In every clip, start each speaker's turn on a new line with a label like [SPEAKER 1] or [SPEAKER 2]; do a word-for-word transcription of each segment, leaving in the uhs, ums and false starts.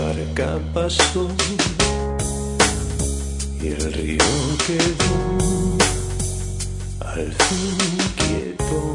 [SPEAKER 1] barca pasó y el río quedó al fin quieto.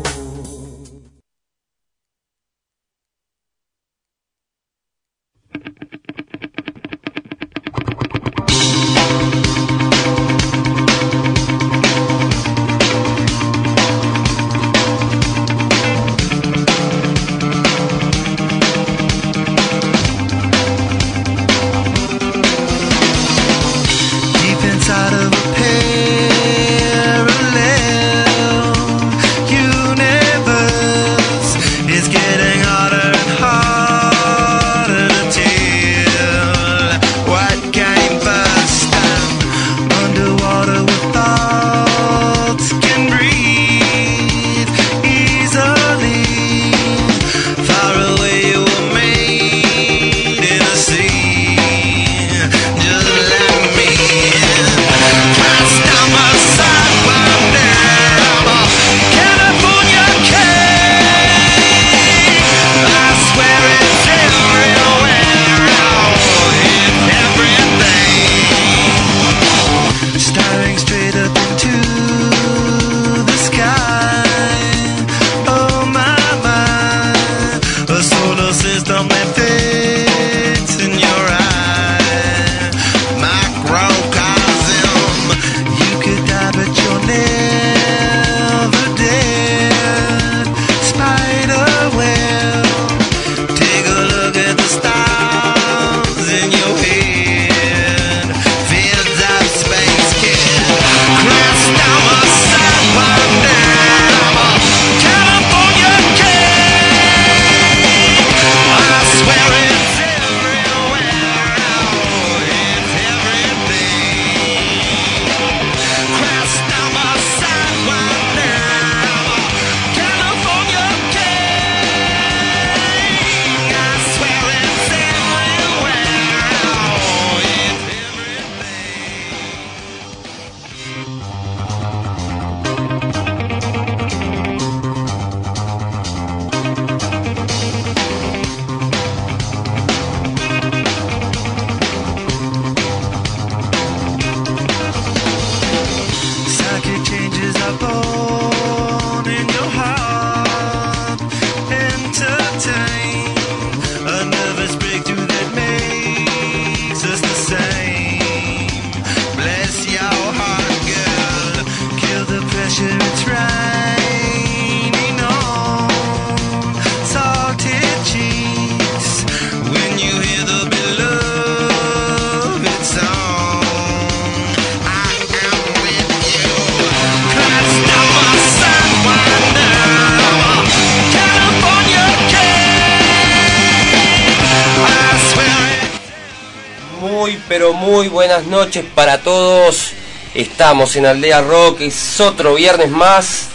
[SPEAKER 2] Pero muy buenas noches para todos. Estamos en Aldea Rock, es otro viernes más.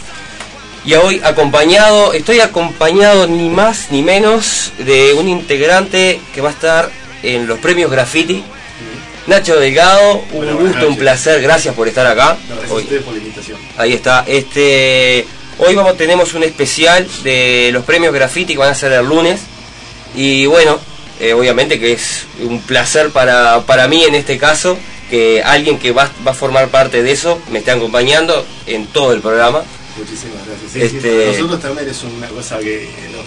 [SPEAKER 2] Y hoy acompañado, estoy acompañado ni más ni menos de un integrante que va a estar en los premios Graffiti. Nacho Delgado, un bueno, gusto, un placer, gracias por estar acá.
[SPEAKER 3] No, gracias
[SPEAKER 2] hoy.
[SPEAKER 3] a ustedes por la invitación.
[SPEAKER 2] Ahí está. Este, hoy vamos, tenemos un especial de los premios Graffiti que van a ser el lunes. Y bueno, Eh, obviamente que es un placer para, para mí en este caso que alguien que va, va a formar parte de eso me esté acompañando en todo el programa.
[SPEAKER 3] Muchísimas gracias. Sí,
[SPEAKER 2] este...
[SPEAKER 3] sí, para nosotros también es una cosa que nos,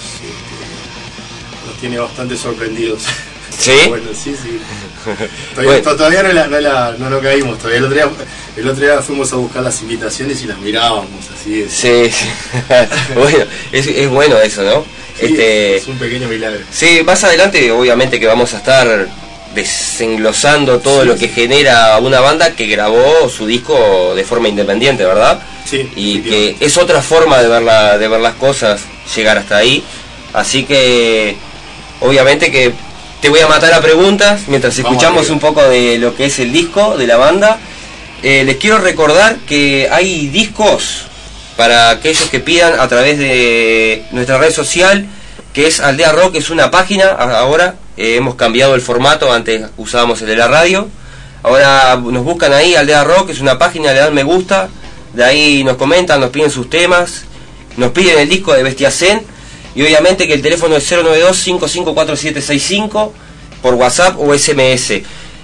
[SPEAKER 3] este, nos tiene bastante sorprendidos.
[SPEAKER 2] ¿Sí?
[SPEAKER 3] Bueno, sí, sí. Todavía, bueno. todavía no, la, no, la, no lo caímos. Todavía el otro, día, el otro día fuimos a buscar las invitaciones y las mirábamos así. Es.
[SPEAKER 2] Sí, sí. Bueno, es, es bueno eso, ¿no?
[SPEAKER 3] Sí,
[SPEAKER 2] este,
[SPEAKER 3] es un pequeño milagro.
[SPEAKER 2] Sí, más adelante obviamente que vamos a estar desenglosando todo sí, lo que sí. genera una banda que grabó su disco de forma independiente, ¿verdad?
[SPEAKER 3] Sí.
[SPEAKER 2] Y que es otra forma de ver, la, de ver las cosas, llegar hasta ahí. Así que obviamente que te voy a matar a preguntas mientras vamos escuchamos un poco de lo que es el disco de la banda. Eh, les quiero recordar que hay discos para aquellos que pidan a través de nuestra red social, que es Aldea Rock, es una página. Ahora eh, hemos cambiado el formato, antes usábamos el de la radio, ahora nos buscan ahí, Aldea Rock, es una página, le dan me gusta, de ahí nos comentan, nos piden sus temas, nos piden el disco de Bestia Zen, y obviamente que el teléfono es cero nueve dos, cinco cinco cuatro siete seis cinco, por WhatsApp o S M S.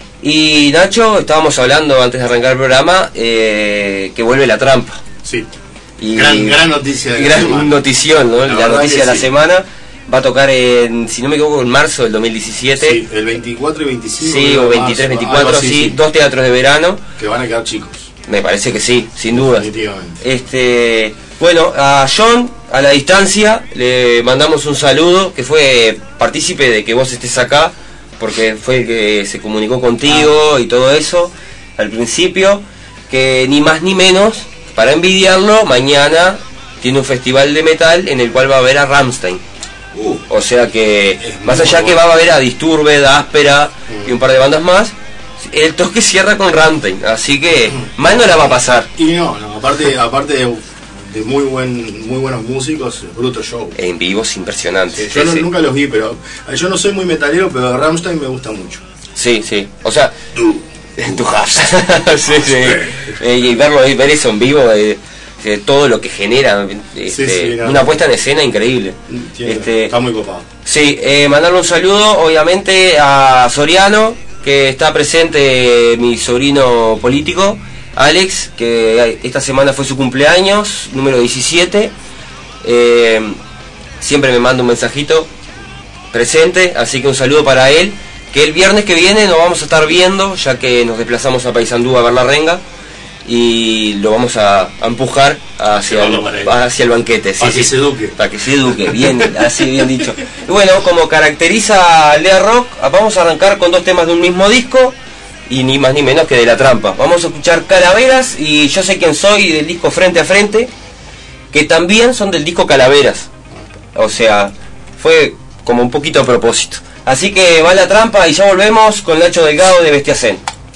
[SPEAKER 2] Y Nacho, estábamos hablando antes de arrancar el programa, eh, que vuelve La Trampa.
[SPEAKER 3] Sí.
[SPEAKER 2] Y
[SPEAKER 3] gran, gran noticia de
[SPEAKER 2] gran
[SPEAKER 3] la
[SPEAKER 2] notición, ¿no? La, la noticia de la
[SPEAKER 3] sí.
[SPEAKER 2] semana. Va a tocar en, si no me equivoco, en marzo del dos mil diecisiete.
[SPEAKER 3] Sí, el veinticuatro y veinticinco.
[SPEAKER 2] Sí, o veintitrés, veinticuatro, así, sí, sí. Dos teatros de verano.
[SPEAKER 3] Que van a quedar chicos.
[SPEAKER 2] Me parece que sí, sin duda.
[SPEAKER 3] Definitivamente.
[SPEAKER 2] Este, bueno, a John, a la distancia, le mandamos un saludo, que fue partícipe de que vos estés acá, porque fue el que se comunicó contigo ah. y todo eso, al principio, que ni más ni menos, para envidiarlo, mañana tiene un festival de metal en el cual va a ver a Rammstein. Uh, o sea que, más allá que va a haber a Disturbed, Áspera uh. y un par de bandas más, el toque cierra con Rammstein, así que uh. mal no la va a pasar.
[SPEAKER 3] Y no, no aparte, aparte de, de muy buen muy buenos músicos, bruto show.
[SPEAKER 2] En vivo es impresionante.
[SPEAKER 3] Sí, yo
[SPEAKER 2] sí,
[SPEAKER 3] no,
[SPEAKER 2] sí.
[SPEAKER 3] nunca los vi, pero yo no soy muy metalero, pero Rammstein me gusta mucho.
[SPEAKER 2] Sí, sí, o sea,
[SPEAKER 3] tú,
[SPEAKER 2] tu house. sí, sí. Eh, y verlo, ver eso en vivo, eh, eh, todo lo que genera, este, sí, sí, no, una puesta en escena increíble. Este,
[SPEAKER 3] está muy copado.
[SPEAKER 2] Sí, eh, mandarle un saludo, obviamente, a Soriano, que está presente, mi sobrino político, Alex, que esta semana fue su cumpleaños, número diecisiete. Eh, siempre me manda un mensajito presente, así que un saludo para él. Que el viernes que viene nos vamos a estar viendo, ya que nos desplazamos a Paysandú a ver la renga. Y lo vamos a, a empujar hacia el, hacia el banquete. Sí,
[SPEAKER 3] para
[SPEAKER 2] sí,
[SPEAKER 3] que se eduque.
[SPEAKER 2] Para que se eduque, bien, así bien dicho. Y bueno, como caracteriza Aldea Rock, vamos a arrancar con dos temas de un mismo disco. Y ni más ni menos que de La Trampa. Vamos a escuchar Calaveras y Yo sé quién soy, del disco Frente a Frente, que también son del disco Calaveras. O sea, fue como un poquito a propósito. Así que va La Trampa y ya volvemos con Nacho Delgado de Bestiacén.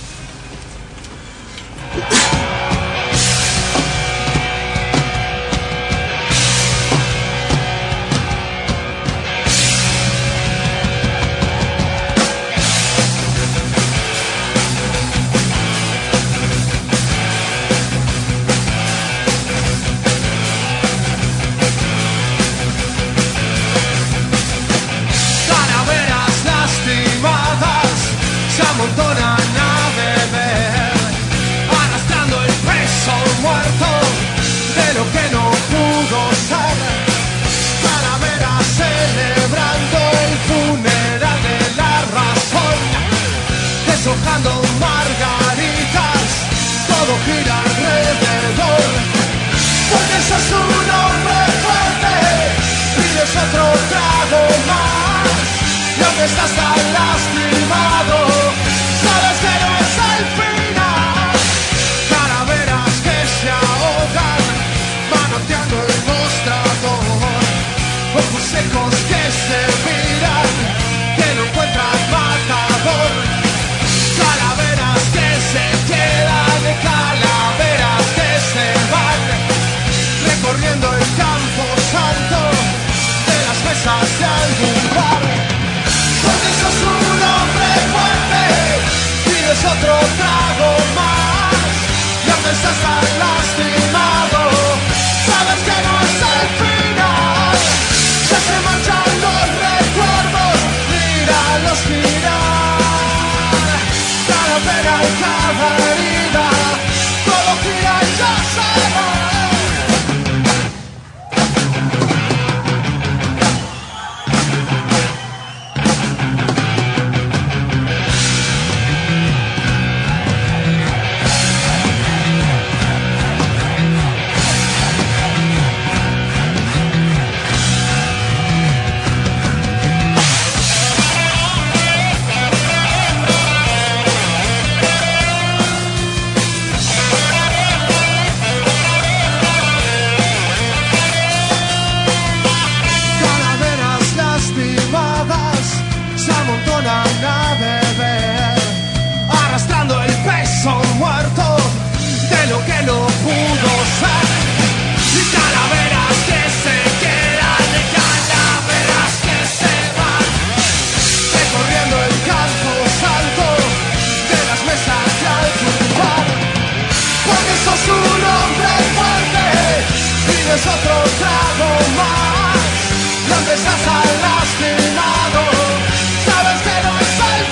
[SPEAKER 4] Estás tan lastimado, sabes que no es el final. Calaveras que se ahogan, manoteando el mostrador. Ojos secos que se miran, que no encuentran matador. Calaveras que se quedan, calaveras que se van, recorriendo el campo santo de las mesas de algún bar. Porque sos un hombre fuerte, pides otro trago más. Y aunque estás tan lastimado, sabes que no es el final. Ya se marchan los recuerdos, míralos girar. Cada pena y cada herida, todo gira y ya se va. Es otro trago más, donde estás tan lastimado, sabes que no es el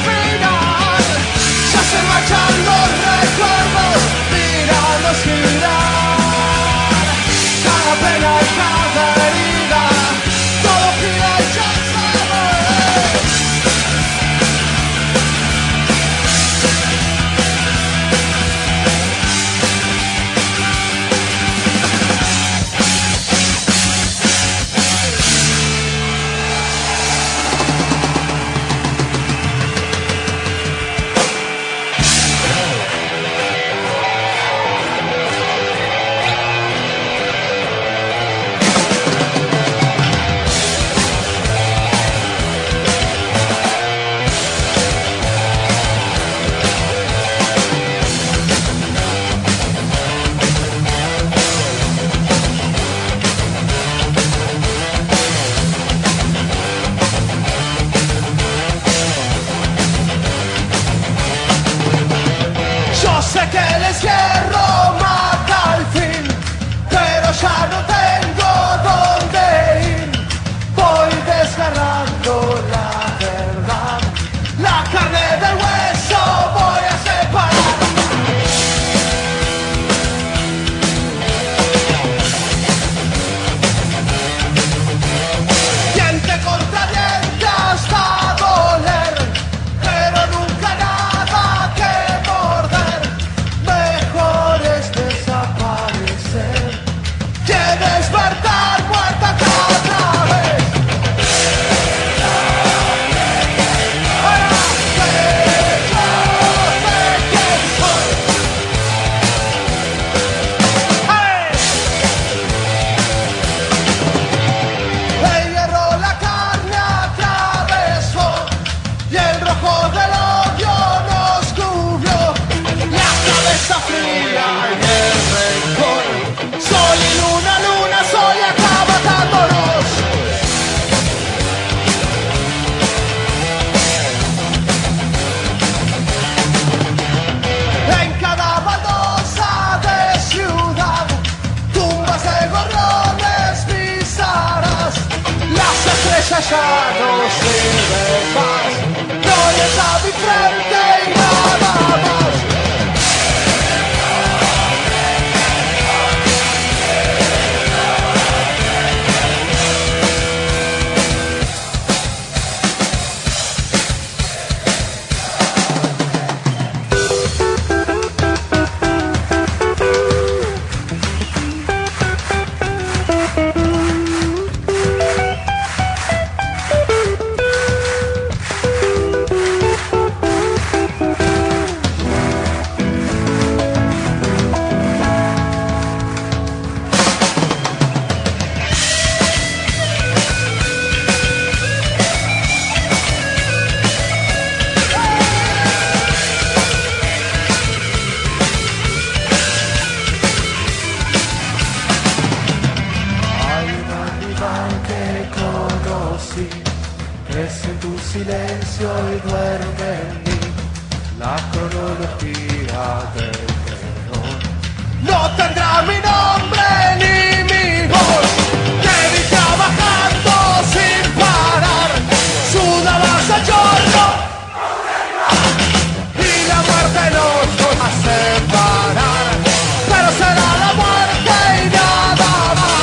[SPEAKER 4] silencio y duerme en mí la cronología del terror. No tendrá mi nombre ni mi voz, te vi trabajando sin parar, sudabas a chorro y la muerte nos va a separar, pero será la muerte y nada más.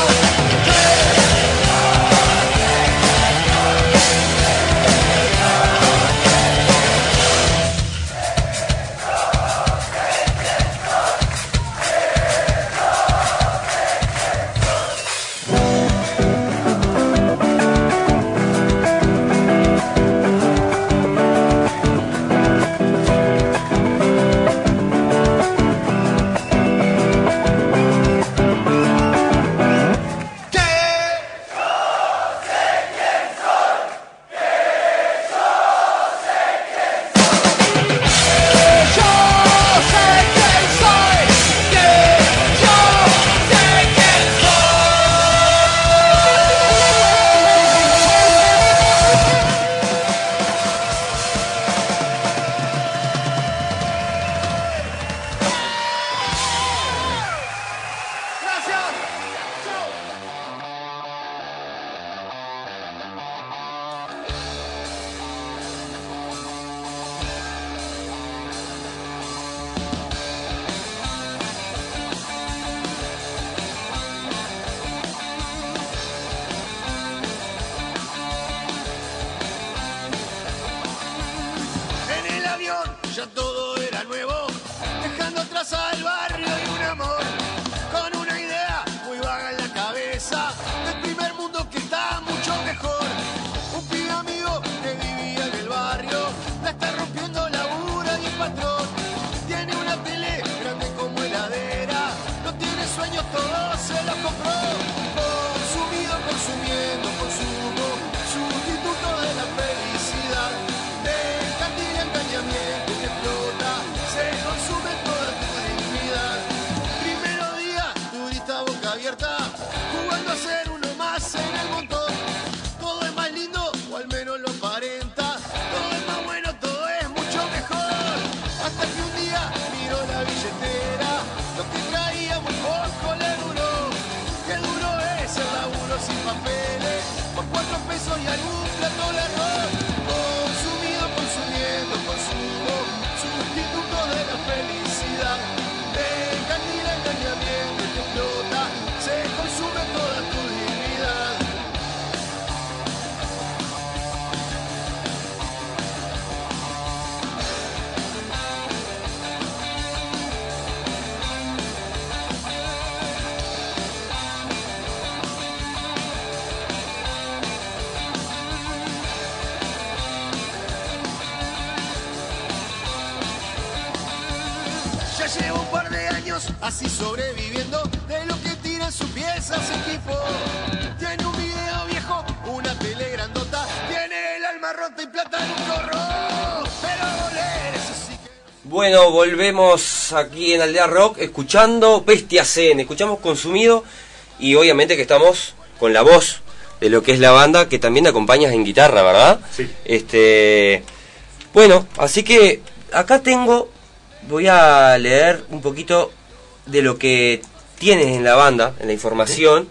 [SPEAKER 4] Ya todo era nuevo, dejando atrás al barrio y un amor, con una idea muy vaga en la cabeza, del primer mundo que está mucho mejor. Un pibe amigo que vivía en el barrio, la está rompiendo labura y el patrón. Tiene una tele grande como heladera, no tiene sueños, todo se lo compró. Consumido, consumiendo, consumo, sustituto de la felicidad, de cantil y engañamiento. Se consume toda tu dignidad. Primero día, turista boca abierta, jugando a ser uno más en el montón. Todo es más lindo, o al menos lo aparenta. Todo es más bueno, todo es mucho mejor. Hasta que un día miró la billetera, lo que traía muy poco le duró. Qué duro es el laburo sin papeles, por cuatro pesos y algún plato de arroz. Consumido, consumiendo, consumo, sustituto de la felicidad, de cantil a engañamiento que explota, se consume toda tu dignidad. Ya llevo un par de años así sobreviviendo, de lo que tiran sus piezas equipo. Tiene un video viejo, una tele grandota, tiene el alma rota y plata en un gorro. Pero volver, eso sí que...
[SPEAKER 2] Bueno, volvemos aquí en Aldea Rock escuchando Bestia Zen, escuchamos Consumido y obviamente que estamos con la voz de lo que es la banda, que también acompañas en guitarra, ¿verdad?
[SPEAKER 3] Sí.
[SPEAKER 2] Este, bueno, así que acá tengo... Voy a leer un poquito de lo que tienes en la banda, en la información,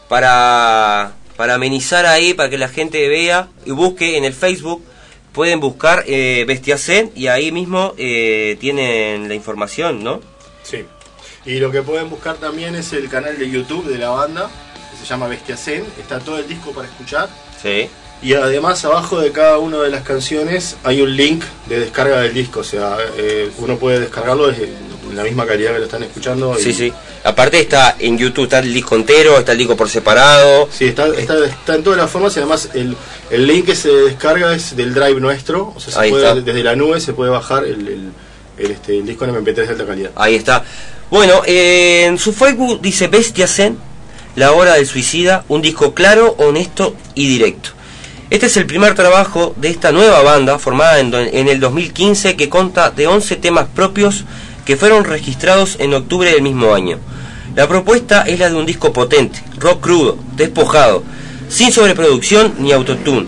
[SPEAKER 2] para, para amenizar ahí, para que la gente vea y busque en el Facebook. Pueden buscar eh, Bestia Zen y ahí mismo eh, tienen la información, ¿no?
[SPEAKER 3] Sí. Y lo que pueden buscar también es el canal de YouTube de la banda, que se llama Bestia Zen. Está todo el disco para escuchar.
[SPEAKER 2] Sí.
[SPEAKER 3] Y además abajo de cada una de las canciones hay un link de descarga del disco, o sea, eh, uno puede descargarlo desde la misma calidad que lo están escuchando. Y...
[SPEAKER 2] Sí, sí. Aparte está en YouTube, está el disco entero, está el disco por separado.
[SPEAKER 3] Sí, está, está, está en todas las formas y además el, el link que se descarga es del drive nuestro, o sea, se puede, desde la nube se puede bajar el, el, el, este, el disco en eme pe tres de alta calidad.
[SPEAKER 2] Ahí está. Bueno, eh, en su Facebook dice Bestia Zen, La Hora del Suicida, un disco claro, honesto y directo. Este es el primer trabajo de esta nueva banda, formada en, en el dos mil quince, que consta de once temas propios que fueron registrados en octubre del mismo año. La propuesta es la de un disco potente, rock crudo, despojado, sin sobreproducción ni autotune.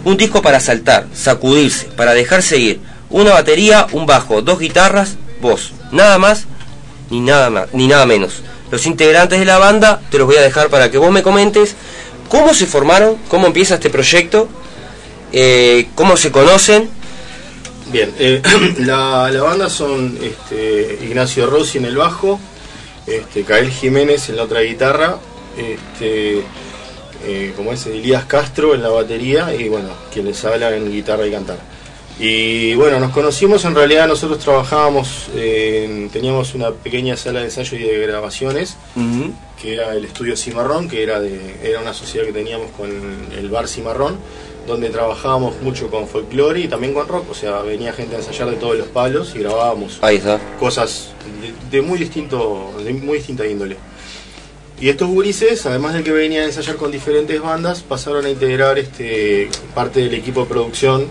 [SPEAKER 2] Un disco para saltar, sacudirse, para dejar seguir. Una batería, un bajo, dos guitarras, voz. Nada más ni nada más, ni nada menos. Los integrantes de la banda te los voy a dejar para que vos me comentes cómo se formaron, cómo empieza este proyecto, eh, cómo se conocen.
[SPEAKER 3] Bien, eh, la, la banda son este, Ignacio Rossi en el bajo, este, Kael Jiménez en la otra guitarra, este, eh, como es Elías Castro en la batería y bueno, quien les habla en guitarra y cantar. Y bueno, nos conocimos, en realidad nosotros trabajábamos, eh, teníamos una pequeña sala de ensayo y de grabaciones, uh-huh. que era el estudio Cimarrón, que era, de, era una sociedad que teníamos con el bar Cimarrón, donde trabajábamos mucho con folclore y también con rock, o sea, venía gente a ensayar de todos los palos y grabábamos
[SPEAKER 2] Ahí está.
[SPEAKER 3] cosas de, de muy distinto, de muy distinta índole. Y estos gurises, además de que venían a ensayar con diferentes bandas, pasaron a integrar este, parte del equipo de producción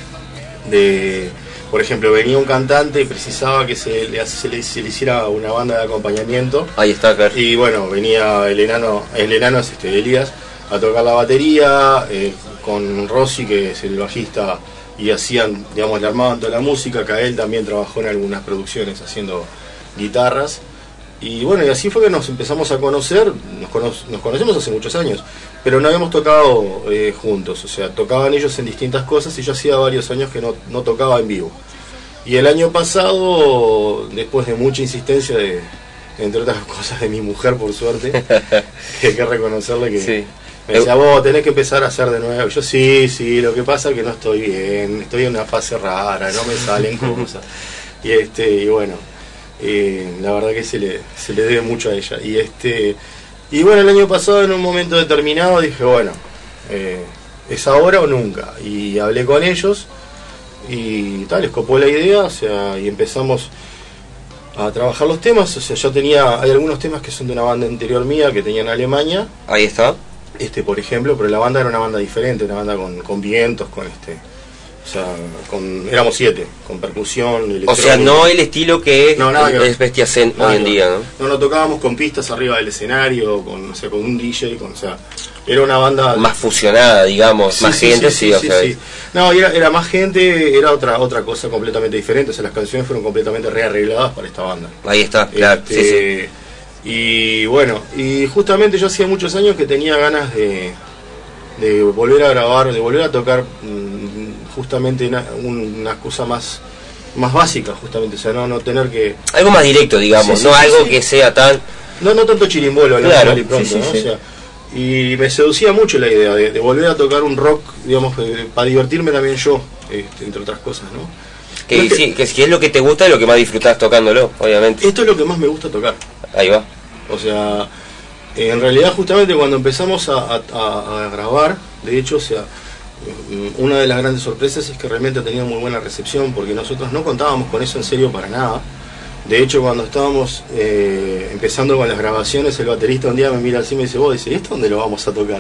[SPEAKER 3] de, por ejemplo, venía un cantante y precisaba que se le, se le, se le hiciera una banda de acompañamiento.
[SPEAKER 2] Ahí está, claro.
[SPEAKER 3] Y bueno, venía el enano, el enano es este, Elías, a tocar la batería, eh, con Rossi, que es el bajista, y hacían, digamos, le armaban toda la música. Kael también trabajó en algunas producciones haciendo guitarras. Y bueno, y así fue que nos empezamos a conocer, nos, cono nos conocemos hace muchos años, pero no habíamos tocado eh, juntos, o sea, tocaban ellos en distintas cosas y yo hacía varios años que no, no tocaba en vivo. Y el año pasado, después de mucha insistencia, de, entre otras cosas de mi mujer, por suerte, que hay que reconocerle que sí. me decía, vos tenés que empezar a hacer de nuevo. Y yo sí, sí, lo que pasa es que no estoy bien, estoy en una fase rara, no me salen cosas. Y este, y bueno... Eh, la verdad que se le, se le debe mucho a ella y este y bueno, el año pasado en un momento determinado dije bueno, eh, es ahora o nunca, y hablé con ellos y tal, les copó la idea, o sea, y empezamos a trabajar los temas. O sea, yo tenía, hay algunos temas que son de una banda anterior mía que tenía en Alemania,
[SPEAKER 2] ahí está,
[SPEAKER 3] este por ejemplo, pero la banda era una banda diferente, una banda con, con vientos, con este o sea, con, éramos siete, con percusión,
[SPEAKER 2] o sea, no el estilo que es,
[SPEAKER 3] no, nada que
[SPEAKER 2] es Bestia Zen hoy en día, ¿no?
[SPEAKER 3] No, no tocábamos con pistas arriba del escenario, con, o sea, con un D J, con, o sea, era una banda
[SPEAKER 2] más fusionada, digamos, sí, más sí, gente, sí, sí, sí,
[SPEAKER 3] sí,
[SPEAKER 2] o sea,
[SPEAKER 3] sí. No, era, era más gente, era otra otra cosa completamente diferente, o sea, las canciones fueron completamente rearregladas para esta banda.
[SPEAKER 2] Ahí está, claro,
[SPEAKER 3] este,
[SPEAKER 2] sí, sí.
[SPEAKER 3] Y bueno, y justamente yo hacía muchos años que tenía ganas de, de volver a grabar, de volver a tocar justamente una, una cosa más más básica, justamente, o sea, no, no tener que...
[SPEAKER 2] Algo más directo, digamos,
[SPEAKER 3] sí,
[SPEAKER 2] no
[SPEAKER 3] sí,
[SPEAKER 2] algo
[SPEAKER 3] sí.
[SPEAKER 2] que sea tan...
[SPEAKER 3] No, no tanto chirimbolo,
[SPEAKER 2] claro,
[SPEAKER 3] y pronto,
[SPEAKER 2] sí, sí,
[SPEAKER 3] ¿no?
[SPEAKER 2] sí.
[SPEAKER 3] O sea, y me seducía mucho la idea de, de volver a tocar un rock, digamos, eh, para divertirme también yo, este, entre otras cosas, ¿no?
[SPEAKER 2] Que,
[SPEAKER 3] no
[SPEAKER 2] sí, que si es lo que te gusta es lo que más disfrutás tocándolo, obviamente.
[SPEAKER 3] Esto es lo que más me gusta tocar.
[SPEAKER 2] Ahí va.
[SPEAKER 3] O sea, en realidad justamente cuando empezamos a, a, a grabar, de hecho, o sea, una de las grandes sorpresas es que realmente ha tenido muy buena recepción, porque nosotros no contábamos con eso en serio para nada. De hecho, cuando estábamos eh, empezando con las grabaciones, el baterista un día me mira así y me dice, vos, dice, ¿y esto dónde lo vamos a tocar?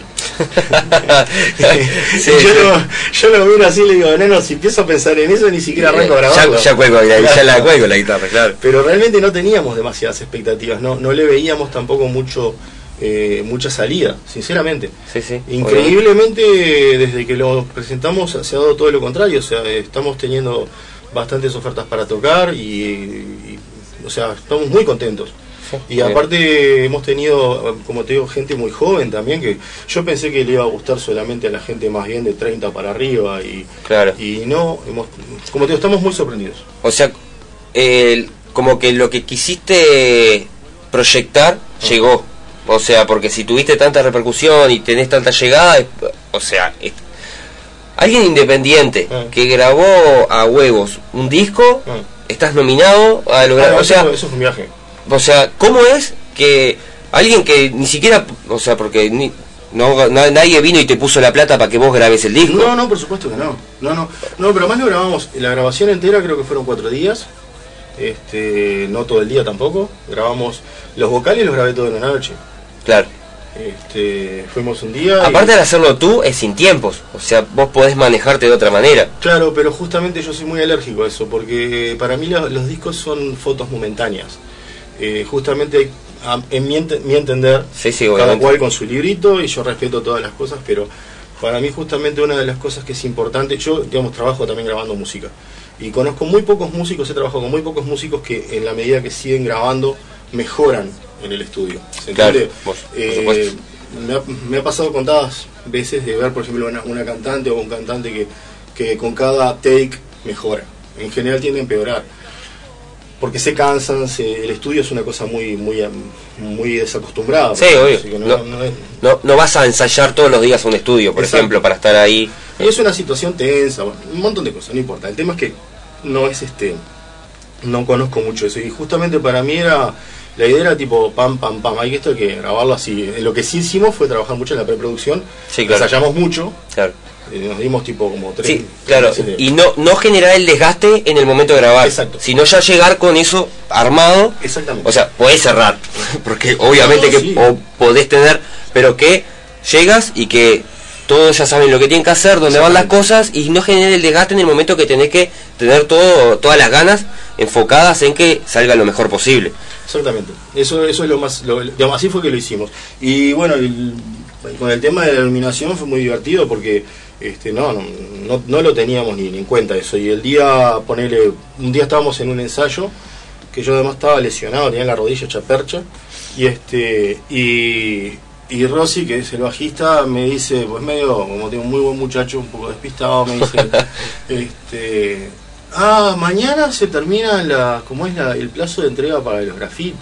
[SPEAKER 3] sí, yo, sí. Lo, yo lo miro así y le digo, no, no, si empiezo a pensar en eso ni siquiera arranco a grabarlo.
[SPEAKER 2] Ya, ya cuelgo, ya, ya la cuelgo la guitarra, claro.
[SPEAKER 3] Pero realmente no teníamos demasiadas expectativas, no, no le veíamos tampoco mucho... Eh, mucha salida, sinceramente.
[SPEAKER 2] Sí, sí,
[SPEAKER 3] increíblemente, desde que lo presentamos se ha dado todo lo contrario, o sea, estamos teniendo bastantes ofertas para tocar y, y o sea, estamos muy contentos. Sí, y aparte bien. Hemos tenido, como te digo, gente muy joven también, que yo pensé que le iba a gustar solamente a la gente más bien de treinta para arriba y,
[SPEAKER 2] claro.
[SPEAKER 3] y no, hemos, como te digo, estamos muy sorprendidos.
[SPEAKER 2] O sea, eh, como que lo que quisiste proyectar ah. llegó. O sea, porque si tuviste tanta repercusión y tenés tanta llegada, o sea, es, alguien independiente ah. que grabó a huevos un disco, ah. estás nominado a lograr,
[SPEAKER 3] ah,
[SPEAKER 2] o sea,
[SPEAKER 3] eso, eso es un viaje.
[SPEAKER 2] O sea, ¿cómo es que alguien que ni siquiera, o sea, porque ni, no, no nadie vino y te puso la plata para que vos grabes el disco?
[SPEAKER 3] No, no, por supuesto que no. No, no, no, pero más lo grabamos, la grabación entera creo que fueron cuatro días. Este, no todo el día tampoco. Grabamos los vocales, los grabé todo en una noche.
[SPEAKER 2] Claro.
[SPEAKER 3] Este, fuimos un día.
[SPEAKER 2] Aparte
[SPEAKER 3] y...
[SPEAKER 2] de hacerlo tú, es sin tiempos. O sea, vos podés manejarte de otra manera.
[SPEAKER 3] Claro, pero justamente yo soy muy alérgico a eso, porque para mí los, los discos son fotos momentáneas. Eh, justamente, a, en mi, ent mi entender,
[SPEAKER 2] sí, sí,
[SPEAKER 3] cada cual con su librito, y yo respeto todas las cosas, pero Para mí justamente una de las cosas que es importante, yo digamos trabajo también grabando música y conozco muy pocos músicos, he trabajado con muy pocos músicos que en la medida que siguen grabando mejoran en el estudio. ¿Se entiende?
[SPEAKER 2] Claro, por, por
[SPEAKER 3] eh,
[SPEAKER 2] supuesto.
[SPEAKER 3] me, ha, me ha pasado contadas veces de ver por ejemplo una, una cantante o un cantante que, que con cada take mejora, en general tiende a empeorar. Porque se cansan, se, el estudio es una cosa muy muy muy desacostumbrada.
[SPEAKER 2] Sí, obvio.
[SPEAKER 3] Que no,
[SPEAKER 2] no,
[SPEAKER 3] no, es...
[SPEAKER 2] no, no vas a ensayar todos los días un estudio, por
[SPEAKER 3] Exacto.
[SPEAKER 2] ejemplo, para estar ahí.
[SPEAKER 3] Y es una situación tensa, bueno, un montón de cosas, no importa. El tema es que no es este, no conozco mucho eso. Y justamente para mí era, la idea era tipo pam, pam, pam, hay que esto hay que grabarlo así. Lo que sí hicimos fue trabajar mucho en la preproducción,
[SPEAKER 2] Sí, claro.
[SPEAKER 3] ensayamos mucho,
[SPEAKER 2] Claro.
[SPEAKER 3] eh, nos dimos tipo como tres.
[SPEAKER 2] Sí, claro,
[SPEAKER 3] tres meses de-
[SPEAKER 2] y no no generar el desgaste en el momento de grabar,
[SPEAKER 3] Exacto.
[SPEAKER 2] sino ya llegar con eso armado.
[SPEAKER 3] Exactamente.
[SPEAKER 2] O sea, podés cerrar, porque obviamente
[SPEAKER 3] No,
[SPEAKER 2] que
[SPEAKER 3] sí.
[SPEAKER 2] o podés tener, pero que llegas y que todos ya saben lo que tienen que hacer, dónde van las cosas, y no genere el desgaste en el momento que tenés que tener todo todas las ganas enfocadas en que salga lo mejor posible.
[SPEAKER 3] Exactamente, eso eso es lo más, lo, digamos, así fue que lo hicimos. Y bueno, el, con el tema de la iluminación fue muy divertido porque este no no, no, no lo teníamos ni, ni en cuenta eso. Y el día, ponele, un día estábamos en un ensayo, que yo además estaba lesionado, tenía la rodilla hecha percha, y este y, y Rosy, que es el bajista, me dice, pues medio, como tengo un muy buen muchacho, un poco despistado, me dice, este... Ah, mañana se termina la, ¿cómo es la, el plazo de entrega para los grafitis?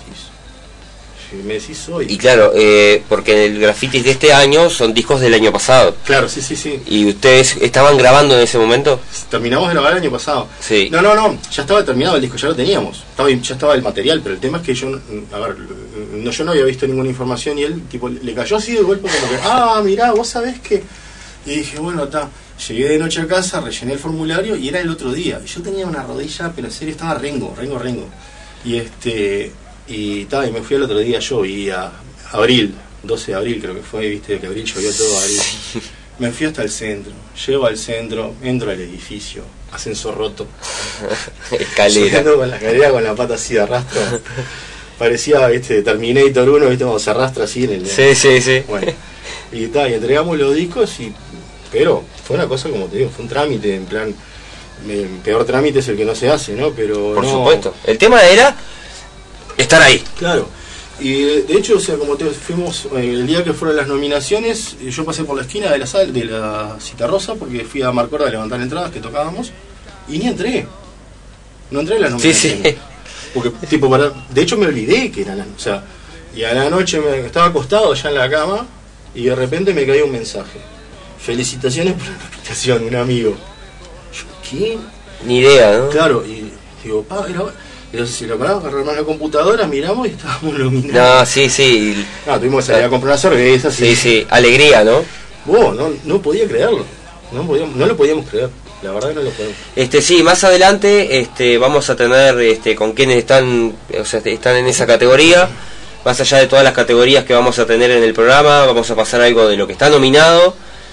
[SPEAKER 3] Sí, me decís hoy.
[SPEAKER 2] Y claro, eh, porque el grafitis de este año son discos del año pasado.
[SPEAKER 3] Claro, sí, sí, sí.
[SPEAKER 2] ¿Y ustedes estaban grabando en ese momento?
[SPEAKER 3] Terminamos de grabar el año pasado.
[SPEAKER 2] Sí.
[SPEAKER 3] No, no, no, ya estaba terminado el disco, ya lo teníamos. Estaba, ya estaba el material, pero el tema es que yo, a ver, no, yo no había visto ninguna información y él, tipo, le cayó así de golpe como que, ah, mirá, vos sabés que... Y dije, bueno, está. Llegué de noche a casa, rellené el formulario y era el otro día. Y yo tenía una rodilla, pero en serio estaba rengo, rengo, rengo. Y este y, ta, y me fui al otro día yo y a abril, doce de abril creo que fue, viste que abril llovió todo abril. Me fui hasta el centro, llego al centro, entro al edificio, ascensor roto.
[SPEAKER 2] Escalera.
[SPEAKER 3] Subiendo con la escalera con la pata así de arrastro. Parecía este Terminator uno, viste, cuando se arrastra así en el.
[SPEAKER 2] Sí, sí, sí.
[SPEAKER 3] Bueno. Y tal, y entregamos los discos y. Pero fue una cosa, como te digo, fue un trámite, en plan. El peor trámite es el que no se hace, ¿no? Pero.
[SPEAKER 2] Por
[SPEAKER 3] no,
[SPEAKER 2] supuesto. El tema era estar ahí.
[SPEAKER 3] Claro. Y de, de hecho, o sea, como te fuimos, eh, el día que fueron las nominaciones, eh, yo pasé por la esquina de la sala, de la Citarrosa, porque fui a Marcorda a levantar entradas que tocábamos, y ni entré. No entré en las
[SPEAKER 2] Sí,
[SPEAKER 3] nominaciones.
[SPEAKER 2] sí.
[SPEAKER 3] Porque, tipo, para, de hecho me olvidé que eran las, o sea, y a la noche me, estaba acostado ya en la cama, y de repente me caía un mensaje. Felicitaciones por la nominación, un amigo. Yo, ¿qué?
[SPEAKER 2] Ni idea, ¿no?
[SPEAKER 3] Claro, y digo, pa, era... Entonces, si lo paramos, agarramos la computadora, miramos y estábamos nominados.
[SPEAKER 2] No, sí, sí.
[SPEAKER 3] No, tuvimos que salir a comprar una cerveza.
[SPEAKER 2] Sí, sí. Alegría, ¿no?
[SPEAKER 3] Vos, no, no podía creerlo. No, podíamos, no lo podíamos creer. La verdad que no lo podíamos.
[SPEAKER 2] Este, sí, más adelante este, vamos a tener este, con quienes están, o sea, están en esa categoría. Más allá de todas las categorías que vamos a tener en el programa, vamos a pasar algo de lo que está nominado.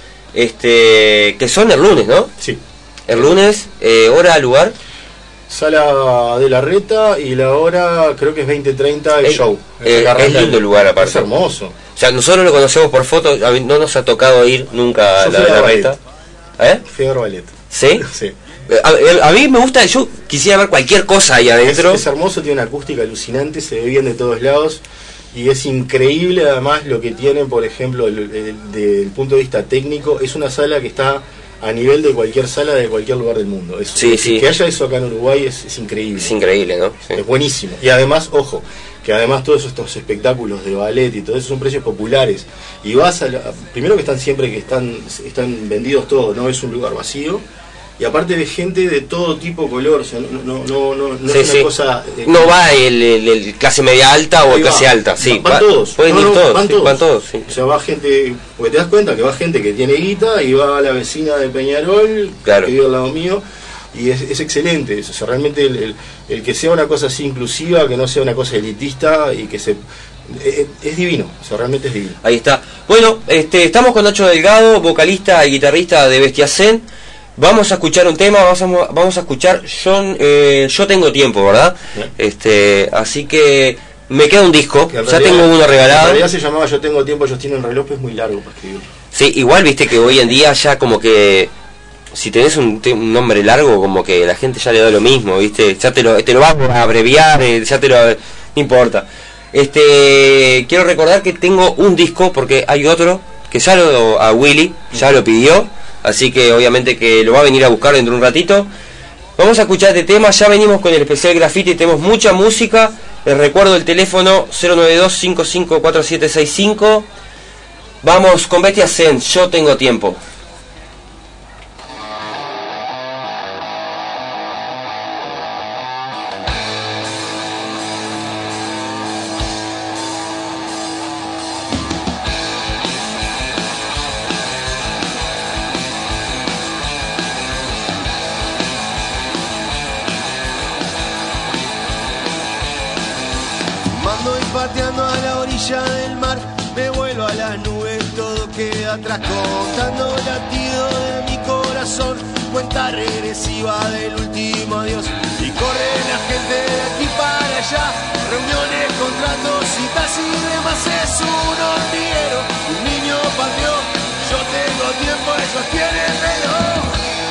[SPEAKER 2] Este, que son el lunes, ¿no?
[SPEAKER 3] Sí.
[SPEAKER 2] El lunes, eh, hora, lugar.
[SPEAKER 3] Sala de la Reta y la hora creo que es veinte treinta el
[SPEAKER 2] Es-
[SPEAKER 3] show.
[SPEAKER 2] eh,
[SPEAKER 3] Arranca
[SPEAKER 2] es lindo el lugar, aparte.
[SPEAKER 3] Es hermoso.
[SPEAKER 2] O sea, nosotros lo conocemos por foto, a mí no nos ha tocado ir nunca a
[SPEAKER 3] Yo
[SPEAKER 2] la,
[SPEAKER 3] fui a
[SPEAKER 2] la
[SPEAKER 3] Ballet.
[SPEAKER 2] Reta. ¿Eh?
[SPEAKER 3] Fui a Ballet.
[SPEAKER 2] ¿Sí?
[SPEAKER 3] Sí.
[SPEAKER 2] A, a mí me gusta, yo quisiera ver cualquier cosa ahí
[SPEAKER 3] Es,
[SPEAKER 2] adentro.
[SPEAKER 3] es hermoso, tiene una acústica alucinante, se ve bien de todos lados y es increíble además lo que tienen, por ejemplo, el- el- desde el punto de vista técnico. Es una sala que está a nivel de cualquier sala de cualquier lugar del mundo. Es,
[SPEAKER 2] Sí,
[SPEAKER 3] que,
[SPEAKER 2] sí.
[SPEAKER 3] que haya eso acá en Uruguay es, es increíble.
[SPEAKER 2] Es increíble, ¿no? Sí.
[SPEAKER 3] Es buenísimo. Y además, ojo, que además todos estos espectáculos de ballet y todo eso son precios populares. Y vas a la- primero que están siempre que están, están vendidos todos, no es un lugar vacío. Y aparte de gente de todo tipo, color, o sea, no, no, no, no, no
[SPEAKER 2] Sí,
[SPEAKER 3] es una
[SPEAKER 2] sí.
[SPEAKER 3] cosa... eh,
[SPEAKER 2] No va el, el- el clase media alta o
[SPEAKER 3] ahí va.
[SPEAKER 2] clase alta, sí.
[SPEAKER 3] Van
[SPEAKER 2] va-
[SPEAKER 3] todos.
[SPEAKER 2] Pueden
[SPEAKER 3] No,
[SPEAKER 2] ir
[SPEAKER 3] no,
[SPEAKER 2] todos,
[SPEAKER 3] van
[SPEAKER 2] sí,
[SPEAKER 3] todos.
[SPEAKER 2] van todos, sí.
[SPEAKER 3] O sea, va gente, porque te das cuenta que va gente que tiene guita y va a la vecina de Peñarol,
[SPEAKER 2] Claro.
[SPEAKER 3] que vive al lado mío, y es, es excelente. O sea, realmente el, el, el que sea una cosa así inclusiva, que no sea una cosa elitista y que se... Es, es divino, o sea, realmente es divino.
[SPEAKER 2] Ahí está. Bueno, este, estamos con Nacho Delgado, vocalista y guitarrista de Bestia Zen. Vamos a escuchar un tema, vamos a, vamos a escuchar John, eh, Yo Tengo Tiempo, ¿verdad?
[SPEAKER 3] Bien.
[SPEAKER 2] Este, así que me queda un disco,
[SPEAKER 3] Que en
[SPEAKER 2] ya
[SPEAKER 3] realidad-
[SPEAKER 2] tengo uno
[SPEAKER 3] En
[SPEAKER 2] regalado.
[SPEAKER 3] realidad se llamaba Yo Tengo Tiempo, ellos tienen reloj, pero es muy largo para escribir.
[SPEAKER 2] Sí, igual viste que hoy en día ya como que si tenés un, un nombre largo, como que la gente ya le da lo mismo, viste, ya te lo, te lo vas a abreviar, eh, ya te lo, no importa. Este, quiero recordar que tengo un disco, porque hay otro que ya lo, a Willy ya lo pidió, así que obviamente que lo va a venir a buscar dentro de un ratito. Vamos a escuchar este tema, ya venimos con el especial Graffiti, tenemos mucha música. Les recuerdo el teléfono cero nueve dos cinco cinco cuatro siete seis cinco. Vamos con Bestia Zen, Yo Tengo Tiempo.
[SPEAKER 4] Pateando a la orilla del mar, me vuelo a las nubes, todo queda atrás, contando latido de mi corazón, cuenta regresiva del último adiós. Y corre la gente de aquí para allá, reuniones, contratos, citas y demás. Es un hormiguero, un niño pateó, yo tengo tiempo, ellos tienen reloj.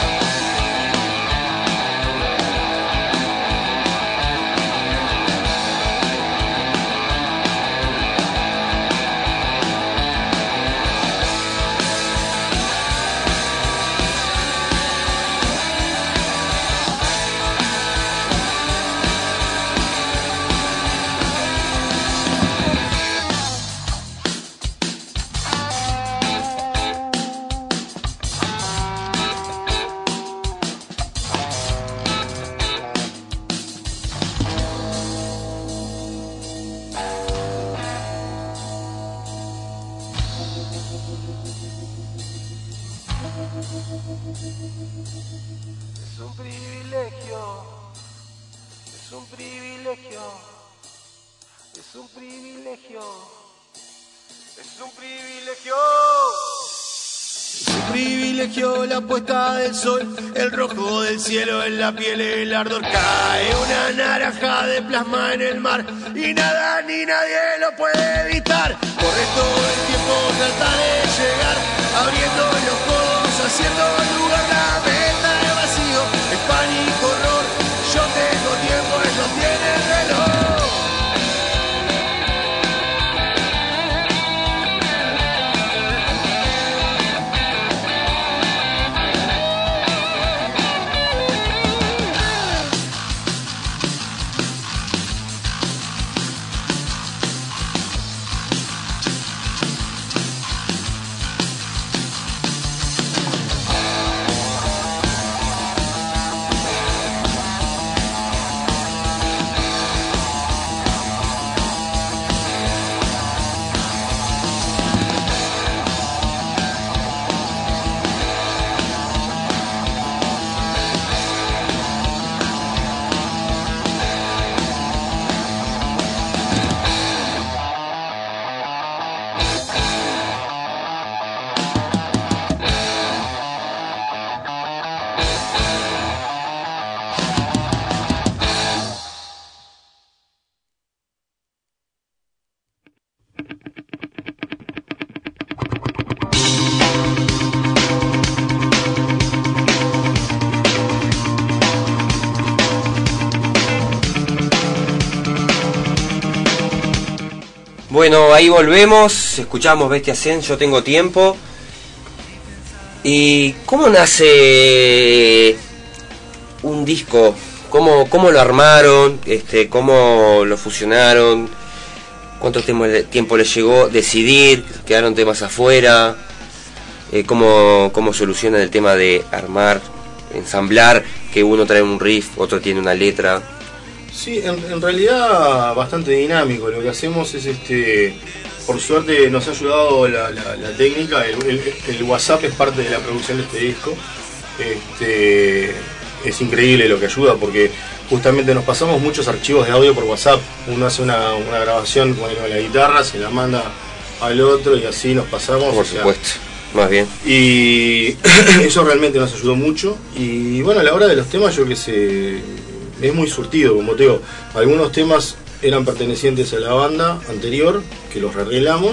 [SPEAKER 5] Es un privilegio, es un privilegio, es un privilegio, es un privilegio.
[SPEAKER 4] Es un privilegio la puesta del sol, el rojo del cielo en la piel, el ardor. Cae una naranja de plasma en el mar y nada ni nadie lo puede evitar. Corre todo el tiempo, trata de llegar, abriendo los codos, haciendo lugar. La meta de vacío, es pánico, horror. Yo tengo tiempo, ellos tienen reloj.
[SPEAKER 2] Bueno, ahí volvemos, escuchamos Bestia Zen, Yo Tengo Tiempo. ¿Y cómo nace un disco? ¿Cómo, cómo lo armaron? Este, ¿Cómo lo fusionaron? ¿Cuánto tiempo, tiempo les llevó decidir? ¿Quedaron temas afuera? Eh, ¿cómo, ¿Cómo solucionan el tema de armar, ensamblar? Que uno trae un riff, otro tiene una letra.
[SPEAKER 3] Sí, en, en realidad bastante dinámico. Lo que hacemos es, este, por suerte nos ha ayudado la, la, la técnica. El, el, el WhatsApp es parte de la producción de este disco. Este, es increíble lo que ayuda porque justamente nos pasamos muchos archivos de audio por WhatsApp. Uno hace una, una grabación con la guitarra, se la manda al otro y así nos pasamos.
[SPEAKER 2] Por supuesto, más bien.
[SPEAKER 3] Y eso realmente nos ayudó mucho. Y bueno, a la hora de los temas, yo que sé, es muy surtido, como te digo. Algunos temas eran pertenecientes a la banda anterior, que los arreglamos,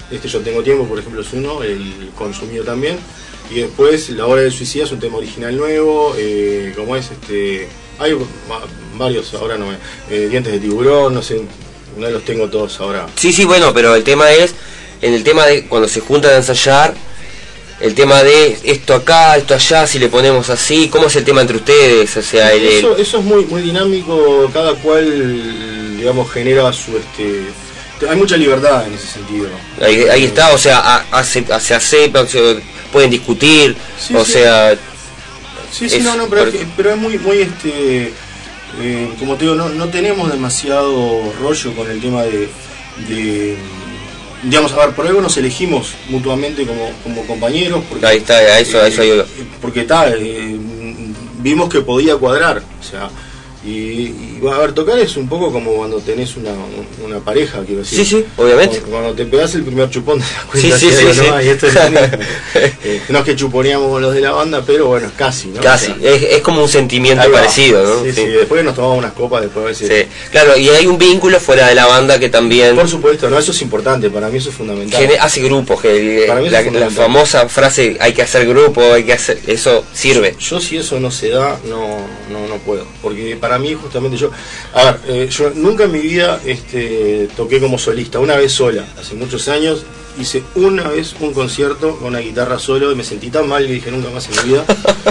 [SPEAKER 3] este Yo Tengo Tiempo, por ejemplo, es uno, el consumido también. Y después La Hora del Suicida es un tema original nuevo, eh, como es este... Hay varios, ahora no me... Eh, Dientes de Tiburón, no sé, no los tengo todos ahora.
[SPEAKER 2] Sí, sí, bueno, pero el tema es, en el tema de cuando se juntan a ensayar, el tema de esto acá, esto allá, si le ponemos así, ¿cómo es el tema entre ustedes? O sea, el, el...
[SPEAKER 3] Eso, eso es muy muy dinámico, cada cual, digamos, genera su... este hay mucha libertad en ese sentido.
[SPEAKER 2] Ahí, ahí está, o sea, a, a, se, a, se acepta, o sea, pueden discutir,
[SPEAKER 3] sí,
[SPEAKER 2] o
[SPEAKER 3] sí.
[SPEAKER 2] sea...
[SPEAKER 3] Sí, sí,
[SPEAKER 2] es,
[SPEAKER 3] no, no, pero,
[SPEAKER 2] por...
[SPEAKER 3] es, pero es muy, muy este... Eh, como te digo, no, no tenemos demasiado rollo con el tema de... de digamos, a ver, por algo nos elegimos mutuamente como, como compañeros. Porque,
[SPEAKER 2] ahí está, a eso,
[SPEAKER 3] eh,
[SPEAKER 2] a eso ayuda.
[SPEAKER 3] Porque tal, eh, vimos que podía cuadrar, o sea... Y, y a ver, tocar es un poco como cuando tenés una, una pareja, quiero decir.
[SPEAKER 2] Sí, sí, obviamente.
[SPEAKER 3] Cuando, cuando te pegas el primer chupón te das cuenta
[SPEAKER 2] sí, sí,
[SPEAKER 3] que
[SPEAKER 2] sí,
[SPEAKER 3] no,
[SPEAKER 2] sí.
[SPEAKER 3] y esto es lo mismo. eh, no es que chuponeamos con los de la banda, pero bueno, es casi, ¿no?
[SPEAKER 2] Casi,
[SPEAKER 3] O sea,
[SPEAKER 2] es, es como un sentimiento
[SPEAKER 3] ahí va.
[SPEAKER 2] parecido, ¿no?
[SPEAKER 3] Sí, sí,
[SPEAKER 2] Sí.
[SPEAKER 3] después nos tomamos unas copas, después a veces...
[SPEAKER 2] Sí, claro, y hay un vínculo fuera de la banda que también...
[SPEAKER 3] Por supuesto, no, eso es importante, para mí eso es fundamental.
[SPEAKER 2] Gene- hace grupos, que
[SPEAKER 3] Para mí eso
[SPEAKER 2] la,
[SPEAKER 3] es
[SPEAKER 2] la
[SPEAKER 3] fundamental.
[SPEAKER 2] famosa frase hay que hacer grupo, hay que hacer, eso sirve.
[SPEAKER 3] Yo si eso no se da, no, no, no puedo, porque para mí justamente yo, a ver, eh, yo nunca en mi vida este, toqué como solista, una vez sola, hace muchos años, hice una vez un concierto con una guitarra solo y me sentí tan mal que dije nunca más en mi vida.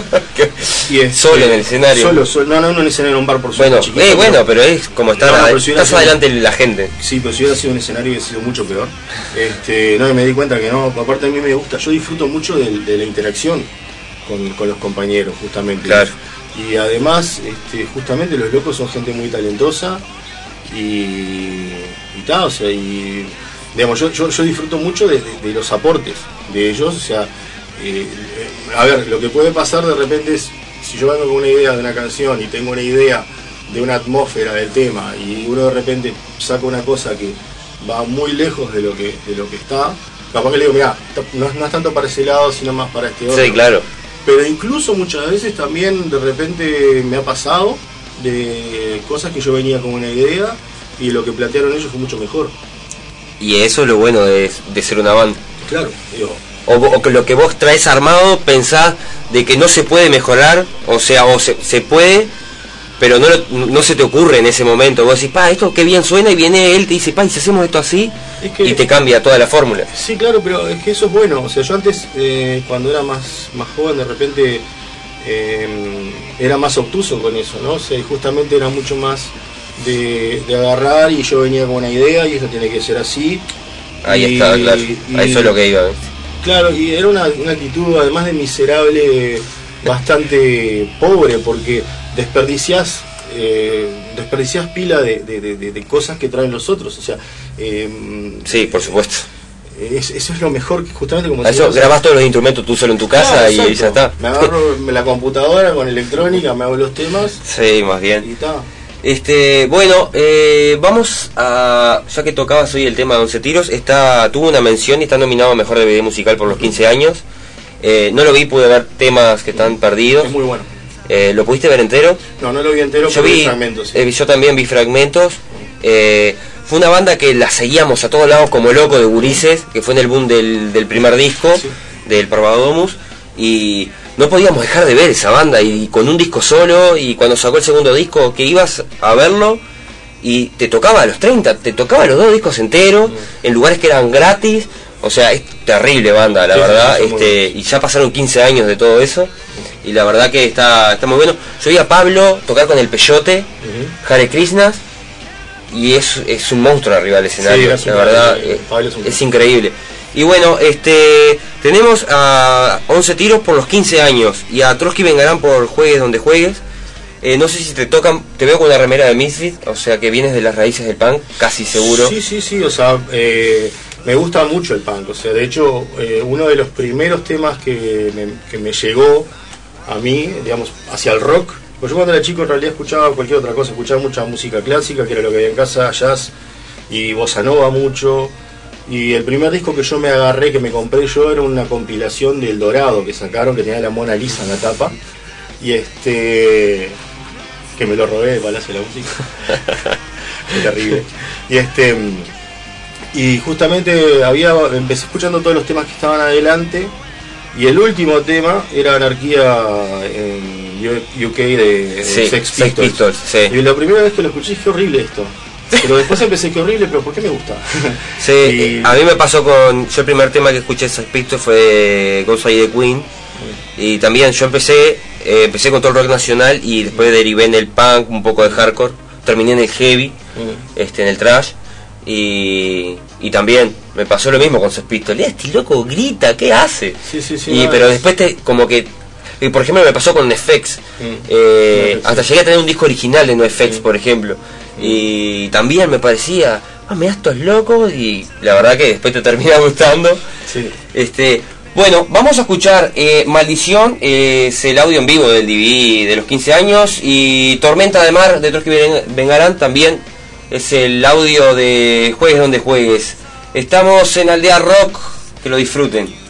[SPEAKER 3] Y este,
[SPEAKER 2] Solo en el escenario.
[SPEAKER 3] Solo, solo, no, no, no en el escenario, en un bar por suerte
[SPEAKER 2] Bueno,
[SPEAKER 3] chiquito,
[SPEAKER 2] eh,
[SPEAKER 3] pero-
[SPEAKER 2] bueno, pero es como estar,
[SPEAKER 3] No, no,
[SPEAKER 2] ade-
[SPEAKER 3] pero si hubiera
[SPEAKER 2] estás
[SPEAKER 3] sido-
[SPEAKER 2] adelante de la gente.
[SPEAKER 3] Sí, pero si hubiera sido un escenario hubiera sido mucho peor. Este, no, y me di cuenta que no, aparte a mí me gusta, yo disfruto mucho de, de la interacción con, con los compañeros, justamente.
[SPEAKER 2] Claro.
[SPEAKER 3] Y además, este, justamente los locos son gente muy talentosa y, y tal, o sea, y digamos, yo, yo, yo disfruto mucho de, de- de los aportes de ellos, o sea, eh, eh, a ver, lo que puede pasar de repente es, si yo vengo con una idea de una canción y tengo una idea de una atmósfera del tema y uno de repente saca una cosa que va muy lejos de lo que de lo que está, capaz que le digo, mira, no, no es tanto para ese lado, sino más para este otro.
[SPEAKER 2] Sí, claro.
[SPEAKER 3] Pero incluso muchas veces también de repente me ha pasado de cosas que yo venía con una idea y lo que plantearon ellos fue mucho mejor.
[SPEAKER 2] Y eso es lo bueno de, de ser una banda.
[SPEAKER 3] Claro, digo,
[SPEAKER 2] O, vo- o que lo que vos traes armado pensás de que no se puede mejorar, o sea, o se, se puede, pero no, lo- no se te ocurre en ese momento. Vos decís, pa, esto qué bien suena, y viene él, te dice, pa, y si hacemos esto así,
[SPEAKER 3] Es que-
[SPEAKER 2] y te cambia toda la fórmula.
[SPEAKER 3] sí, claro, pero es que eso es bueno. O sea, yo antes, eh, cuando era más, más joven, de repente eh, era más obtuso con eso, ¿no? O sea, y justamente era mucho más de, de agarrar y yo venía con una idea y esto tiene que ser así.
[SPEAKER 2] Ahí
[SPEAKER 3] Y-
[SPEAKER 2] está, claro.
[SPEAKER 3] y-
[SPEAKER 2] A eso es lo que iba.
[SPEAKER 3] Claro, y era una, una actitud además de miserable, bastante pobre, porque desperdiciás, eh, desperdiciás pila de, de- de- de cosas que traen los otros. O sea, eh,
[SPEAKER 2] Sí, por supuesto.
[SPEAKER 3] es- eso es lo mejor, que justamente como
[SPEAKER 2] A eso
[SPEAKER 3] decías,
[SPEAKER 2] grabás todos los instrumentos tú solo en tu casa.
[SPEAKER 3] claro,
[SPEAKER 2] y ya
[SPEAKER 3] exacto.
[SPEAKER 2] está.
[SPEAKER 3] Me agarro la computadora con electrónica, me hago los temas
[SPEAKER 2] Sí, más bien.
[SPEAKER 3] y está.
[SPEAKER 2] Este, bueno, eh, vamos a, ya que tocabas hoy el tema de Once Tiros, está, tuvo una mención y está nominado a Mejor D V D Musical por los quince años. Eh, no lo vi, pude ver temas que están perdidos.
[SPEAKER 3] Es muy bueno.
[SPEAKER 2] Eh, ¿Lo pudiste ver entero?
[SPEAKER 3] No, no lo vi entero,
[SPEAKER 2] Yo
[SPEAKER 3] pero
[SPEAKER 2] vi,
[SPEAKER 3] fragmentos. sí.
[SPEAKER 2] eh, yo también vi fragmentos. Eh, fue una banda que la seguíamos a todos lados como loco de gurises, que fue en el boom del, del primer disco,
[SPEAKER 3] Sí.
[SPEAKER 2] del Parvadomus, y no podíamos dejar de ver esa banda, y con un disco solo, y cuando sacó el segundo disco, que ibas a verlo, y te tocaba a los treinta, te tocaba los dos discos enteros, en lugares que eran gratis. O sea, es terrible banda, la
[SPEAKER 3] Sí, sí,
[SPEAKER 2] verdad,
[SPEAKER 3] sí, son muy
[SPEAKER 2] este,
[SPEAKER 3] buenos.
[SPEAKER 2] y ya pasaron quince años de todo eso, y la verdad que está, está muy bueno. Yo vi a Pablo tocar con el Peyote,
[SPEAKER 3] Ujú.
[SPEAKER 2] Hare Krishnas, y es, es un monstruo arriba del escenario,
[SPEAKER 3] es un
[SPEAKER 2] la verdad,
[SPEAKER 3] crack,
[SPEAKER 2] eh,
[SPEAKER 3] Pablo es un
[SPEAKER 2] es
[SPEAKER 3] crack.
[SPEAKER 2] increíble. Y bueno, este tenemos a Once Tiros por los quince años, y a Trotsky Vengarán por Juegues Donde Juegues. Eh, no sé si te tocan, te veo con una remera de Misfit, o sea que vienes de las raíces del punk, casi seguro.
[SPEAKER 3] Sí, sí, sí, o sea, eh, me gusta mucho el punk, o sea, de hecho, eh, uno de los primeros temas que me, que me llegó a mí, digamos, hacia el rock, pues yo cuando era chico en realidad escuchaba cualquier otra cosa, escuchaba mucha música clásica, que era lo que había en casa, jazz y bossa nova mucho, y el primer disco que yo me agarré, que me compré yo, era una compilación del Dorado que sacaron, que tenía la Mona Lisa en la tapa, y este... que me lo robé de Palacio de la Música. Qué terrible. Y este Y justamente había empecé escuchando todos los temas que estaban adelante. Y el último tema era Anarquía en U K de,
[SPEAKER 2] sí,
[SPEAKER 3] de Sex Pistols.
[SPEAKER 2] Sex Pistols sí.
[SPEAKER 3] Y la primera vez que lo escuché dije, horrible esto. Pero después empecé que horrible, pero ¿por qué me gusta?
[SPEAKER 2] Sí,
[SPEAKER 3] y...
[SPEAKER 2] a mí me pasó con... Yo el primer tema que escuché de Sex Pistols fue Ghost Eye the Queen. Y también yo empecé eh, empecé con todo el rock nacional y después derivé en el punk, un poco de hardcore. Terminé en el heavy, mm. este, en el thrash. Y, y también me pasó lo mismo con Sex Pistols. Este loco grita, ¿qué hace?
[SPEAKER 3] Sí, sí, sí,
[SPEAKER 2] y,
[SPEAKER 3] no,
[SPEAKER 2] pero
[SPEAKER 3] es...
[SPEAKER 2] después te, como que... Y por ejemplo me pasó con NoFX. Mm. Eh, no, hasta llegué a tener un disco original de NoFX, mm. por ejemplo. Y también me parecía, ah, mirá estos locos, y la verdad que después te termina gustando.
[SPEAKER 3] Sí.
[SPEAKER 2] Este, bueno, vamos a escuchar eh, Maldición, eh, es el audio en vivo del D V D de los quince años, y Tormenta de Mar de Trotsky Vengarán también es el audio de Juegues Donde Juegues. Estamos en Aldea Rock, que lo disfruten.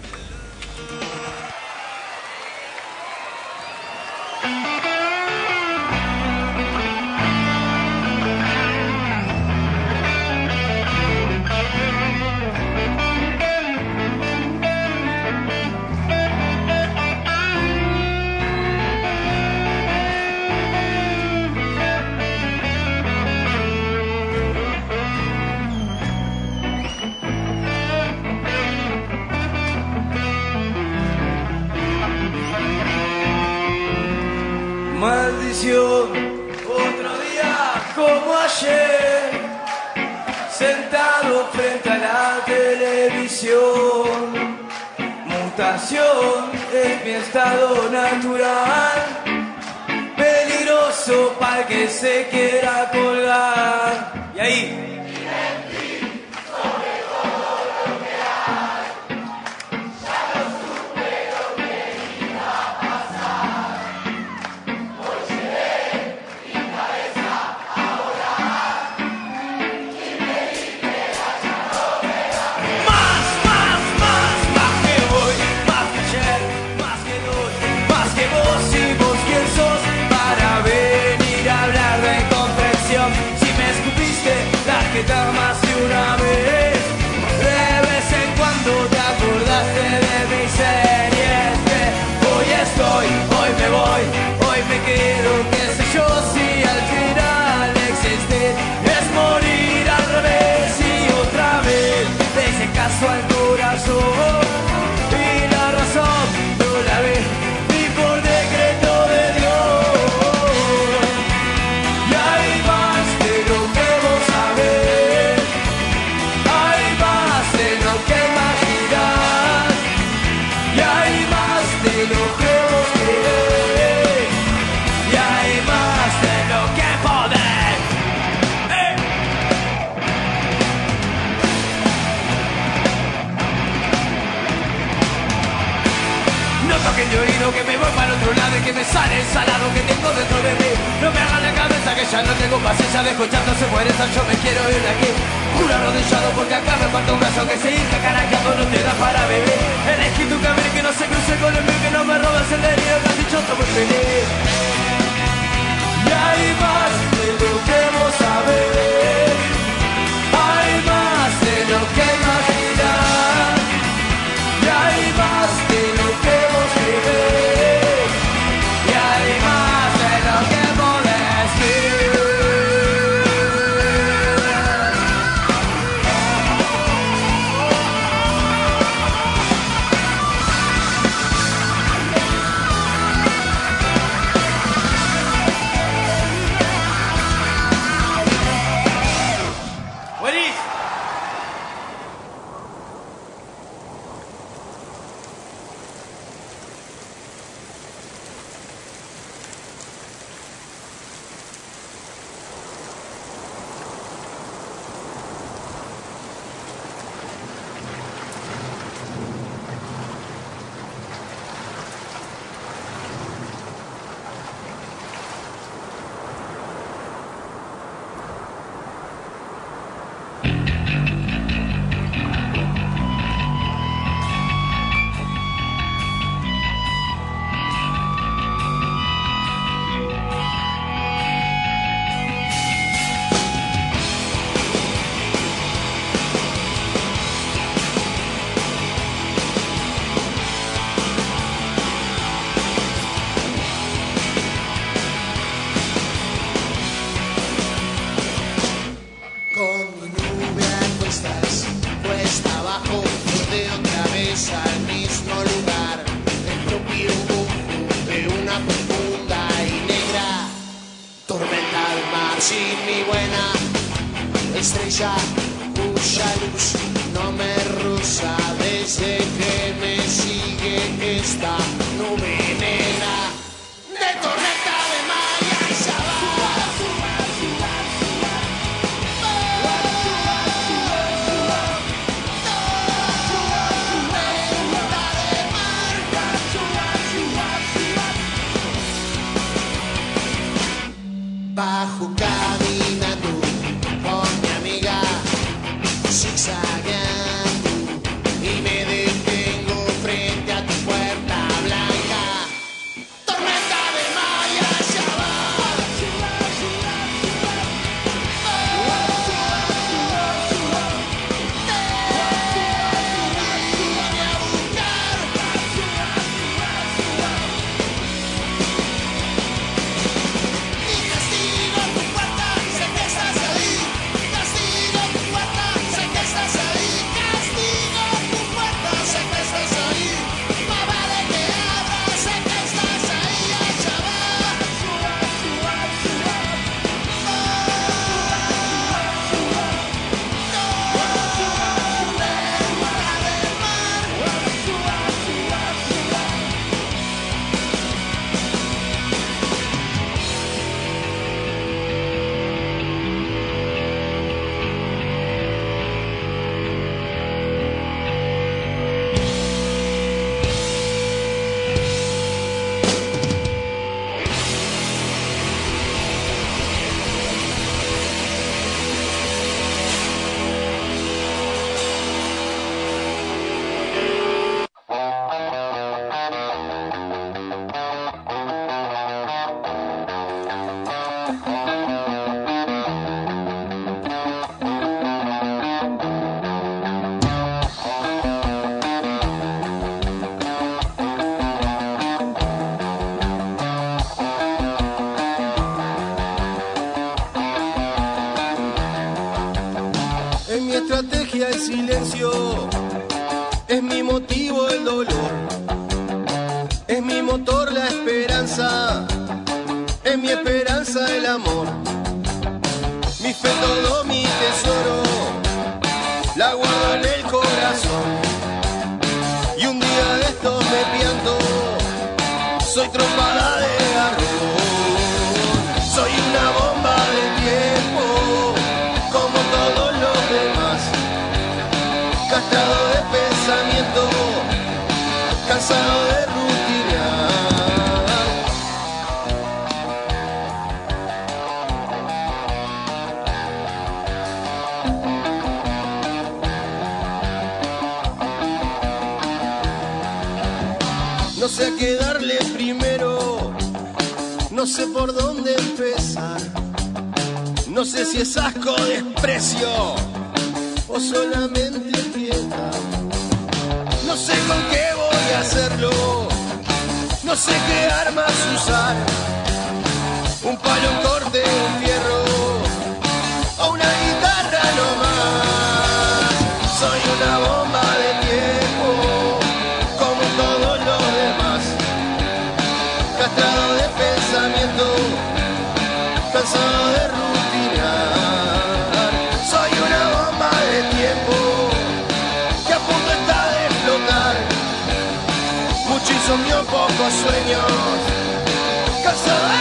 [SPEAKER 6] Maldición, otro día como ayer, sentado frente a la televisión. Mutación es mi estado natural, peligroso para que se quiera colgar. Y ahí más de una vez, de vez en cuando te acordaste de mis series, que hoy estoy, hoy me voy, hoy me quedo, qué sé yo, si al final existir es morir al revés y otra vez le hice caso al corazón y la razón no la ve ni por decreto de Dios. Y hay más de lo que vos sabés, hay más de lo que imaginás, y hay más de lo que vos querés, y hay más de lo que podés. ¡Eh! Noto que yo oído que me voy para el otro lado y que me sale el salado que tengo dentro de mí. No me hagan la cabeza que ya no tengo paciencia de escuchar, no se puede estar, yo me quiero ir de aquí. Juro arrodillado porque acá me falta un brazo, que seguir cacaraqueando no te da para beber. Elegí tu camino que no se cruce con el mío, que no me roba el senderío, que has dicho todo muy feliz. Y hay más de lo que vos sabés, hay más de lo que imaginás, y hay más de lo que vos querés, y hay más de lo que podés vivir.
[SPEAKER 4] sin mi buena estrella cuya luz no me roza desde que me sigue esta nube negra de tormenta de mar y allá va. Bajo caminando con mi amiga, zigzagueando, y me detengo frente a tu puerta blanca. Tormenta de mar y allá va. Vine a buscar. Y castigo tu puerta, sé que estás ahí. Castigo tu puerta, sé que estás ahí. Castigo tu puerta, sé que estás ahí. Más vale que abras, sé que estás ahí. Allá va.
[SPEAKER 7] Es mi estrategia el silencio, es mi motivo el dolor, es mi motor la esperanza, es mi esperanza el amor, mi fe todo mi tesoro, la guardo en el corazón, y un día de estos me pianto, soy trompada de garrón, soy una bomba de tiempo, como todos los demás, castrado de pensamiento, cansado de rutinar. No sé a qué darle primero, no sé por dónde empezar. No sé si es asco, desprecio o solamente piedad. No sé con qué voy a hacerlo, no sé qué armas usar. Un palo, un corte, un fierro o una guitarra nomás. Soy una bomba de tiempo, como todos los demás. Castrado de pensamiento, cansado de rutinar. Soy una bomba de tiempo que a punto está de explotar. Mucho insomnio, pocos sueños, cansado de...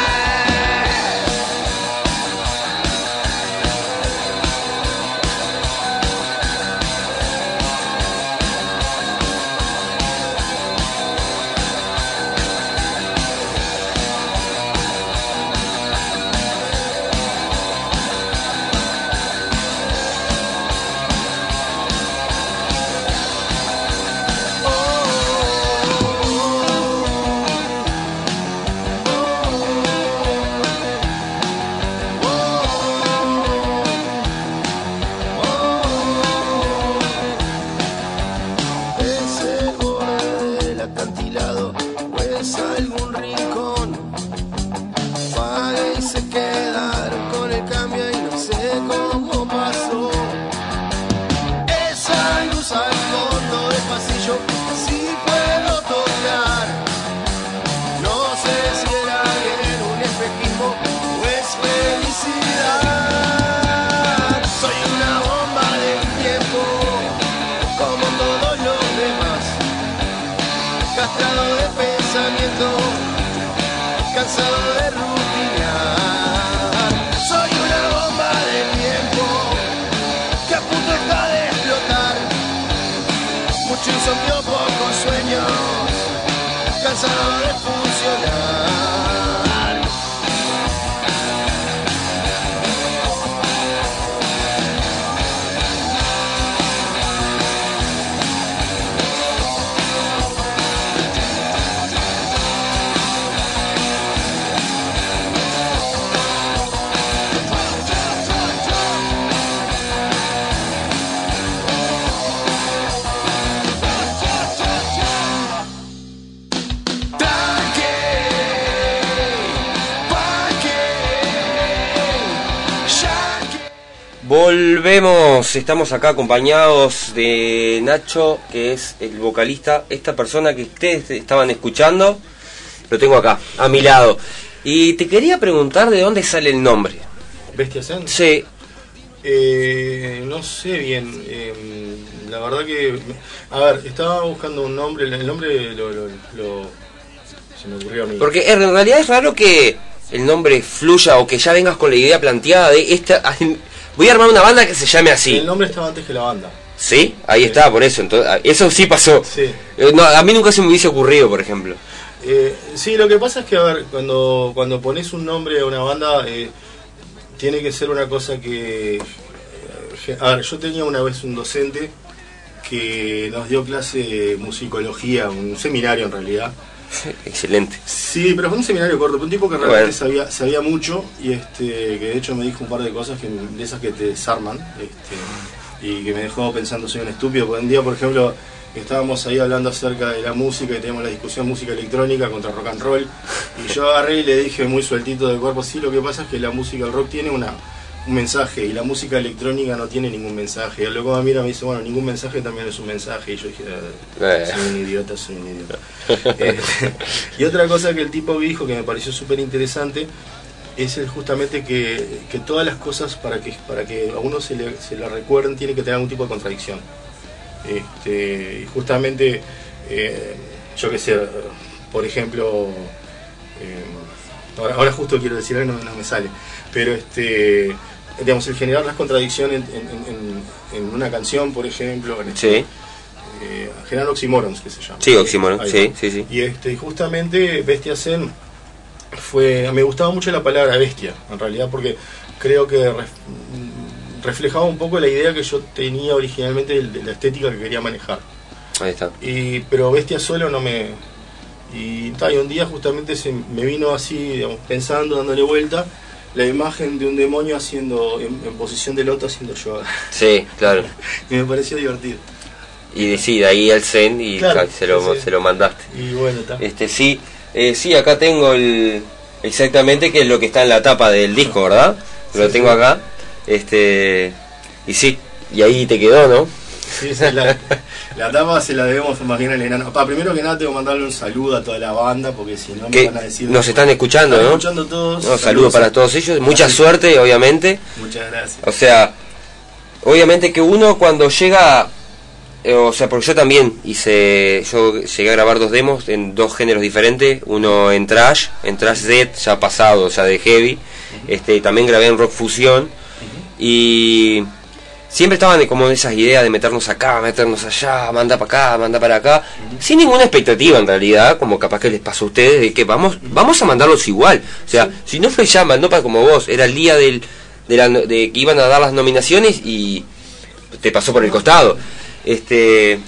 [SPEAKER 2] Volvemos, estamos acá acompañados de Nacho, que es el vocalista. Esta persona que ustedes estaban escuchando, lo tengo acá, a mi lado. Y te quería preguntar de dónde sale el nombre.
[SPEAKER 3] ¿Bestia Zen?
[SPEAKER 2] Sí.
[SPEAKER 3] Eh, no sé bien, eh, la verdad que... A ver, estaba buscando un nombre, el nombre lo, lo, lo se me ocurrió a mí.
[SPEAKER 2] Porque en realidad es raro que el nombre fluya o que ya vengas con la idea planteada de esta... Voy a armar una banda que se llame así.
[SPEAKER 3] El nombre estaba antes que la banda.
[SPEAKER 2] ¿Sí? Ahí
[SPEAKER 3] Sí.
[SPEAKER 2] está, por eso. Entonces, eso sí pasó.
[SPEAKER 3] Sí.
[SPEAKER 2] Eh, no, a mí nunca se me hubiese ocurrido, por ejemplo.
[SPEAKER 3] Eh, sí, lo que pasa es que, a ver, cuando, cuando pones un nombre a una banda, eh, tiene que ser una cosa que... eh, a ver, yo tenía una vez un docente que nos dio clase de musicología, un seminario en realidad.
[SPEAKER 2] Excelente.
[SPEAKER 3] Sí, pero fue un seminario corto, un tipo que realmente
[SPEAKER 2] Bueno.
[SPEAKER 3] sabía, sabía mucho y este que de hecho me dijo un par de cosas que, de esas que te desarman este, y que me dejó pensando soy un estúpido. Porque un día, por ejemplo, estábamos ahí hablando acerca de la música y teníamos la discusión música electrónica contra rock and roll y yo agarré y le dije muy sueltito del cuerpo, sí, lo que pasa es que la música, el rock tiene una un mensaje y la música electrónica no tiene ningún mensaje. Y luego me mira y me dice, bueno, ningún mensaje también es un mensaje. Y yo dije,
[SPEAKER 2] Eh.
[SPEAKER 3] soy un idiota, soy un idiota. Eh, y otra cosa que el tipo dijo que me pareció súper interesante es el justamente que, que todas las cosas para que para que a uno se le, se le recuerden tiene que tener algún tipo de contradicción. Este, y justamente, eh, yo qué sé, por ejemplo, eh, ahora, ahora justo quiero decir algo, no, no me sale, pero este... digamos, el generar las contradicciones en, en, en, en una canción, por ejemplo, en este,
[SPEAKER 2] Sí.
[SPEAKER 3] eh, generar oxymorons, que se llama.
[SPEAKER 2] Sí, oxímoron,
[SPEAKER 3] Ahí
[SPEAKER 2] sí,
[SPEAKER 3] va.
[SPEAKER 2] sí, sí.
[SPEAKER 3] Y este, justamente Bestia Zen fue, me gustaba mucho la palabra bestia, en realidad, porque creo que ref, reflejaba un poco la idea que yo tenía originalmente de, de la estética que quería manejar.
[SPEAKER 2] Ahí está.
[SPEAKER 3] Y, pero bestia solo no me... Y, ta, y un día justamente se me vino así, digamos, pensando, dándole vuelta, la imagen de un demonio haciendo en, en posición de loto haciendo yoga.
[SPEAKER 2] Sí, claro.
[SPEAKER 3] Y me pareció divertido.
[SPEAKER 2] Y de, sí, de ahí al Zen y
[SPEAKER 3] Claro,
[SPEAKER 2] ca- se, lo,
[SPEAKER 3] sí.
[SPEAKER 2] se lo mandaste.
[SPEAKER 3] Y bueno, está.
[SPEAKER 2] Este, sí, eh, sí, acá tengo el exactamente que es lo que está en la tapa del disco, ¿verdad? Lo
[SPEAKER 3] Sí,
[SPEAKER 2] tengo
[SPEAKER 3] sí.
[SPEAKER 2] acá. Este, y sí, y ahí te quedó, ¿no?
[SPEAKER 3] Sí, sí, la, la tapa se la debemos más bien al enano. Pa, primero que nada tengo que mandarle un saludo a toda la banda porque si no me
[SPEAKER 2] Que
[SPEAKER 3] van a decir...
[SPEAKER 2] nos están escuchando,
[SPEAKER 3] Están
[SPEAKER 2] ¿no?
[SPEAKER 3] escuchando todos.
[SPEAKER 2] No, saludos para todos ellos, mucha
[SPEAKER 3] Así-
[SPEAKER 2] suerte, obviamente.
[SPEAKER 3] Muchas gracias.
[SPEAKER 2] O sea, obviamente que uno cuando llega, eh, o sea, porque yo también hice, yo llegué a grabar dos demos en dos géneros diferentes, uno en thrash, en thrash death, ya pasado, o sea, de heavy, este, también grabé en rock fusión, y siempre estaban de como esas ideas de meternos acá, meternos allá, manda para acá, manda para acá, sin ninguna expectativa en realidad, como capaz que les pasó a ustedes, de que vamos vamos a mandarlos igual. O sea, si no me llaman, no para como vos, era el día del de, la, de que iban a dar las nominaciones y te pasó por el costado. Este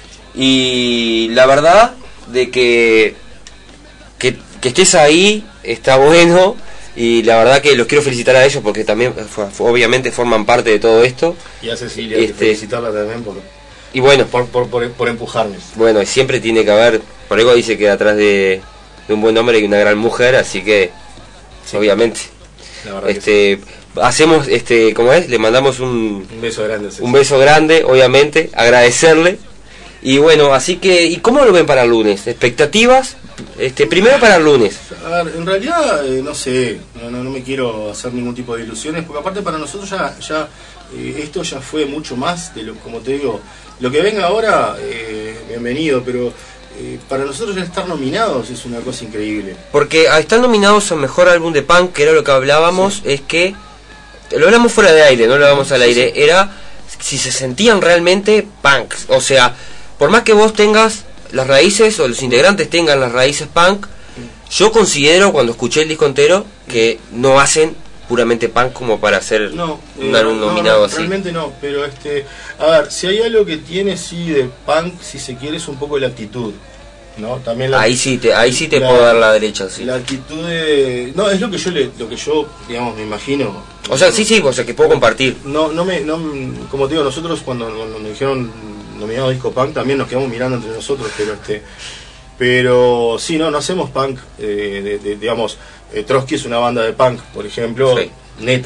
[SPEAKER 2] y la verdad de que que, que estés ahí está bueno. Y la verdad que los quiero felicitar a ellos porque también fue- fue- obviamente forman parte de todo esto.
[SPEAKER 3] Y a Cecilia, hay que
[SPEAKER 2] Este-
[SPEAKER 3] felicitarla también por,
[SPEAKER 2] Y bueno,
[SPEAKER 3] por, por, por, por empujarme.
[SPEAKER 2] bueno, siempre tiene que haber, por algo dice que atrás de, de un buen hombre hay una gran mujer, así que
[SPEAKER 3] Sí.
[SPEAKER 2] obviamente.
[SPEAKER 3] La verdad que
[SPEAKER 2] Este hacemos este, ¿cómo es? Le mandamos un,
[SPEAKER 3] sí. Un beso grande a Cecilia.
[SPEAKER 2] un beso grande, obviamente, agradecerle. Y bueno, así que, ¿y cómo lo ven para el lunes? ¿Expectativas? Este, primero para el lunes.
[SPEAKER 3] A ver, en realidad, eh, no sé, no, no, no me quiero hacer ningún tipo de ilusiones, porque aparte para nosotros ya, ya eh, esto ya fue mucho más de lo, como te digo, lo que venga ahora, eh, bienvenido, pero eh, para nosotros ya estar nominados es una cosa increíble.
[SPEAKER 2] Porque a estar nominados a Mejor Álbum de Punk, que era lo que hablábamos, es que, lo hablamos fuera de aire, no lo hablamos al
[SPEAKER 3] Sí,
[SPEAKER 2] aire,
[SPEAKER 3] sí.
[SPEAKER 2] era si se sentían realmente punks. O sea, por más que vos tengas las raíces, o los integrantes tengan las raíces punk, yo considero, cuando escuché el disco entero, que no hacen puramente punk como para hacer
[SPEAKER 3] No,
[SPEAKER 2] un
[SPEAKER 3] eh,
[SPEAKER 2] álbum
[SPEAKER 3] no,
[SPEAKER 2] nominado
[SPEAKER 3] no,
[SPEAKER 2] así.
[SPEAKER 3] realmente no, pero este, a ver, si hay algo que tiene sí de punk, si se quiere, es un poco la actitud, ¿no? También la,
[SPEAKER 2] Ahí sí te, ahí sí te
[SPEAKER 3] la-
[SPEAKER 2] puedo dar la derecha, sí.
[SPEAKER 3] la actitud de, no, es lo que yo le, lo que yo, digamos, me imagino.
[SPEAKER 2] O sea, sí, sí, o sea, que puedo compartir.
[SPEAKER 3] No, no me, no, como te digo, nosotros cuando, cuando nos dijeron nominado disco punk también nos quedamos mirando entre nosotros, pero este, pero sí, no, no hacemos punk, eh, de, de- digamos, eh, Trotsky es una banda de punk, por ejemplo,
[SPEAKER 2] Sí.
[SPEAKER 3] neta,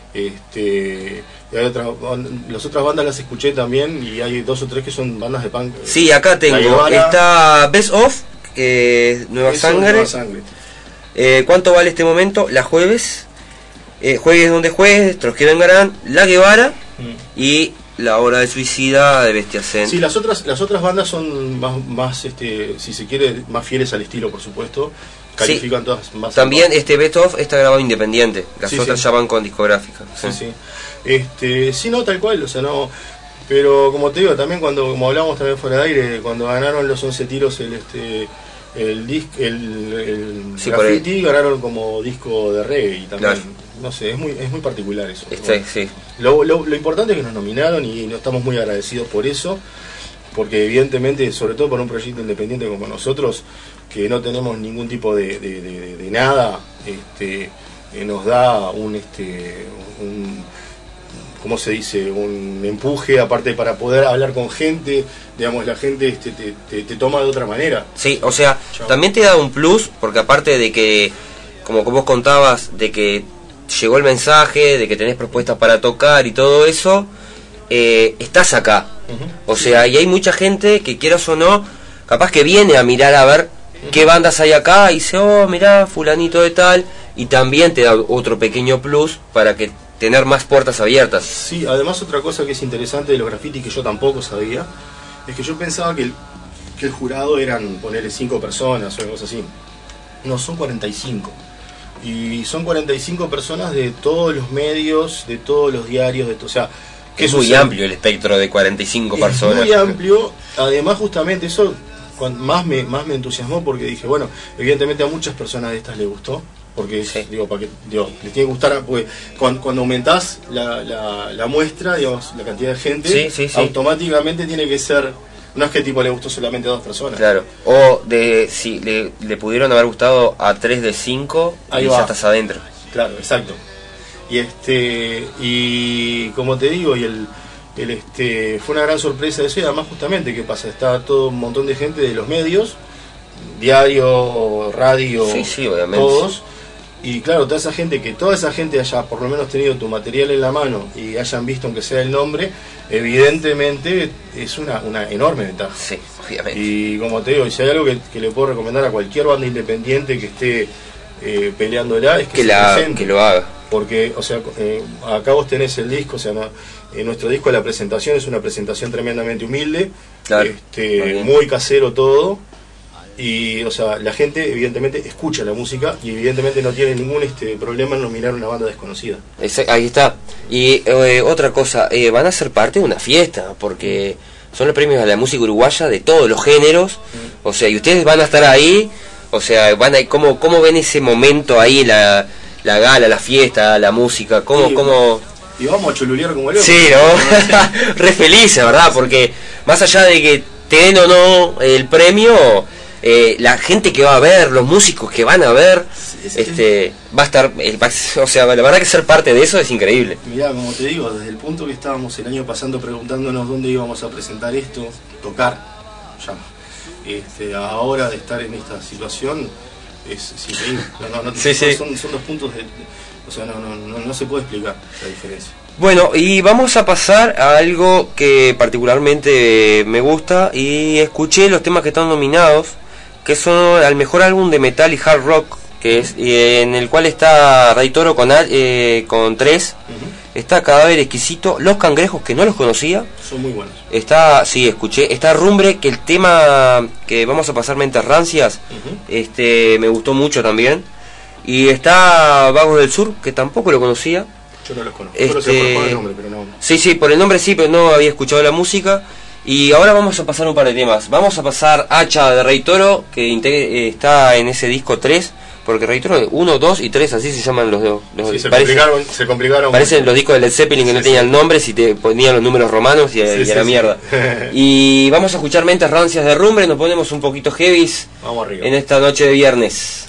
[SPEAKER 3] Este, y hay otras, las otras bandas las escuché también y hay dos o tres que son bandas de punk.
[SPEAKER 2] Sí, acá tengo.
[SPEAKER 3] Guevara,
[SPEAKER 2] está Best Of, eh, Nueva
[SPEAKER 3] eso,
[SPEAKER 2] Sangre.
[SPEAKER 3] Nueva Sangre.
[SPEAKER 2] Eh, ¿Cuánto vale este momento? La Jueves. Eh, juegues donde juegues, Trotsky Vengarán, La Guevara mm. y La Hora del Suicida de Bestia Zen.
[SPEAKER 3] Sí, las otras, las otras bandas son más, más este, si se quiere, más fieles al estilo, por supuesto. Califican sí. todas más.
[SPEAKER 2] También este Best Of está grabado independiente. Las
[SPEAKER 3] sí,
[SPEAKER 2] otras
[SPEAKER 3] sí.
[SPEAKER 2] ya van con discográfica.
[SPEAKER 3] Sí, sí. Este, sí, no, tal cual, o sea, no. Pero como te digo, también cuando, como hablamos también fuera de aire, cuando ganaron los once tiros el este el disc, el, el
[SPEAKER 2] sí,
[SPEAKER 3] Graffiti, ganaron como disco de reggae y también.
[SPEAKER 2] Claro.
[SPEAKER 3] No sé, es muy es muy particular eso.
[SPEAKER 2] Este,
[SPEAKER 3] bueno,
[SPEAKER 2] sí.
[SPEAKER 3] lo, lo, lo importante es que nos nominaron y nos estamos muy agradecidos por eso, porque evidentemente, sobre todo por un proyecto independiente como nosotros, que no tenemos ningún tipo de, de, de, de nada, este, eh, nos da un, este, un, ¿cómo se dice? Un empuje, aparte para poder hablar con gente, digamos, la gente este, te, te, te toma de otra manera.
[SPEAKER 2] Sí, o sea,
[SPEAKER 3] Chao.
[SPEAKER 2] También te da un plus, porque aparte de que, como vos contabas, de que llegó el mensaje, de que tenés propuestas para tocar y todo eso, eh, estás acá. Uh-huh. O sea, y hay mucha gente que, quieras o no, capaz que viene a mirar a ver uh-huh. qué bandas hay acá y dice, oh, mirá, fulanito de tal, y también te da otro pequeño plus para que tener más puertas abiertas.
[SPEAKER 3] Sí, además otra cosa que es interesante de los graffiti que yo tampoco sabía, es que yo pensaba que el, que el jurado eran, ponerle cinco personas o algo así. No, son cuarenta y cinco. Y son cuarenta y cinco personas de todos los medios, de todos los diarios, de to- o sea, que
[SPEAKER 2] es
[SPEAKER 3] eso
[SPEAKER 2] muy
[SPEAKER 3] sea,
[SPEAKER 2] amplio el espectro de cuarenta y cinco
[SPEAKER 3] es
[SPEAKER 2] personas.
[SPEAKER 3] muy amplio, además justamente eso cuan- más me, más me entusiasmó porque dije, bueno, evidentemente a muchas personas de estas les gustó, porque
[SPEAKER 2] Sí.
[SPEAKER 3] digo, para que, digo, les tiene que gustar, porque cuando, cuando aumentás la, la, la muestra, digamos, la cantidad de gente,
[SPEAKER 2] Sí, sí, sí.
[SPEAKER 3] automáticamente tiene que ser, no es que tipo le gustó solamente a dos personas.
[SPEAKER 2] Claro, o de si le, le pudieron haber gustado a tres de cinco
[SPEAKER 3] Ahí
[SPEAKER 2] y
[SPEAKER 3] va.
[SPEAKER 2] ya estás adentro.
[SPEAKER 3] Claro, exacto. Y este y como te digo, y el, el este fue una gran sorpresa eso, y además justamente qué pasa, está todo un montón de gente de los medios, diario, radio,
[SPEAKER 2] Sí, sí, obviamente.
[SPEAKER 3] todos. Y claro, toda esa gente, que toda esa gente haya por lo menos tenido tu material en la mano y hayan visto aunque sea el nombre, evidentemente es una, una enorme ventaja.
[SPEAKER 2] Sí, obviamente.
[SPEAKER 3] Y como te digo, y si hay algo que, que le puedo recomendar a cualquier banda independiente que esté eh, peleándola, es que,
[SPEAKER 2] que,
[SPEAKER 3] se
[SPEAKER 2] la,
[SPEAKER 3] presente.
[SPEAKER 2] que lo haga.
[SPEAKER 3] Porque, o sea, eh, acá vos tenés el disco, o sea, no, eh, nuestro disco, la presentación es una presentación tremendamente humilde,
[SPEAKER 2] Claro,
[SPEAKER 3] este,
[SPEAKER 2] muy bien.
[SPEAKER 3] muy casero todo, y, o sea, la gente evidentemente escucha la música y evidentemente no tiene ningún este problema en nominar una banda desconocida.
[SPEAKER 2] Esa- ahí está. Y eh, otra cosa, eh, van a ser parte de una fiesta, porque son los premios a la música uruguaya de todos los géneros, o sea, y ustedes van a estar ahí, o sea, van a, ¿cómo, cómo ven ese momento ahí, la, la gala, la fiesta, la música? ¿Cómo,
[SPEAKER 3] Sí,
[SPEAKER 2] cómo...
[SPEAKER 3] Y vamos a cholulear como locos.
[SPEAKER 2] Sí, ¿no? Re felices, ¿verdad? Porque más allá de que te den o no el premio, eh, la gente que va a ver, los músicos que van a ver,
[SPEAKER 3] Sí, sí.
[SPEAKER 2] este va a estar, eh, va- o sea, la verdad que ser parte de eso es increíble.
[SPEAKER 3] Mirá, como te digo, desde el punto que estábamos el año pasando preguntándonos dónde íbamos a presentar esto, tocar, ya. Este, ahora de estar en esta situación es, es increíble. No, no, no,
[SPEAKER 2] Sí,
[SPEAKER 3] son,
[SPEAKER 2] sí.
[SPEAKER 3] Son, son dos puntos de, de- o sea, no, no, no, no se puede explicar la diferencia.
[SPEAKER 2] Bueno, y vamos a pasar a algo que particularmente me gusta, y escuché los temas que están nominados, que son al mejor álbum de metal y hard rock, que es y en el cual está Rey Toro con, a- eh, con tres,
[SPEAKER 3] Uh-huh.
[SPEAKER 2] está Cadáver Exquisito, Los Cangrejos, que no los conocía,
[SPEAKER 3] Son muy buenos.
[SPEAKER 2] está, sí, escuché, está Rumbre, que el tema que vamos a pasar Mentes Rancias,
[SPEAKER 3] Uh-huh.
[SPEAKER 2] este me gustó mucho también, y está Vagos del Sur, que tampoco lo conocía.
[SPEAKER 3] Yo no los conozco.
[SPEAKER 2] Este-
[SPEAKER 3] Solo sé por el nombre, pero no.
[SPEAKER 2] Sí, sí, por el nombre sí, pero no había escuchado la música. Y ahora vamos a pasar un par de temas. Vamos a pasar Hacha de Rey Toro, que integre- eh, está en ese disco tres, porque Rey Toro uno, dos y tres, así se llaman los dos. Los,
[SPEAKER 3] Sí, se
[SPEAKER 2] parece-
[SPEAKER 3] complicaron, se complicaron.
[SPEAKER 2] parecen los discos de Led Zeppelin que no
[SPEAKER 3] Sí,
[SPEAKER 2] tenían
[SPEAKER 3] sí.
[SPEAKER 2] nombres y te ponían los números romanos y,
[SPEAKER 3] Sí,
[SPEAKER 2] y
[SPEAKER 3] sí,
[SPEAKER 2] a la
[SPEAKER 3] sí.
[SPEAKER 2] mierda. Y vamos a escuchar Mentes Rancias de Rumbre, nos ponemos un poquito heavies
[SPEAKER 3] Vamos arriba.
[SPEAKER 2] en esta noche de viernes.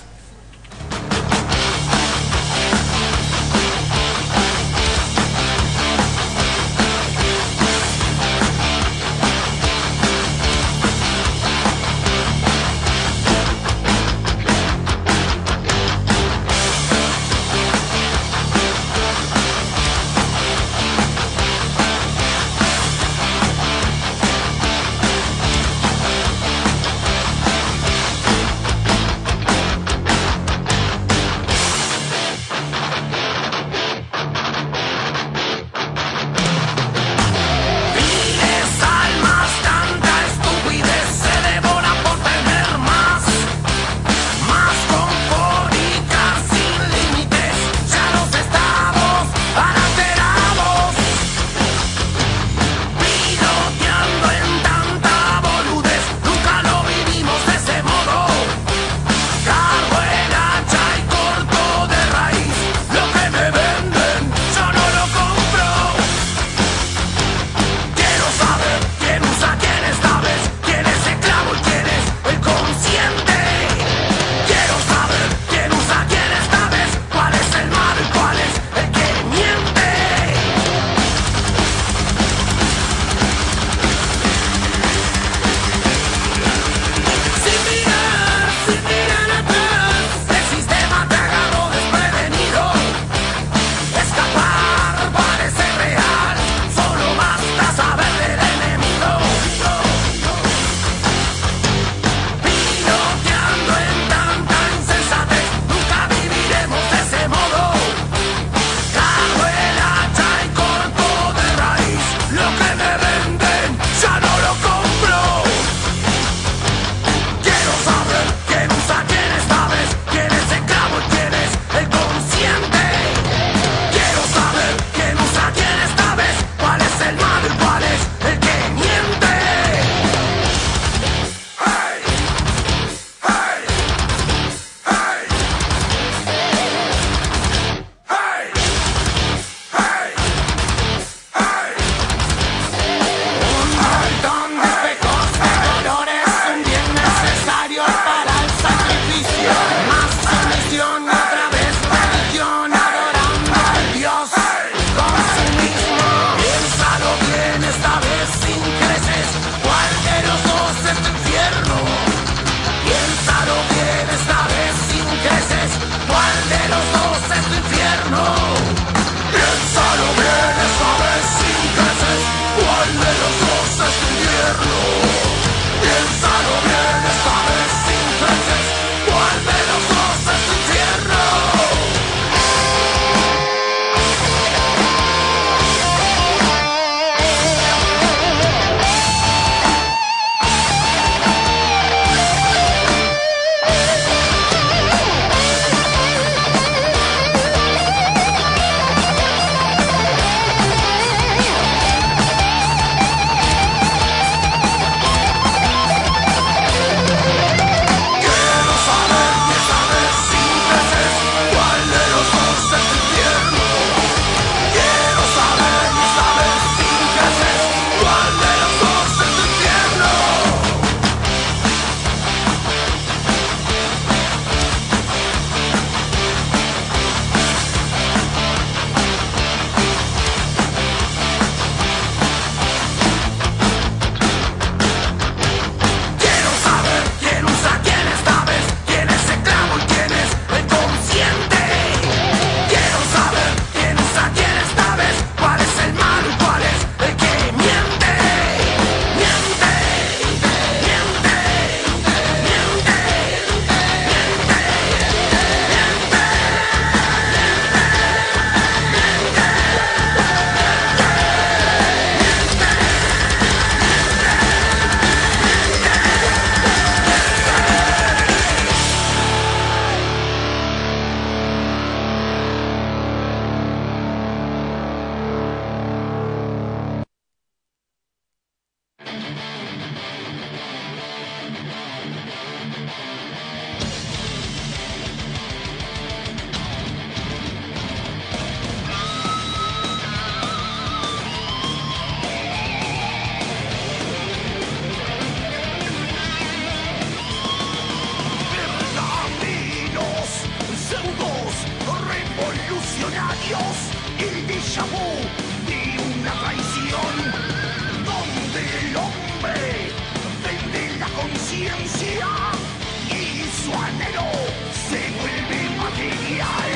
[SPEAKER 8] revolucionarios, el déjà vu de una traición, donde el hombre vende la conciencia y su anhelo se vuelve material.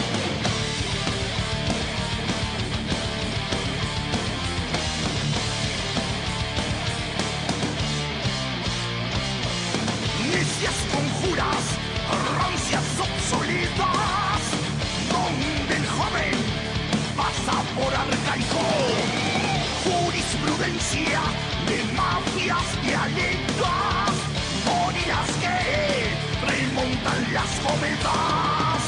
[SPEAKER 8] Necias conjuras, rancias obsoletas, donde el joven pasa por arcaico, jurisprudencia de mafias dialectas, morirás que remontan las cometas.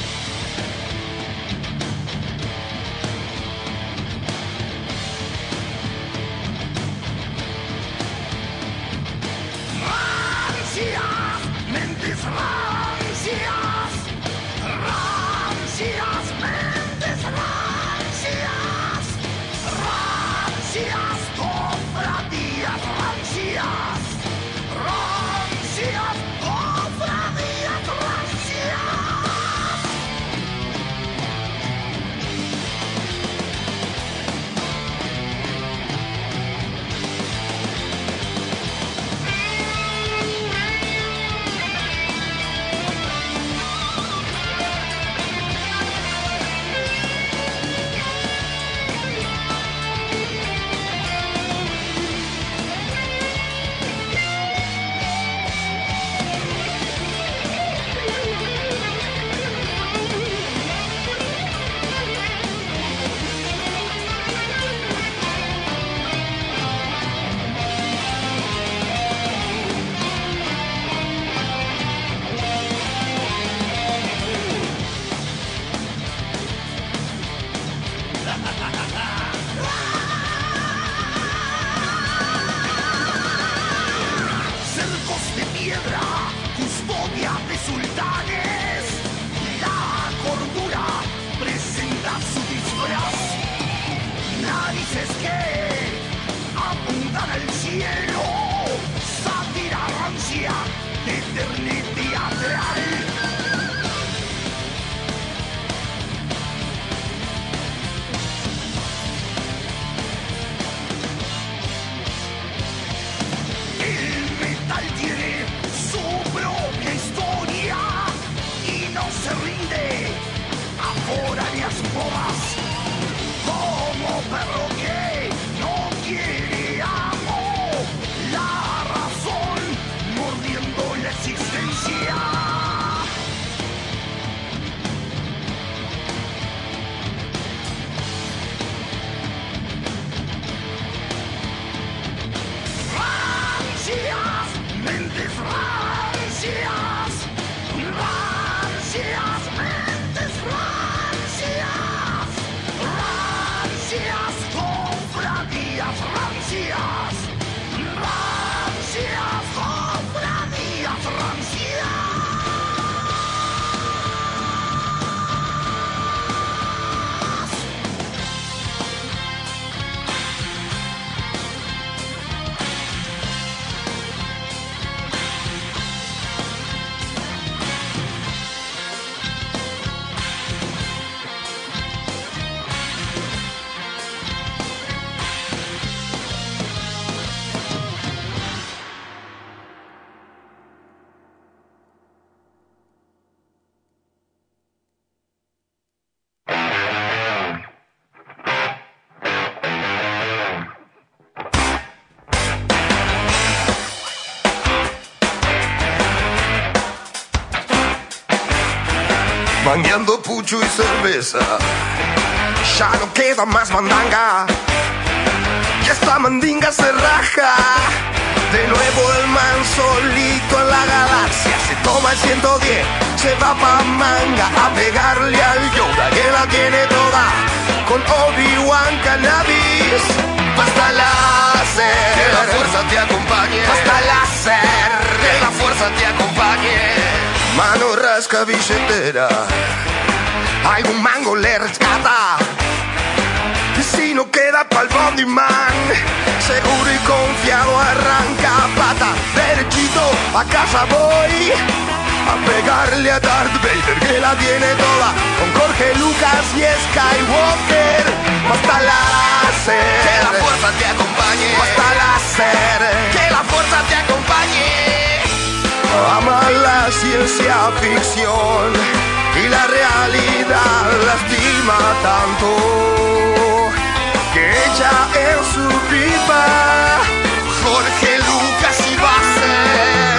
[SPEAKER 8] Rancias, mentes rancias, rancias, mentes rancias, rancias, cofradías rancias, rancias, cofradías rancias. Cercos de piedra, custodia de sultanes, la cordura presenta su disfraz, narices que apuntan al cielo, sátira rancia de Eterne teatral. El metal tiene su propia historia y no se rinde a foráneas bodas. Como perro que no quiere amo, la razón mordiendo la existencia. Rancias, mentes rancias, rancias, mentes rancias, rancias, cofradías rancias, rancias, cofradías rancias.
[SPEAKER 9] Mangueando pucho y cerveza, ya no queda más mandanga, y esta mandinga se raja. De nuevo el man solito en la galaxia, se toma el ciento diez, se va pa' manga a pegarle al Yoda que la tiene toda, con Obi-Wan Cannabis. Pasta láser, que la fuerza te acompañe. Pasta láser, que la fuerza te acompañe. Mano rasca billetera, algún mango le rescata, y si no queda pa'l bondi man, seguro y confiado arranca pata. Derechito a casa voy, pegarle a Darth Vader que la tiene toda, con Jorge Lucas y Skywalker. Basta láser, que la fuerza te acompañe. Basta láser, que la fuerza te acompañe. Ama la ciencia ficción y la realidad lastima tanto que ella en su pipa Jorge Lucas iba a ser.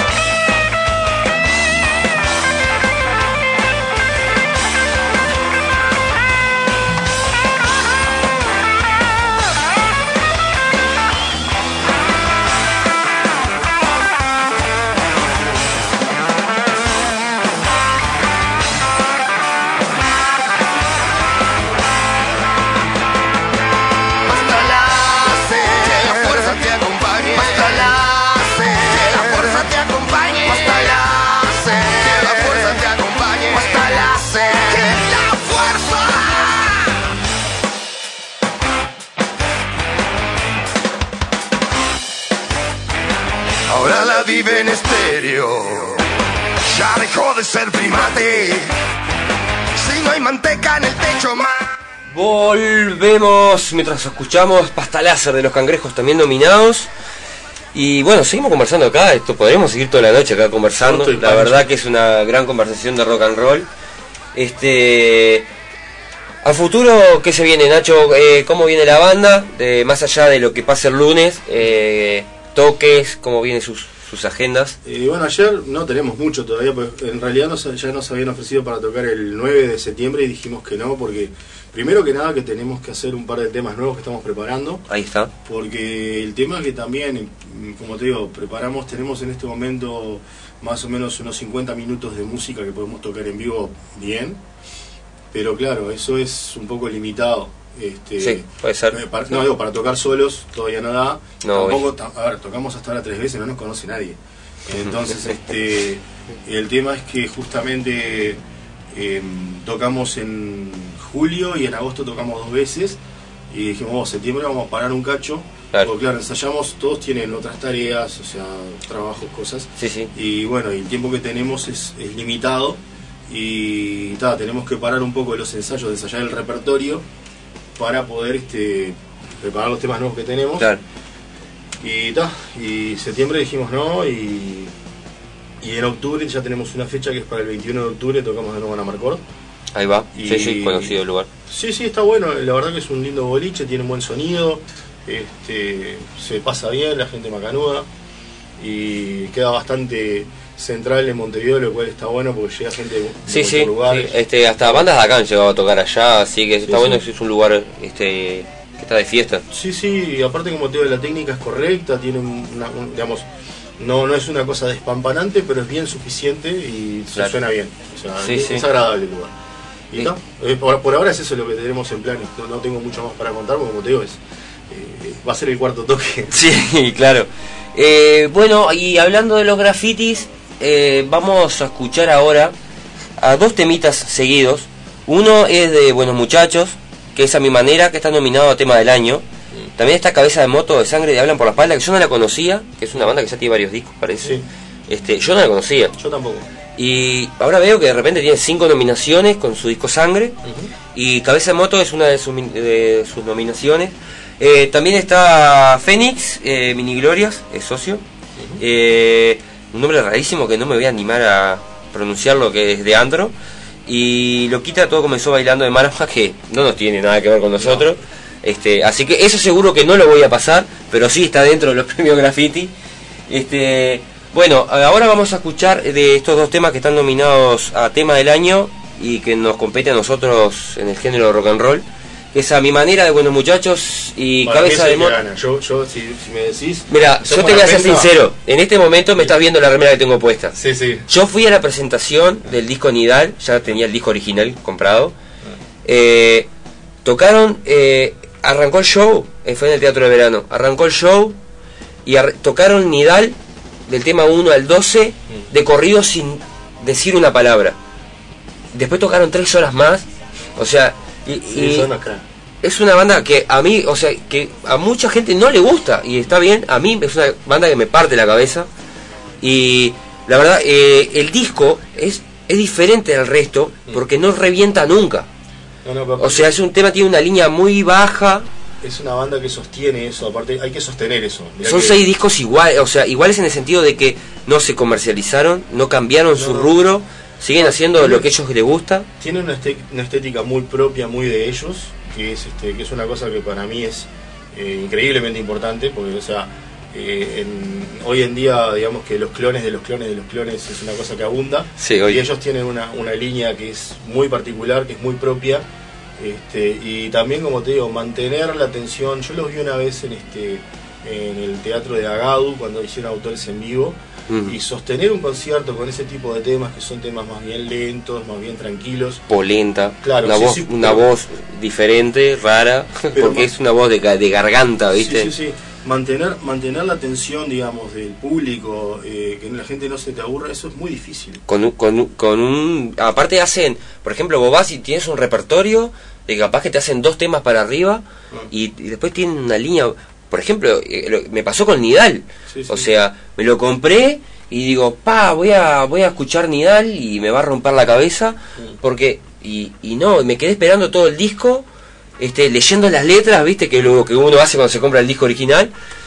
[SPEAKER 9] Ahora la vive en estéreo, ya dejó de ser primate. Si no hay manteca en el techo más.
[SPEAKER 2] Volvemos mientras escuchamos Pasta Láser de Los Cangrejos, también nominados. Y bueno, seguimos conversando acá. Esto podremos seguir toda la noche acá conversando. La verdad que es una gran conversación de rock and roll. Este, a futuro, ¿qué se viene, Nacho? Eh, ¿Cómo viene la banda? De, más allá de lo que pase el lunes, eh, toques, ¿cómo vienen sus, sus agendas?
[SPEAKER 3] Y eh, bueno, ayer no tenemos mucho todavía, pues en realidad nos, ya nos habían ofrecido para tocar el nueve de septiembre y dijimos que no, porque primero que nada que tenemos que hacer un par de temas nuevos que estamos preparando.
[SPEAKER 2] Ahí está.
[SPEAKER 3] Porque el tema que también, como te digo, preparamos, tenemos en este momento más o menos unos cincuenta minutos de música que podemos tocar en vivo bien, pero claro, eso es un poco limitado. Este,
[SPEAKER 2] sí, puede ser.
[SPEAKER 3] Eh, para, no, digo, para tocar solos todavía no da.
[SPEAKER 2] No,
[SPEAKER 3] Tampoco, ta, a ver, tocamos hasta ahora tres veces, no nos conoce nadie. Entonces, este, el tema es que justamente eh, tocamos en julio y en agosto tocamos dos veces. Y dijimos, oh, septiembre vamos a parar un cacho. Claro. Porque claro, ensayamos, todos tienen otras tareas, o sea, trabajos, cosas.
[SPEAKER 2] Sí, sí.
[SPEAKER 3] Y bueno, y el tiempo que tenemos es, es limitado. Y ta, tenemos que parar un poco los ensayos, de ensayar el repertorio para poder este, preparar los temas nuevos que tenemos.
[SPEAKER 2] Claro.
[SPEAKER 3] Y ta, y septiembre dijimos no, y, y en octubre ya tenemos una fecha que es para el veintiuno de octubre, tocamos de nuevo en Amarcord.
[SPEAKER 2] Ahí va,
[SPEAKER 3] y,
[SPEAKER 2] sí, sí, conocido el lugar.
[SPEAKER 3] Sí, sí, está bueno, la verdad que es un lindo boliche, tiene un buen sonido, este, se pasa bien, la gente macanuda, y queda bastante central en Montevideo, lo cual está bueno porque llega gente de, de
[SPEAKER 2] sí, sí,
[SPEAKER 3] lugares.
[SPEAKER 2] Sí, este, hasta bandas de acá han llegado a tocar allá, así que
[SPEAKER 3] sí,
[SPEAKER 2] está
[SPEAKER 3] sí.
[SPEAKER 2] bueno, es un lugar este, que está de fiesta.
[SPEAKER 3] Sí, sí, y aparte como te digo, la técnica es correcta, tiene una, un, digamos, no, no es una cosa despampanante, pero es bien suficiente y
[SPEAKER 2] claro.
[SPEAKER 3] suena bien, o sea,
[SPEAKER 2] sí,
[SPEAKER 3] es,
[SPEAKER 2] sí.
[SPEAKER 3] es agradable el lugar. Y
[SPEAKER 2] sí.
[SPEAKER 3] no, eh, por, por ahora es eso lo que tenemos en plan, no, no tengo mucho más para contar, porque como te digo, es, eh, va a ser el cuarto toque.
[SPEAKER 2] Sí, claro. Eh, bueno, y hablando de los grafitis, eh, vamos a escuchar ahora a dos temitas seguidos. Uno es de Buenos Muchachos, que es A Mi Manera, que está nominado a Tema del Año. También está Cabeza de Moto de Sangre de Hablan por la Espalda, que yo no la conocía, que es una banda que ya tiene varios discos, parece.
[SPEAKER 3] Sí.
[SPEAKER 2] Este, yo no la conocía.
[SPEAKER 3] Yo tampoco.
[SPEAKER 2] Y ahora veo que de repente tiene cinco nominaciones con su disco Sangre. Uh-huh. Y Cabeza de Moto es una de sus, de sus nominaciones. Eh, también está Fénix, eh, Mini Glorias, es socio. Uh-huh. eh, un nombre rarísimo que no me voy a animar a pronunciarlo, que es de Andro. Y Loquita todo comenzó bailando de Marama, que no nos tiene nada que ver con nosotros. No. Este, así que eso seguro que no lo voy a pasar, pero sí está dentro de los premios Graffiti. Este, bueno, ahora vamos a escuchar de estos dos temas que están nominados a Tema del Año y que nos compete a nosotros en el género rock and roll, que es A Mi Manera de Buenos Muchachos y
[SPEAKER 3] Para
[SPEAKER 2] Cabeza de Moto.
[SPEAKER 3] Yo, yo si, si me decís...
[SPEAKER 2] Mira, yo te voy a ser sincero, en este momento me estás viendo la remera que tengo puesta.
[SPEAKER 3] Sí, sí.
[SPEAKER 2] Yo fui a la presentación del disco Nidal, ya tenía el disco original comprado. Eh, tocaron... Eh, Arrancó el show, eh, fue en el Teatro de Verano, arrancó el show y ar- tocaron Nidal del tema uno al doce de corrido sin decir una palabra. Después tocaron tres horas más, o sea, y,
[SPEAKER 3] sí,
[SPEAKER 2] y
[SPEAKER 3] son acá.
[SPEAKER 2] Es una banda que a mí, o sea, que a mucha gente no le gusta y está bien, a mí es una banda que me parte la cabeza y La verdad, eh, el disco es, es diferente al resto porque no revienta nunca.
[SPEAKER 3] No, no,
[SPEAKER 2] O sea, es un tema, tiene una línea muy baja.
[SPEAKER 3] Es una banda que sostiene eso, aparte hay que sostener eso. Mirá
[SPEAKER 2] Son
[SPEAKER 3] que...
[SPEAKER 2] seis discos iguales, o sea, iguales en el sentido de que no se comercializaron, no cambiaron no, su rubro, siguen no, haciendo tiene, lo que a ellos les gusta.
[SPEAKER 3] Tiene una, este, una estética muy propia, muy de ellos, que es este que es una cosa que para mí es eh, increíblemente importante, porque, o sea, eh, en, hoy en día, digamos que los clones de los clones de los clones es una cosa que abunda,
[SPEAKER 2] sí, hoy...
[SPEAKER 3] y ellos tienen una, una línea que es muy particular, que es muy propia. Este, y también, como te digo, mantener la atención. Yo los vi una vez en este en el teatro de Agadu cuando hicieron autores en vivo, mm. y sostener un concierto con ese tipo de temas que son temas más bien lentos, más bien tranquilos,
[SPEAKER 2] polenta,
[SPEAKER 3] claro,
[SPEAKER 2] una,
[SPEAKER 3] sí,
[SPEAKER 2] voz,
[SPEAKER 3] sí,
[SPEAKER 2] una
[SPEAKER 3] pero,
[SPEAKER 2] voz diferente, rara, porque más, es una voz de, de garganta, ¿viste?
[SPEAKER 3] Sí, sí, sí. Mantener, mantener la atención, digamos, del público, eh, que la gente no se te aburra, eso es muy difícil.
[SPEAKER 2] Con un, con, con un, aparte hacen, por ejemplo, vos vas y tienes un repertorio de capaz que te hacen dos temas para arriba, ah. y, y después tienen una línea, por ejemplo, eh, lo, me pasó con Nidal, sí, sí. O sea, me lo compré y digo, pa, voy a voy a escuchar Nidal y me va a romper la cabeza, sí. porque, y, y no, me quedé esperando todo el disco, este, leyendo las letras, viste, que es lo que uno hace cuando se compra el disco original,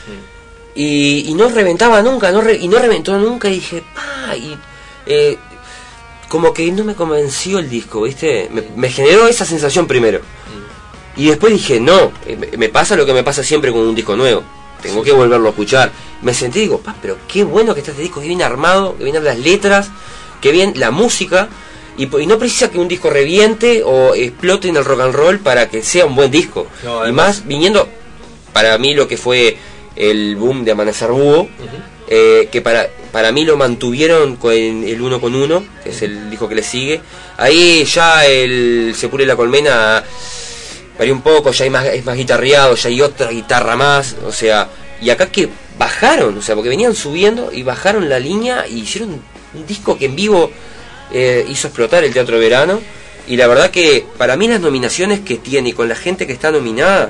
[SPEAKER 2] sí. y, y no reventaba nunca, no re, y no reventó nunca, y dije, pa, y... Eh, como que no me convenció el disco, ¿viste? Me, me generó esa sensación primero. Mm. Y después dije, no, me pasa lo que me pasa siempre con un disco nuevo. Tengo sí, que volverlo a escuchar. Me sentí y digo, pa, pero qué bueno que está este disco, que bien armado, que bien las letras, que bien la música. Y, y no precisa que un disco reviente o explote en el rock and roll para que sea un buen disco. No, además, y más viniendo, para mí lo que fue el boom de Amanecer Búho, uh-huh. Eh, que para para mí lo mantuvieron con el uno con uno, que es el disco que le sigue. Ahí ya el Sepulcro y la Colmena varió un poco, ya hay más, es más guitarreado, ya hay otra guitarra más, o sea, y acá que bajaron, o sea, porque venían subiendo y bajaron la línea y hicieron un, un disco que en vivo eh, hizo explotar el Teatro Verano. Y la verdad que para mí las nominaciones que tiene y con la gente que está nominada,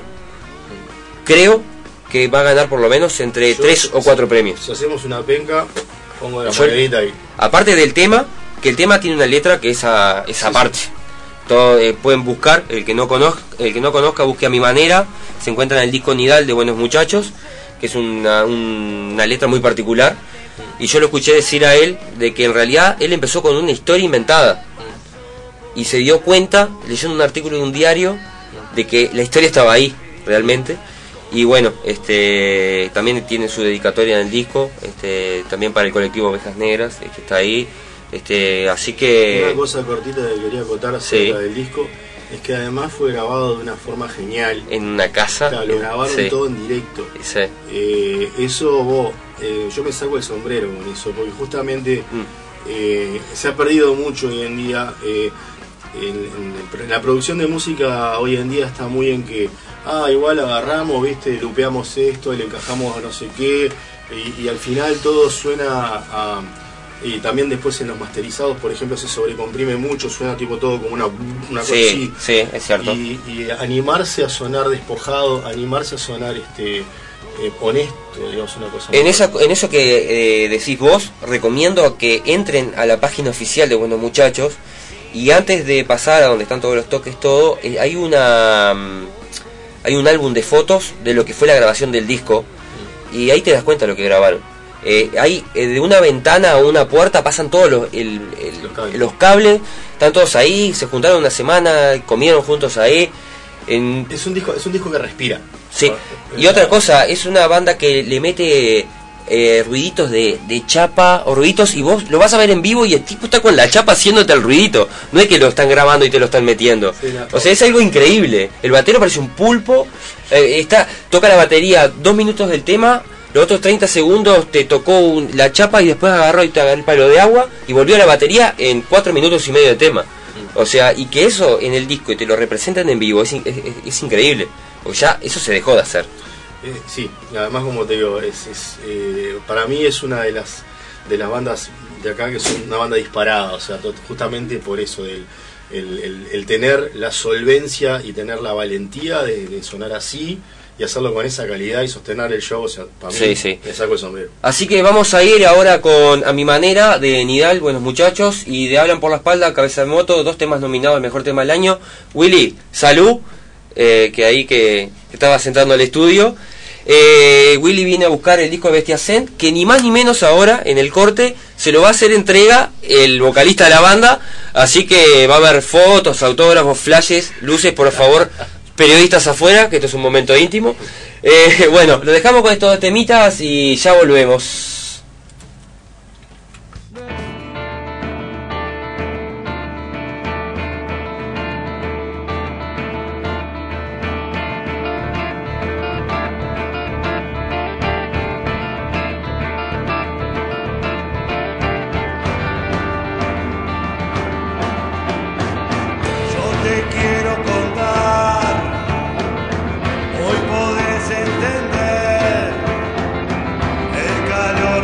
[SPEAKER 2] creo que va a ganar por lo menos entre tres o cuatro premios.
[SPEAKER 3] Si hacemos una penca, pongo la monedita ahí.
[SPEAKER 2] Aparte del tema, que el tema tiene una letra que es a, esa sí, parte. Sí. Todo, eh, pueden buscar, el que no conozca, el que no conozca busque A Mi Manera, se encuentra en el disco Nidal de Buenos Muchachos, que es una, un, una letra muy particular. Y yo lo escuché decir a él de que en realidad él empezó con una historia inventada. Y se dio cuenta, leyendo un artículo de un diario, de que la historia estaba ahí, realmente. Y bueno, este también tiene su dedicatoria en el disco, este también para el colectivo Ovejas Negras, que está ahí. Este así que...
[SPEAKER 3] Una cosa cortita que quería acotar acerca sí. del disco, es que además fue grabado de una forma genial.
[SPEAKER 2] En una casa.
[SPEAKER 3] Claro, lo grabaron sí. todo en directo.
[SPEAKER 2] Sí.
[SPEAKER 3] Eh, eso, vos, eh, yo me saco el sombrero con eso, porque justamente mm. eh, se ha perdido mucho hoy en día. Eh, En, en, en la producción de música hoy en día está muy en que ah igual agarramos, viste, lupeamos esto, le encajamos a no sé qué, y, y al final todo suena a, y también después en los masterizados, por ejemplo, se sobrecomprime mucho, suena tipo todo como una, una cosa
[SPEAKER 2] sí,
[SPEAKER 3] así.
[SPEAKER 2] Sí, es cierto.
[SPEAKER 3] Y, y animarse a sonar despojado, animarse a sonar este eh, honesto, digamos, una cosa.
[SPEAKER 2] En esa, en eso que eh, decís vos, recomiendo que entren a la página oficial de Buenos Muchachos. Y antes de pasar a donde están todos los toques, todo, eh, hay una um, hay un álbum de fotos de lo que fue la grabación del disco, y ahí te das cuenta de lo que grabaron. Eh, hay eh, de una ventana a una puerta pasan todos los, el, el, los, cables. los cables, están todos ahí, se juntaron una semana, comieron juntos ahí. En...
[SPEAKER 3] Es un disco, es un disco que respira.
[SPEAKER 2] Sí. Y otra cosa, es una banda que le mete Eh, ruiditos de, de chapa o ruiditos, y vos lo vas a ver en vivo y el tipo está con la chapa haciéndote el ruidito, no es que lo están grabando y te lo están metiendo. Sí, no, o sea, es algo increíble. El batero parece un pulpo, eh, está toca la batería dos minutos del tema, los otros treinta segundos te tocó un, la chapa, y después agarró y te agarró el palo de agua y volvió a la batería en cuatro minutos y medio de tema. O sea, y que eso en el disco y te lo representan en vivo es, es, es increíble, porque ya eso se dejó de hacer.
[SPEAKER 3] Eh, sí, además, como te digo, es, es eh, para mí es una de las de las bandas de acá que son una banda disparada, o sea, justamente por eso, del, el, el, el tener la solvencia y tener la valentía de, de sonar así, y hacerlo con esa calidad y sostener el show, o sea, para mí
[SPEAKER 2] Sí, sí.
[SPEAKER 3] me saco el sombrero.
[SPEAKER 2] Así que vamos a ir ahora con A Mi Manera de Nidal, Buenos Muchachos, y de Hablan por la Espalda, Cabeza de Moto, dos temas nominados al mejor tema del año. Willy, salud, eh, que ahí que, que estaba sentando al estudio. Eh, Willy viene a buscar el disco de Bestia Cent, que ni más ni menos ahora, en el corte, se lo va a hacer entrega el vocalista de la banda, así que va a haber fotos, autógrafos, flashes, luces, por favor, periodistas afuera, que esto es un momento íntimo. Eh, bueno, lo dejamos con estos temitas y ya volvemos.
[SPEAKER 10] Calor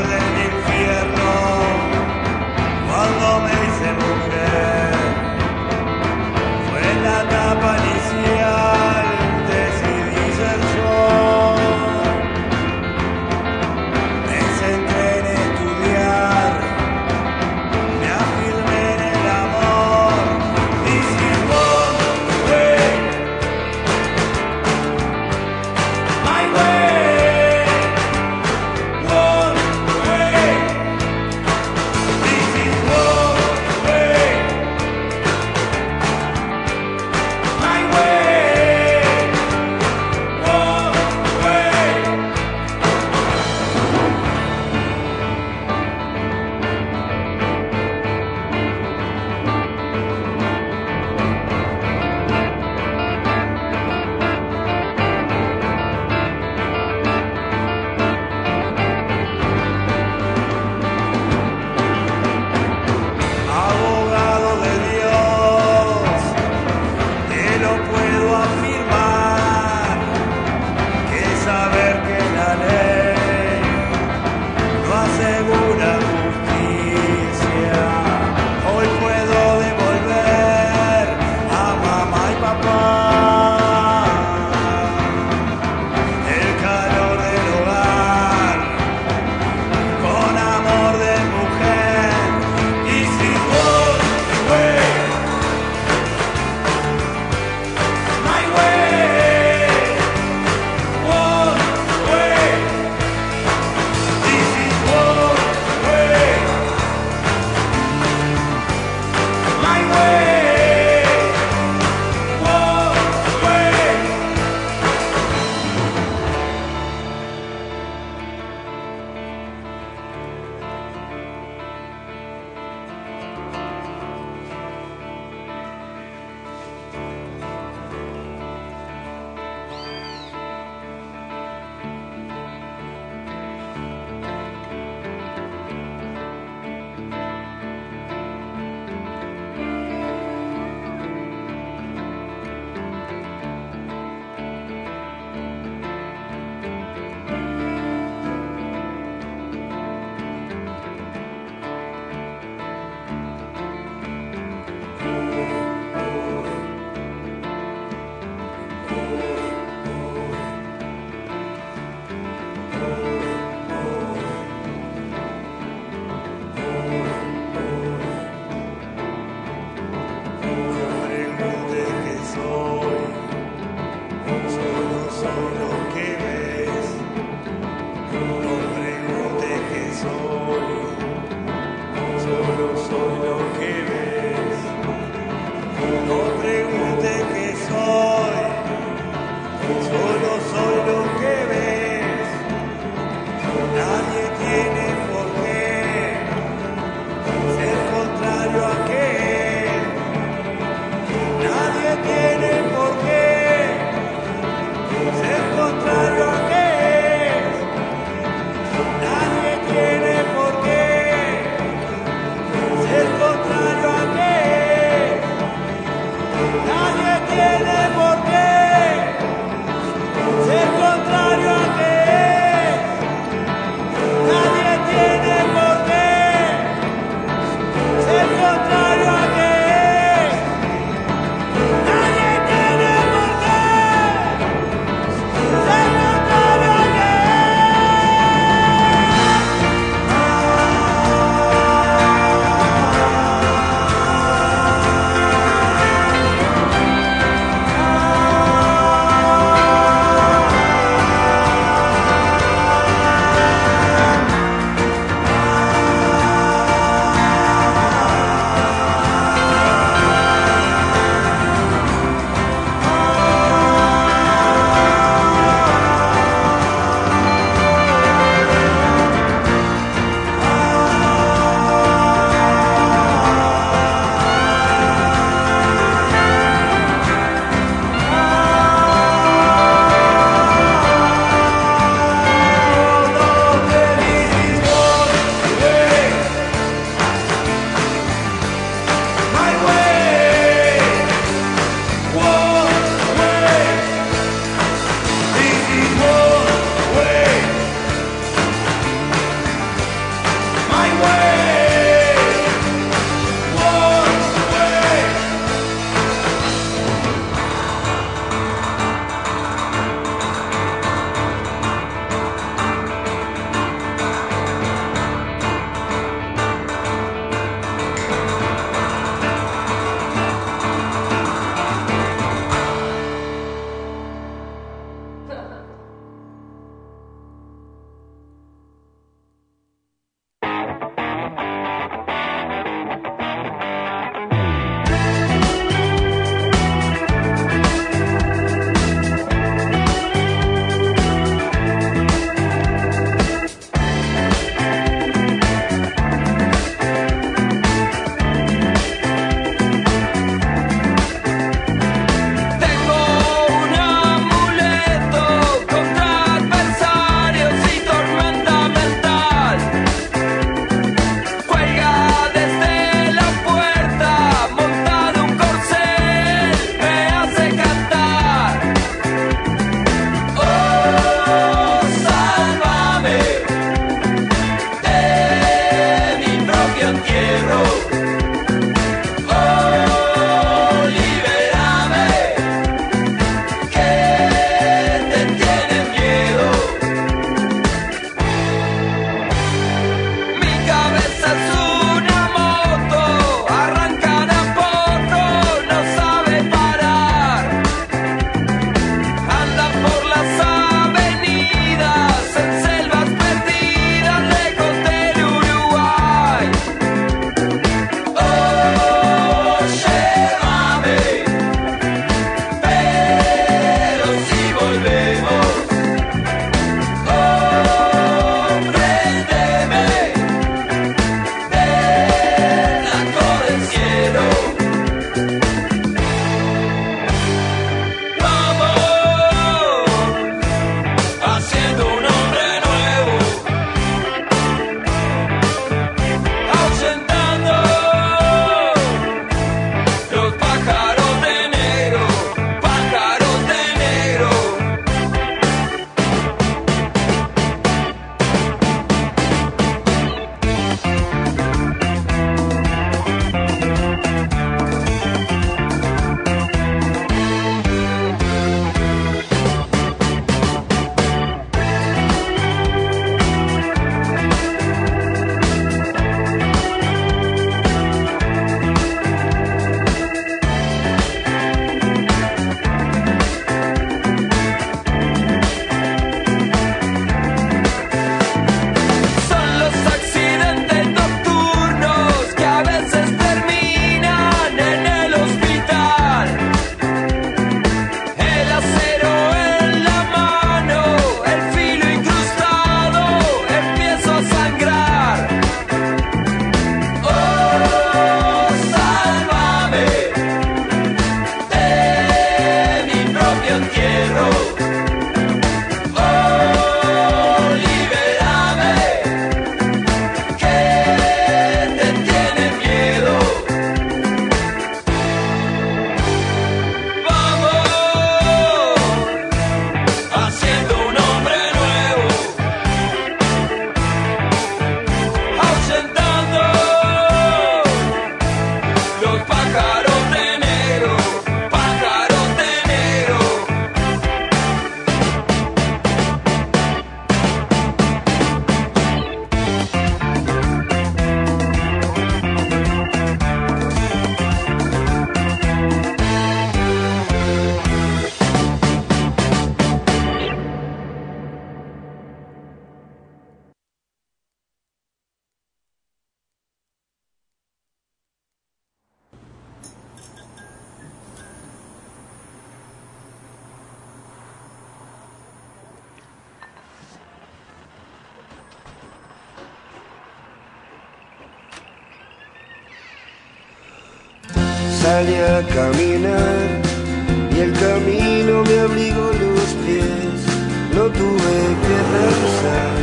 [SPEAKER 7] Salí a caminar y el camino me abrigó los pies. No tuve que pensar,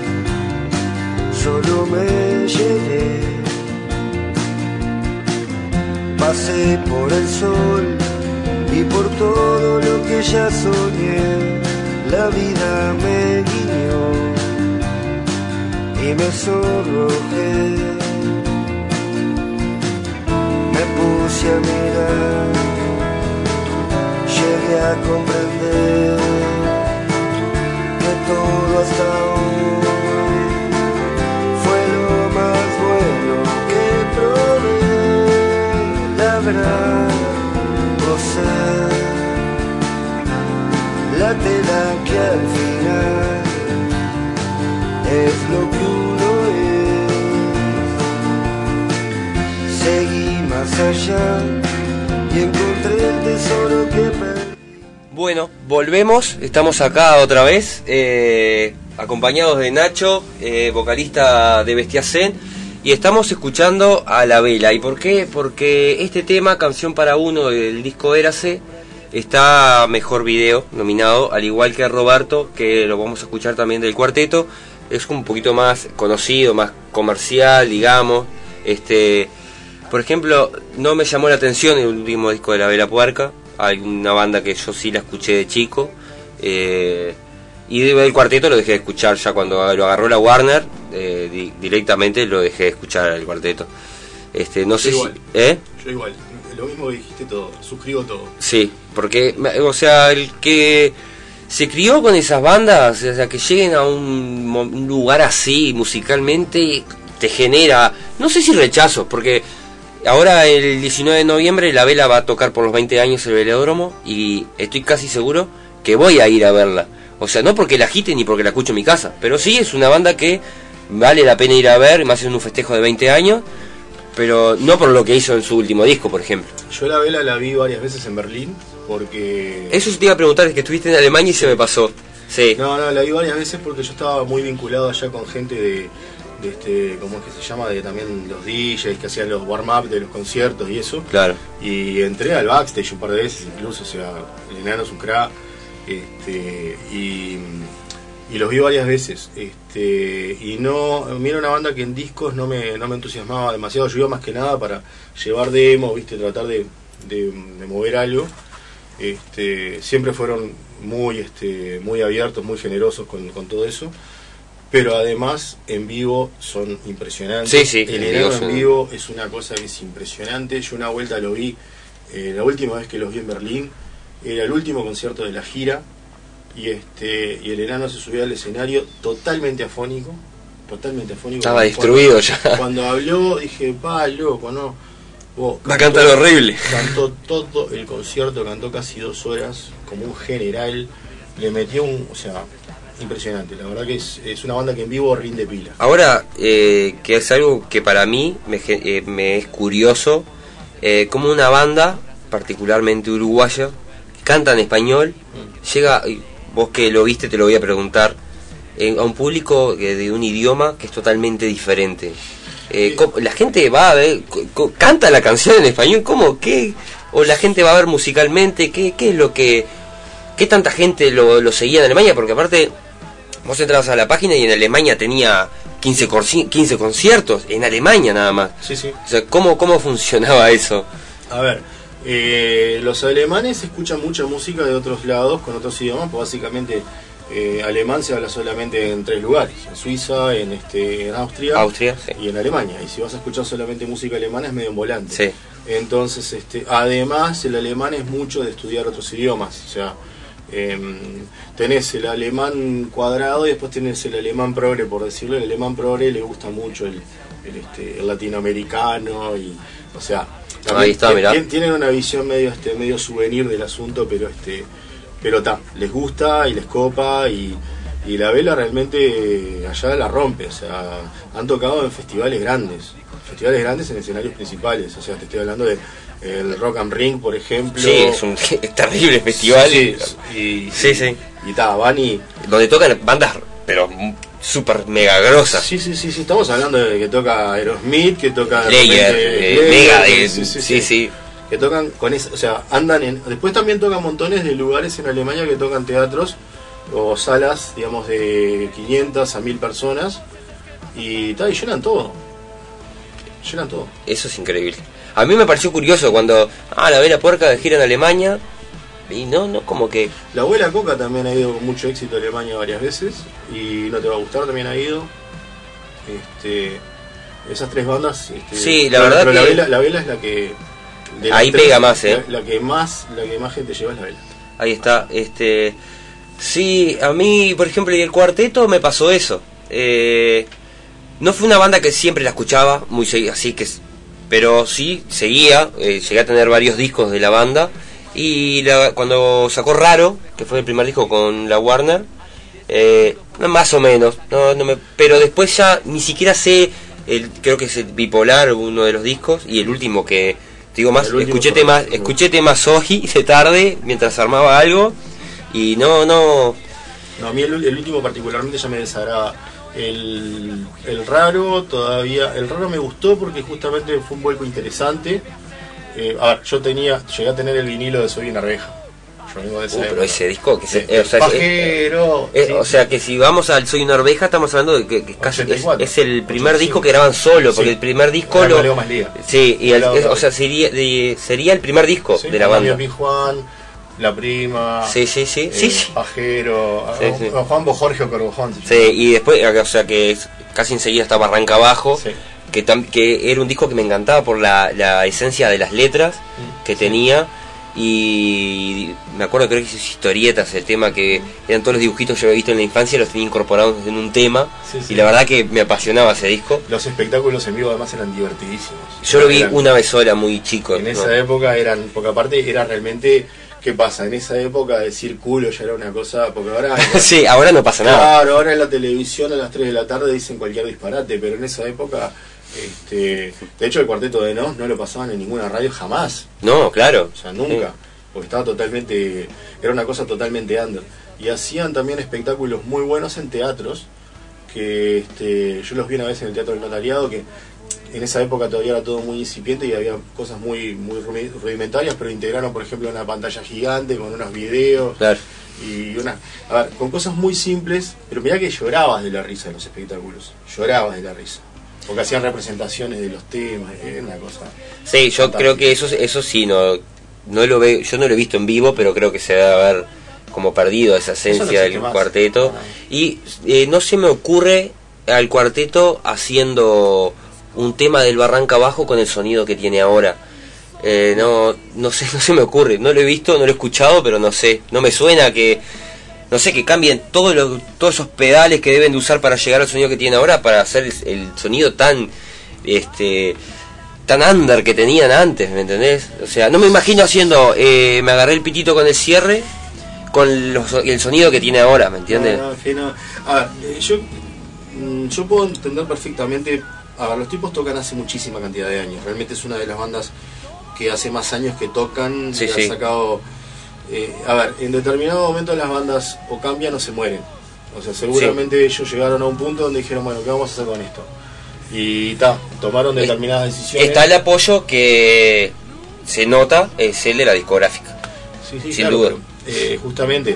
[SPEAKER 7] solo me llegué. Pasé por el sol y por todo lo que ya soñé. La vida me guiñó y me sonrojé. Me puse a mirar, llegué a comprender que todo hasta hoy fue lo más bueno que probé. La verdad, gozar la tela que al final es lo que uno es. Seguí más allá y encontré el tesoro que perdí.
[SPEAKER 2] Bueno, volvemos, estamos acá otra vez, eh, acompañados de Nacho, eh, vocalista de Bestiacén, y estamos escuchando a La Vela. ¿Y por qué? Porque este tema, Canción para Uno del disco Érase, está mejor video nominado, al igual que Roberto, que lo vamos a escuchar también del cuarteto. Es un poquito más conocido, más comercial, digamos. Este, por ejemplo, no me llamó la atención el último disco de La Vela Puerca. Hay una banda que yo sí la escuché de chico. Eh, y del cuarteto lo dejé de escuchar ya cuando lo agarró la Warner. Eh, di, directamente lo dejé de escuchar el cuarteto. Este, no
[SPEAKER 3] yo
[SPEAKER 2] sé
[SPEAKER 3] igual.
[SPEAKER 2] si... ¿Eh?
[SPEAKER 3] Yo igual. Lo mismo que dijiste todo. Suscribo todo.
[SPEAKER 2] Sí, porque, o sea, el que se crió con esas bandas, o sea, que lleguen a un, un lugar así musicalmente, te genera, no sé si rechazo, porque ahora el diecinueve de noviembre La Vela va a tocar por los veinte años el Velódromo y estoy casi seguro que voy a ir a verla. O sea, no porque la agite ni porque la escucho en mi casa, pero sí es una banda que vale la pena ir a ver, más en un festejo de veinte años, pero no por lo que hizo en su último disco, por ejemplo.
[SPEAKER 3] Yo La Vela la vi varias veces en Berlín, porque...
[SPEAKER 2] Eso te iba a preguntar, es que estuviste en Alemania y se me pasó. Sí.
[SPEAKER 3] No, no, la vi varias veces porque yo estaba muy vinculado allá con gente de, de este, ¿cómo es que se llama? De también los D Js que hacían los warm-up de los conciertos y eso.
[SPEAKER 2] Claro.
[SPEAKER 3] Y entré al backstage un par de veces incluso, o sea, el enano es un crack. Este, y, y los vi varias veces. Este, y no, mira, una banda que en discos no me, no me entusiasmaba demasiado. Yo iba más que nada para llevar demos, viste, tratar de, de, de mover algo. Este, siempre fueron muy, este, muy abiertos, muy generosos con, con todo eso. Pero además en vivo son impresionantes.
[SPEAKER 2] Sí, sí,
[SPEAKER 3] el enano en vivo es una cosa que es impresionante. Yo una vuelta lo vi, eh, la última vez que los vi en Berlín, era el último concierto de la gira. Y este y el enano se subió al escenario totalmente afónico. Totalmente afónico.
[SPEAKER 2] Estaba destruido ya.
[SPEAKER 3] Cuando habló dije, pa, loco, no. Vos,
[SPEAKER 2] va a cantar horrible.
[SPEAKER 3] Cantó todo el concierto, cantó casi dos horas, como un general. Le metió un, o sea, impresionante. La verdad que es, es una banda que en vivo rinde pila.
[SPEAKER 2] Ahora, eh, que es algo que para mí me, eh, me es curioso, eh, como una banda, particularmente uruguaya, canta en español, mm. llega, vos que lo viste te lo voy a preguntar, eh, a un público eh, de un idioma que es totalmente diferente. Eh, la gente va a ver, canta la canción en español, ¿cómo? ¿Qué? O la gente va a ver musicalmente, ¿qué, qué es lo que, qué tanta gente lo, lo seguía en Alemania? Porque aparte, vos entrabas a la página y en Alemania tenía quince, quince conciertos, en Alemania nada más.
[SPEAKER 3] Sí, sí.
[SPEAKER 2] O sea, ¿cómo, cómo funcionaba eso?
[SPEAKER 3] A ver, eh, los alemanes escuchan mucha música de otros lados, con otros idiomas, pues básicamente... Eh, alemán se habla solamente en tres lugares, en Suiza, en este en Austria,
[SPEAKER 2] Austria sí.
[SPEAKER 3] y en Alemania. Y si vas a escuchar solamente música alemana es medio en volante.
[SPEAKER 2] Sí.
[SPEAKER 3] Entonces, este, además el alemán es mucho de estudiar otros idiomas. O sea, eh, tenés el alemán cuadrado y después tenés el alemán progre, por decirlo. El alemán progre le gusta mucho el, el, este, el latinoamericano y, o sea,
[SPEAKER 2] ahí está, mirá.
[SPEAKER 3] Tienen una visión medio, este, medio souvenir del asunto, pero este Pero está, les gusta y les copa y, y La Vela realmente allá la rompe, o sea, han tocado en festivales grandes, festivales grandes en escenarios principales, o sea, te estoy hablando de el Rock am Ring, por ejemplo.
[SPEAKER 2] Sí, es un es terrible festival.
[SPEAKER 3] Sí, y,
[SPEAKER 2] sí,
[SPEAKER 3] y,
[SPEAKER 2] sí.
[SPEAKER 3] Y está, van y...
[SPEAKER 2] donde tocan bandas, pero súper mega grosas.
[SPEAKER 3] Sí, sí, sí, sí, estamos hablando de que toca Aerosmith, que toca...
[SPEAKER 2] Slayer, eh, Mega, sí, sí, sí. sí.
[SPEAKER 3] que tocan con eso, o sea, andan en... Después también tocan montones de lugares en Alemania que tocan teatros o salas, digamos, de quinientas a mil personas y tal, y llenan todo. Llenan todo.
[SPEAKER 2] Eso es increíble. A mí me pareció curioso cuando, ah, la Vela Puerca de gira en Alemania, y no, no, como que...
[SPEAKER 3] La Abuela Coca también ha ido con mucho éxito a Alemania varias veces, y No Te Va a Gustar también ha ido. Este, esas tres bandas... Este,
[SPEAKER 2] sí, la
[SPEAKER 3] pero,
[SPEAKER 2] verdad
[SPEAKER 3] pero
[SPEAKER 2] que...
[SPEAKER 3] La Vela, la Vela es la que...
[SPEAKER 2] Ahí
[SPEAKER 3] tres,
[SPEAKER 2] pega más, ¿eh?
[SPEAKER 3] La, la, que más, la que más gente lleva es La Vela.
[SPEAKER 2] Ahí está, este... Sí, a mí, por ejemplo, y el cuarteto me pasó eso. Eh, no fue una banda que siempre la escuchaba, muy seguida, así que... Pero sí, seguía, eh, llegué a tener varios discos de la banda. Y la, cuando sacó Raro, que fue el primer disco con la Warner, eh, más o menos, no, no me, pero después ya ni siquiera sé, el, creo que es el Bipolar, uno de los discos, y el último que, te digo más, escuché temas, escuché temas hoy de tarde, mientras armaba algo, y no, no...
[SPEAKER 3] No, a mí el, el último particularmente ya me desagrada. El, el Raro todavía, el Raro me gustó porque justamente fue un vuelco interesante. Eh, a ver, yo tenía, llegué a tener el vinilo de Soy una Arveja. Yo vengo de esa
[SPEAKER 2] uh,
[SPEAKER 3] época.
[SPEAKER 2] pero ese disco que se,
[SPEAKER 3] de,
[SPEAKER 2] eh, o sea,
[SPEAKER 3] Pajero,
[SPEAKER 2] es, es,
[SPEAKER 3] sí,
[SPEAKER 2] o sea que si vamos al Soy una Arveja estamos hablando de que, que casi es, es el primer
[SPEAKER 3] ochenta y cinco
[SPEAKER 2] disco que graban solo, porque
[SPEAKER 3] sí.
[SPEAKER 2] el primer disco
[SPEAKER 3] Era
[SPEAKER 2] lo
[SPEAKER 3] más liga.
[SPEAKER 2] sí, y el,
[SPEAKER 3] la,
[SPEAKER 2] es,
[SPEAKER 3] la,
[SPEAKER 2] o sea sería de, sería el primer disco
[SPEAKER 3] sí,
[SPEAKER 2] de la banda.
[SPEAKER 3] Pi Juan, La Prima,
[SPEAKER 2] sí, sí, sí,
[SPEAKER 3] eh,
[SPEAKER 2] sí, sí.
[SPEAKER 3] Pajero,
[SPEAKER 2] sí,
[SPEAKER 3] a,
[SPEAKER 2] sí.
[SPEAKER 3] a Juan Bojorgio Corbojón.
[SPEAKER 2] Sí, y después, o sea que es, casi enseguida estaba Barranca Abajo,
[SPEAKER 3] sí.
[SPEAKER 2] que, tam, que era un disco que me encantaba por la, la esencia de las letras que
[SPEAKER 3] sí.
[SPEAKER 2] tenía. Y me acuerdo que esas historietas, el tema que eran todos los dibujitos que yo había visto en la infancia, los tenía incorporados en un tema, sí, sí. Y la verdad que me apasionaba ese disco.
[SPEAKER 3] Los espectáculos en vivo además eran divertidísimos.
[SPEAKER 2] Yo lo vi
[SPEAKER 3] eran,
[SPEAKER 2] una vez sola, muy chico.
[SPEAKER 3] En
[SPEAKER 2] ¿no?
[SPEAKER 3] esa época eran, porque aparte era realmente, ¿qué pasa? En esa época decir culo ya era una cosa, porque ahora...
[SPEAKER 2] sí, ahora no pasa
[SPEAKER 3] claro,
[SPEAKER 2] nada.
[SPEAKER 3] Claro, ahora en la televisión a las tres de la tarde dicen cualquier disparate, pero en esa época... Este, de hecho el Cuarteto de Nos no lo pasaban en ninguna radio jamás.
[SPEAKER 2] No, claro.
[SPEAKER 3] O sea, nunca. Sí. Porque estaba totalmente, era una cosa totalmente under. Y hacían también espectáculos muy buenos en teatros, que este, yo los vi una vez en el Teatro del Notariado, que en esa época todavía era todo muy incipiente y había cosas muy, muy rudimentarias, pero integraron, por ejemplo, una pantalla gigante con unos videos.
[SPEAKER 2] Claro.
[SPEAKER 3] Y una, a ver, con cosas muy simples, pero mirá que llorabas de la risa en los espectáculos. Llorabas de la risa. Porque hacían representaciones de los temas, era una cosa.
[SPEAKER 2] Sí, yo fantástica. Creo que eso, eso sí, no, no lo veo, yo no lo he visto en vivo, pero creo que se debe haber como perdido esa esencia no del más. Cuarteto. Ah. Y eh, no se me ocurre al cuarteto haciendo un tema del Barranca Abajo con el sonido que tiene ahora. Eh, no, no sé, no se me ocurre, no lo he visto, no lo he escuchado, pero no sé, no me suena que... No sé, que cambien todos los, todos esos pedales que deben de usar para llegar al sonido que tienen ahora para hacer el, el sonido tan este tan under que tenían antes, ¿me entendés? O sea, no me imagino haciendo eh, me agarré el pitito con el cierre con los, el sonido que tiene ahora, ¿me entiendes?
[SPEAKER 3] No, no, que no. A ver, eh, yo, yo puedo entender perfectamente. A ver, los tipos tocan hace muchísima cantidad de años. Realmente es una de las bandas que hace más años que tocan,
[SPEAKER 2] sí,
[SPEAKER 3] que
[SPEAKER 2] sí.
[SPEAKER 3] han sacado... Eh, a ver, en determinado momento las bandas o cambian o se mueren. O sea, seguramente sí. ellos llegaron a un punto donde dijeron, bueno, ¿qué vamos a hacer con esto? Y ta, tomaron determinadas decisiones.
[SPEAKER 2] Está el apoyo que se nota, es el de la discográfica.
[SPEAKER 3] Sí, sí,
[SPEAKER 2] sin
[SPEAKER 3] claro,
[SPEAKER 2] duda.
[SPEAKER 3] Pero, eh, justamente,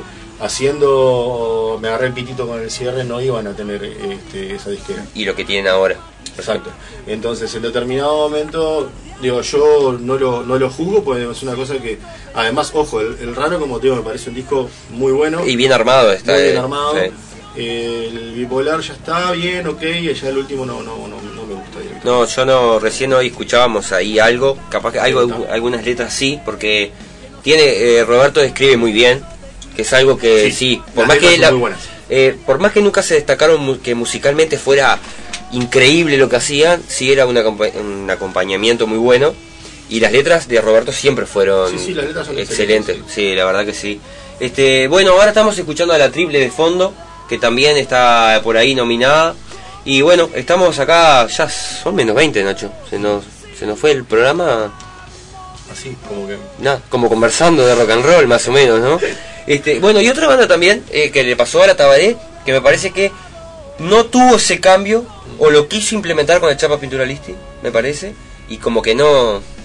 [SPEAKER 3] haciendo me agarré el pitito con el cierre, no iban a tener este, esa disquera.
[SPEAKER 2] Y lo que tienen ahora.
[SPEAKER 3] Exacto. Entonces, en determinado momento, digo, yo no lo, no lo juzgo, porque es una cosa que, además, ojo, el, el Raro, como te digo, me parece un disco muy bueno.
[SPEAKER 2] Y bien armado está.
[SPEAKER 3] Muy bien
[SPEAKER 2] eh,
[SPEAKER 3] armado.
[SPEAKER 2] Sí.
[SPEAKER 3] El Bipolar ya está bien, ok, y ya el último no, no, no, no me gusta directamente.
[SPEAKER 2] No, yo no, recién hoy escuchábamos ahí algo, capaz que algo, sí, algunas letras sí, porque tiene, eh, Roberto describe muy bien, que es algo que sí, sí por más que la, eh, por más que nunca se destacaron que musicalmente fuera increíble lo que hacían, sí era una, un acompañamiento muy bueno, y las letras de Roberto siempre fueron
[SPEAKER 3] sí, sí, las letras son
[SPEAKER 2] excelentes,
[SPEAKER 3] excelentes,
[SPEAKER 2] sí. sí, la verdad que sí. Este, bueno, ahora estamos escuchando a La Triple de fondo, que también está por ahí nominada, y bueno, estamos acá, ya son menos veinte, Nacho, se nos, se nos fue el programa
[SPEAKER 3] así, como que
[SPEAKER 2] nah, como conversando de rock and roll más o menos, ¿no? Este, bueno, y otra banda también eh, que le pasó a la Tabaré, que me parece que no tuvo ese cambio, o lo quiso implementar con el Chapa Pintura Listi, me parece, y como que no,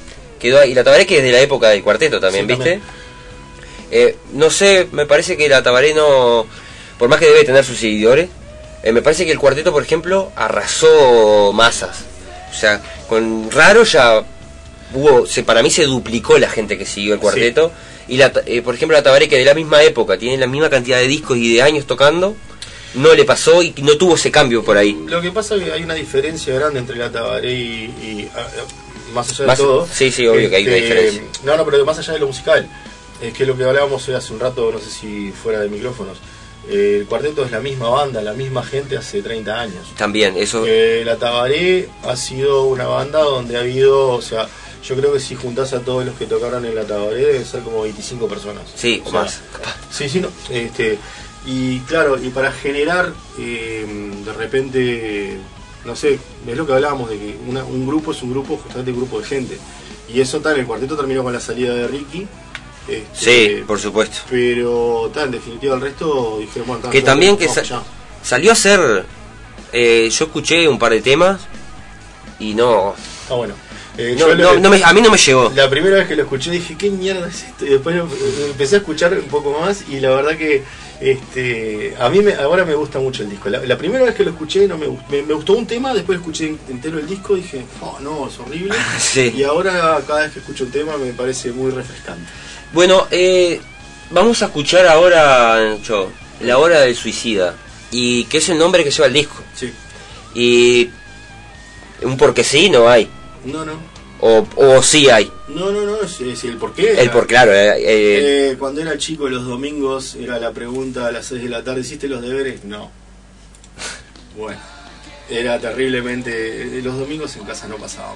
[SPEAKER 2] quedó ahí. La Tabaré, que es de la época del cuarteto también,
[SPEAKER 3] Sí,
[SPEAKER 2] ¿viste?
[SPEAKER 3] también.
[SPEAKER 2] Eh, no sé, me parece que la Tabaré no, por más que debe tener sus seguidores, eh, me parece que el cuarteto, por ejemplo, arrasó masas. O sea, con Raro ya hubo, se, para mí se duplicó la gente que siguió el cuarteto. Sí. Y la, eh, por ejemplo, la Tabaré, que de la misma época tiene la misma cantidad de discos y de años tocando, no le pasó y no tuvo ese cambio por ahí.
[SPEAKER 3] Lo que pasa es que hay una diferencia grande entre la Tabaré y, y a, a, más allá de
[SPEAKER 2] más,
[SPEAKER 3] todo.
[SPEAKER 2] Sí, sí, obvio este, que hay una diferencia.
[SPEAKER 3] No, no, pero más allá de lo musical, es que lo que hablábamos hace un rato, no sé si fuera de micrófonos, eh, el cuarteto es la misma banda, la misma gente hace treinta años.
[SPEAKER 2] También, eso.
[SPEAKER 3] Eh, la Tabaré ha sido una banda donde ha habido, o sea, yo creo que si juntás a todos los que tocaron en la Tabaré deben ser como veinticinco personas.
[SPEAKER 2] Sí, o, o sea, más.
[SPEAKER 3] Sí, sí, no. Este, y claro, y para generar eh, de repente, no sé, es lo que hablábamos de que una, un grupo es un grupo, justamente un grupo de gente. Y eso tal, el cuarteto terminó con la salida de Ricky. Este,
[SPEAKER 2] sí, por supuesto.
[SPEAKER 3] Pero tal, en definitiva el resto dijeron, bueno, tal,
[SPEAKER 2] que también que
[SPEAKER 3] sa
[SPEAKER 2] sa salió a ser, eh, yo escuché un par de temas y no.
[SPEAKER 3] Ah, bueno. Eh,
[SPEAKER 2] no,
[SPEAKER 3] yo
[SPEAKER 2] no,
[SPEAKER 3] lo,
[SPEAKER 2] no me, a mí no me llegó.
[SPEAKER 3] La primera vez que lo escuché dije, ¿qué mierda es esto? Y después empecé a escuchar un poco más y la verdad que este, a mí me, ahora me gusta mucho el disco. La, la primera vez que lo escuché no me, me, me gustó un tema, después escuché entero el disco y dije, oh, no, es horrible.
[SPEAKER 2] Sí.
[SPEAKER 3] Y ahora cada vez que escucho un tema me parece muy refrescante.
[SPEAKER 2] Bueno, eh, vamos a escuchar ahora, yo, La Hora del Suicida, y que es el nombre que lleva el disco.
[SPEAKER 3] Sí.
[SPEAKER 2] Y un porque sí no hay.
[SPEAKER 3] No, no.
[SPEAKER 2] O, o sí hay.
[SPEAKER 3] No, no, no, es, es el por qué.
[SPEAKER 2] El por claro. Eh,
[SPEAKER 3] eh, eh, cuando era chico los domingos era la pregunta a las seis de la tarde, ¿hiciste los deberes? No. Bueno, era terriblemente... Los domingos en casa no pasábamos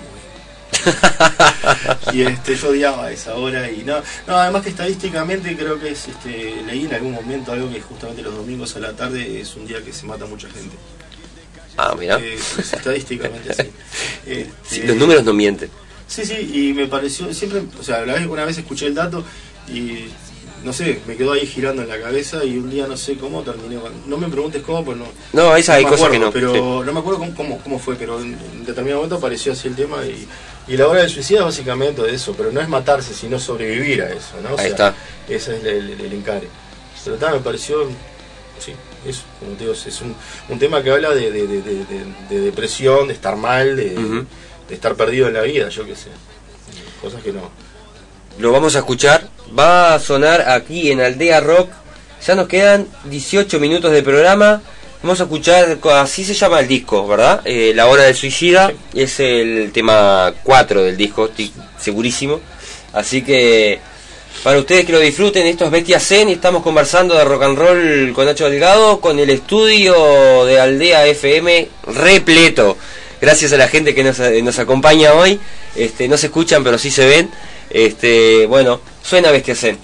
[SPEAKER 3] y este yo odiaba esa hora y no, no, además que estadísticamente creo que es, este, leí en algún momento algo que justamente los domingos a la tarde es un día que se mata mucha gente.
[SPEAKER 2] Ah, mira.
[SPEAKER 3] Eh, es, estadísticamente sí. Este,
[SPEAKER 2] sí. Los números no mienten.
[SPEAKER 3] Sí, sí, y me pareció, siempre, o sea, la vez, una vez escuché el dato y no sé, me quedó ahí girando en la cabeza y un día no sé cómo terminé con, no me preguntes cómo, pues no.
[SPEAKER 2] No, esa
[SPEAKER 3] no
[SPEAKER 2] hay cosas
[SPEAKER 3] acuerdo,
[SPEAKER 2] que no.
[SPEAKER 3] Pero
[SPEAKER 2] sí.
[SPEAKER 3] no me acuerdo cómo, cómo, cómo fue, pero en, en determinado momento apareció así el tema y, y la hora del suicida básicamente de eso, pero no es matarse, sino sobrevivir a eso, ¿no? O
[SPEAKER 2] ahí
[SPEAKER 3] sea,
[SPEAKER 2] está.
[SPEAKER 3] Ese es el, el, el encare. Pero tal, me pareció, sí, eso, como te digo, es un, un tema que habla de, de, de, de, de, de depresión, de estar mal, de, uh-huh. de estar perdido en la vida, yo qué sé. Cosas que no.
[SPEAKER 2] Lo vamos a escuchar. Va a sonar aquí en Aldea Rock. Ya nos quedan dieciocho minutos de programa. Vamos a escuchar, así se llama el disco, ¿verdad? Eh, La Hora del Suicida. Sí. Es el tema cuatro del disco, estoy segurísimo. Así que para ustedes que lo disfruten, esto es Bestia Zen y estamos conversando de rock and roll con Nacho Delgado, con el estudio de Aldea F M repleto. Gracias a la gente que nos, nos acompaña hoy. Este, no se escuchan, pero sí se ven. Este, bueno, suena Bestia Zen.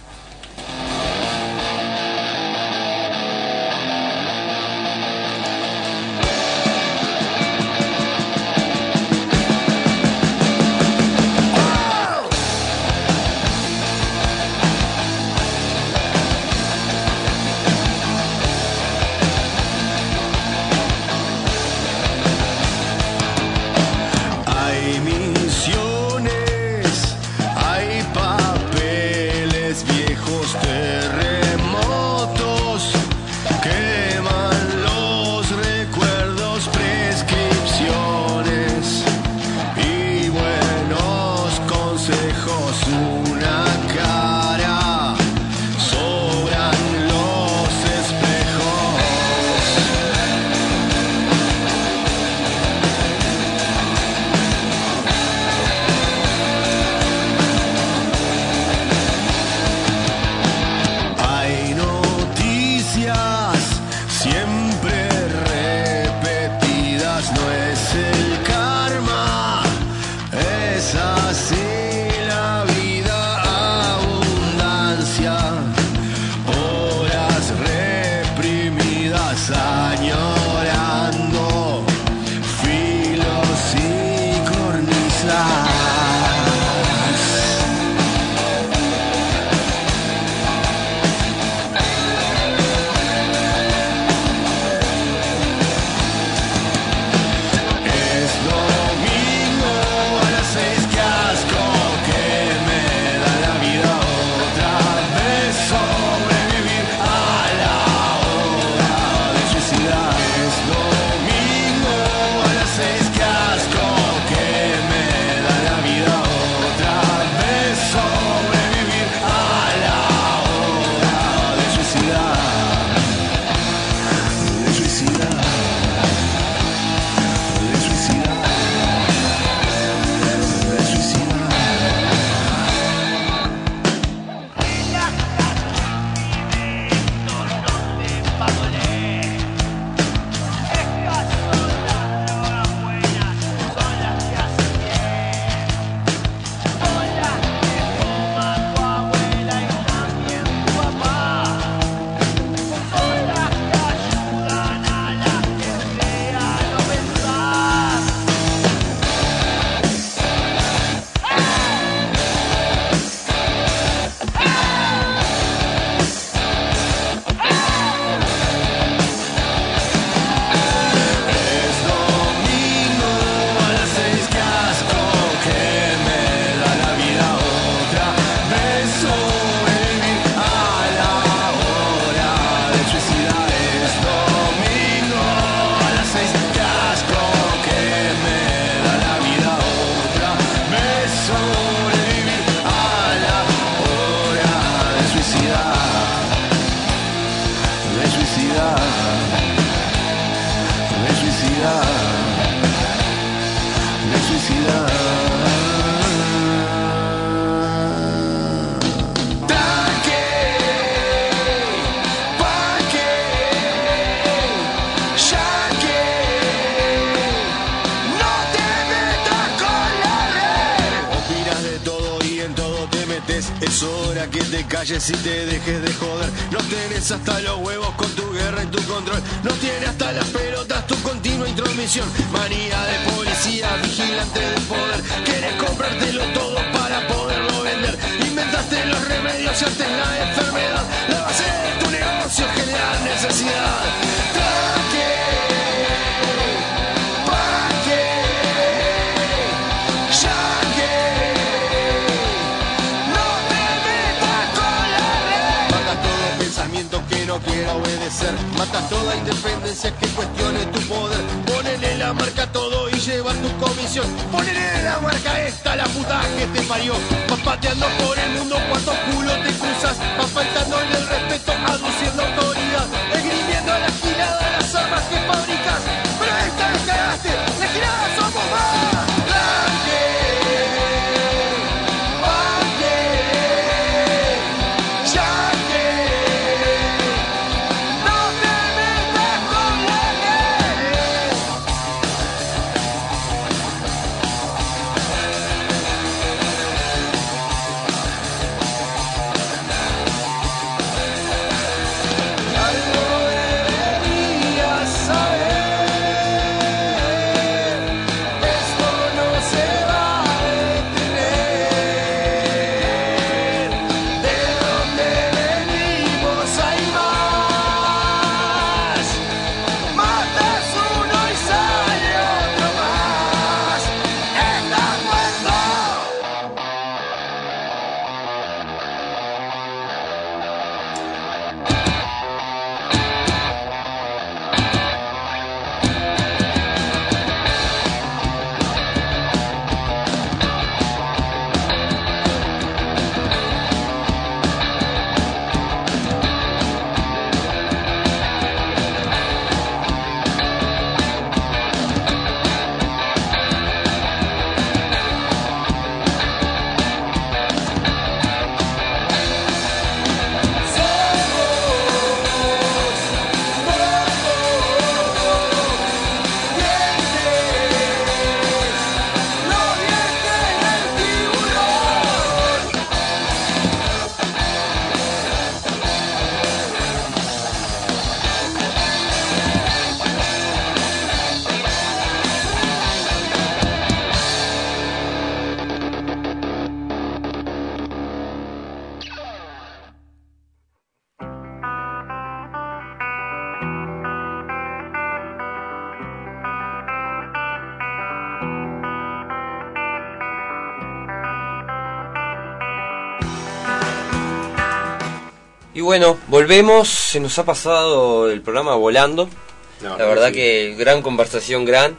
[SPEAKER 7] Hay misiones, hay papeles bien Si te dejes de joder, no tenés hasta los huevos con tu guerra y tu control, no tienes hasta las pelotas tu continua intromisión, manía de policía, vigilante de poder, querés comprártelo todo para poderlo vender, inventaste los remedios y antes la enfermedad, la base de tu negocio genera necesidad. No quiera obedecer, matas toda independencia que cuestione tu poder, ponele la marca a todo y lleva tu comisión, ponele la marca a esta, la puta que te parió, vas pateando por el mundo cuántos culos te cruzas, vas faltándole el respeto, aduciendo autoridad, esgrimiendo la gilada, las armas que fabricas, pero esta vez cagaste, la gilada somos más.
[SPEAKER 2] Y bueno, volvemos, se nos ha pasado el programa volando. No, la verdad sí. Que gran conversación, gran,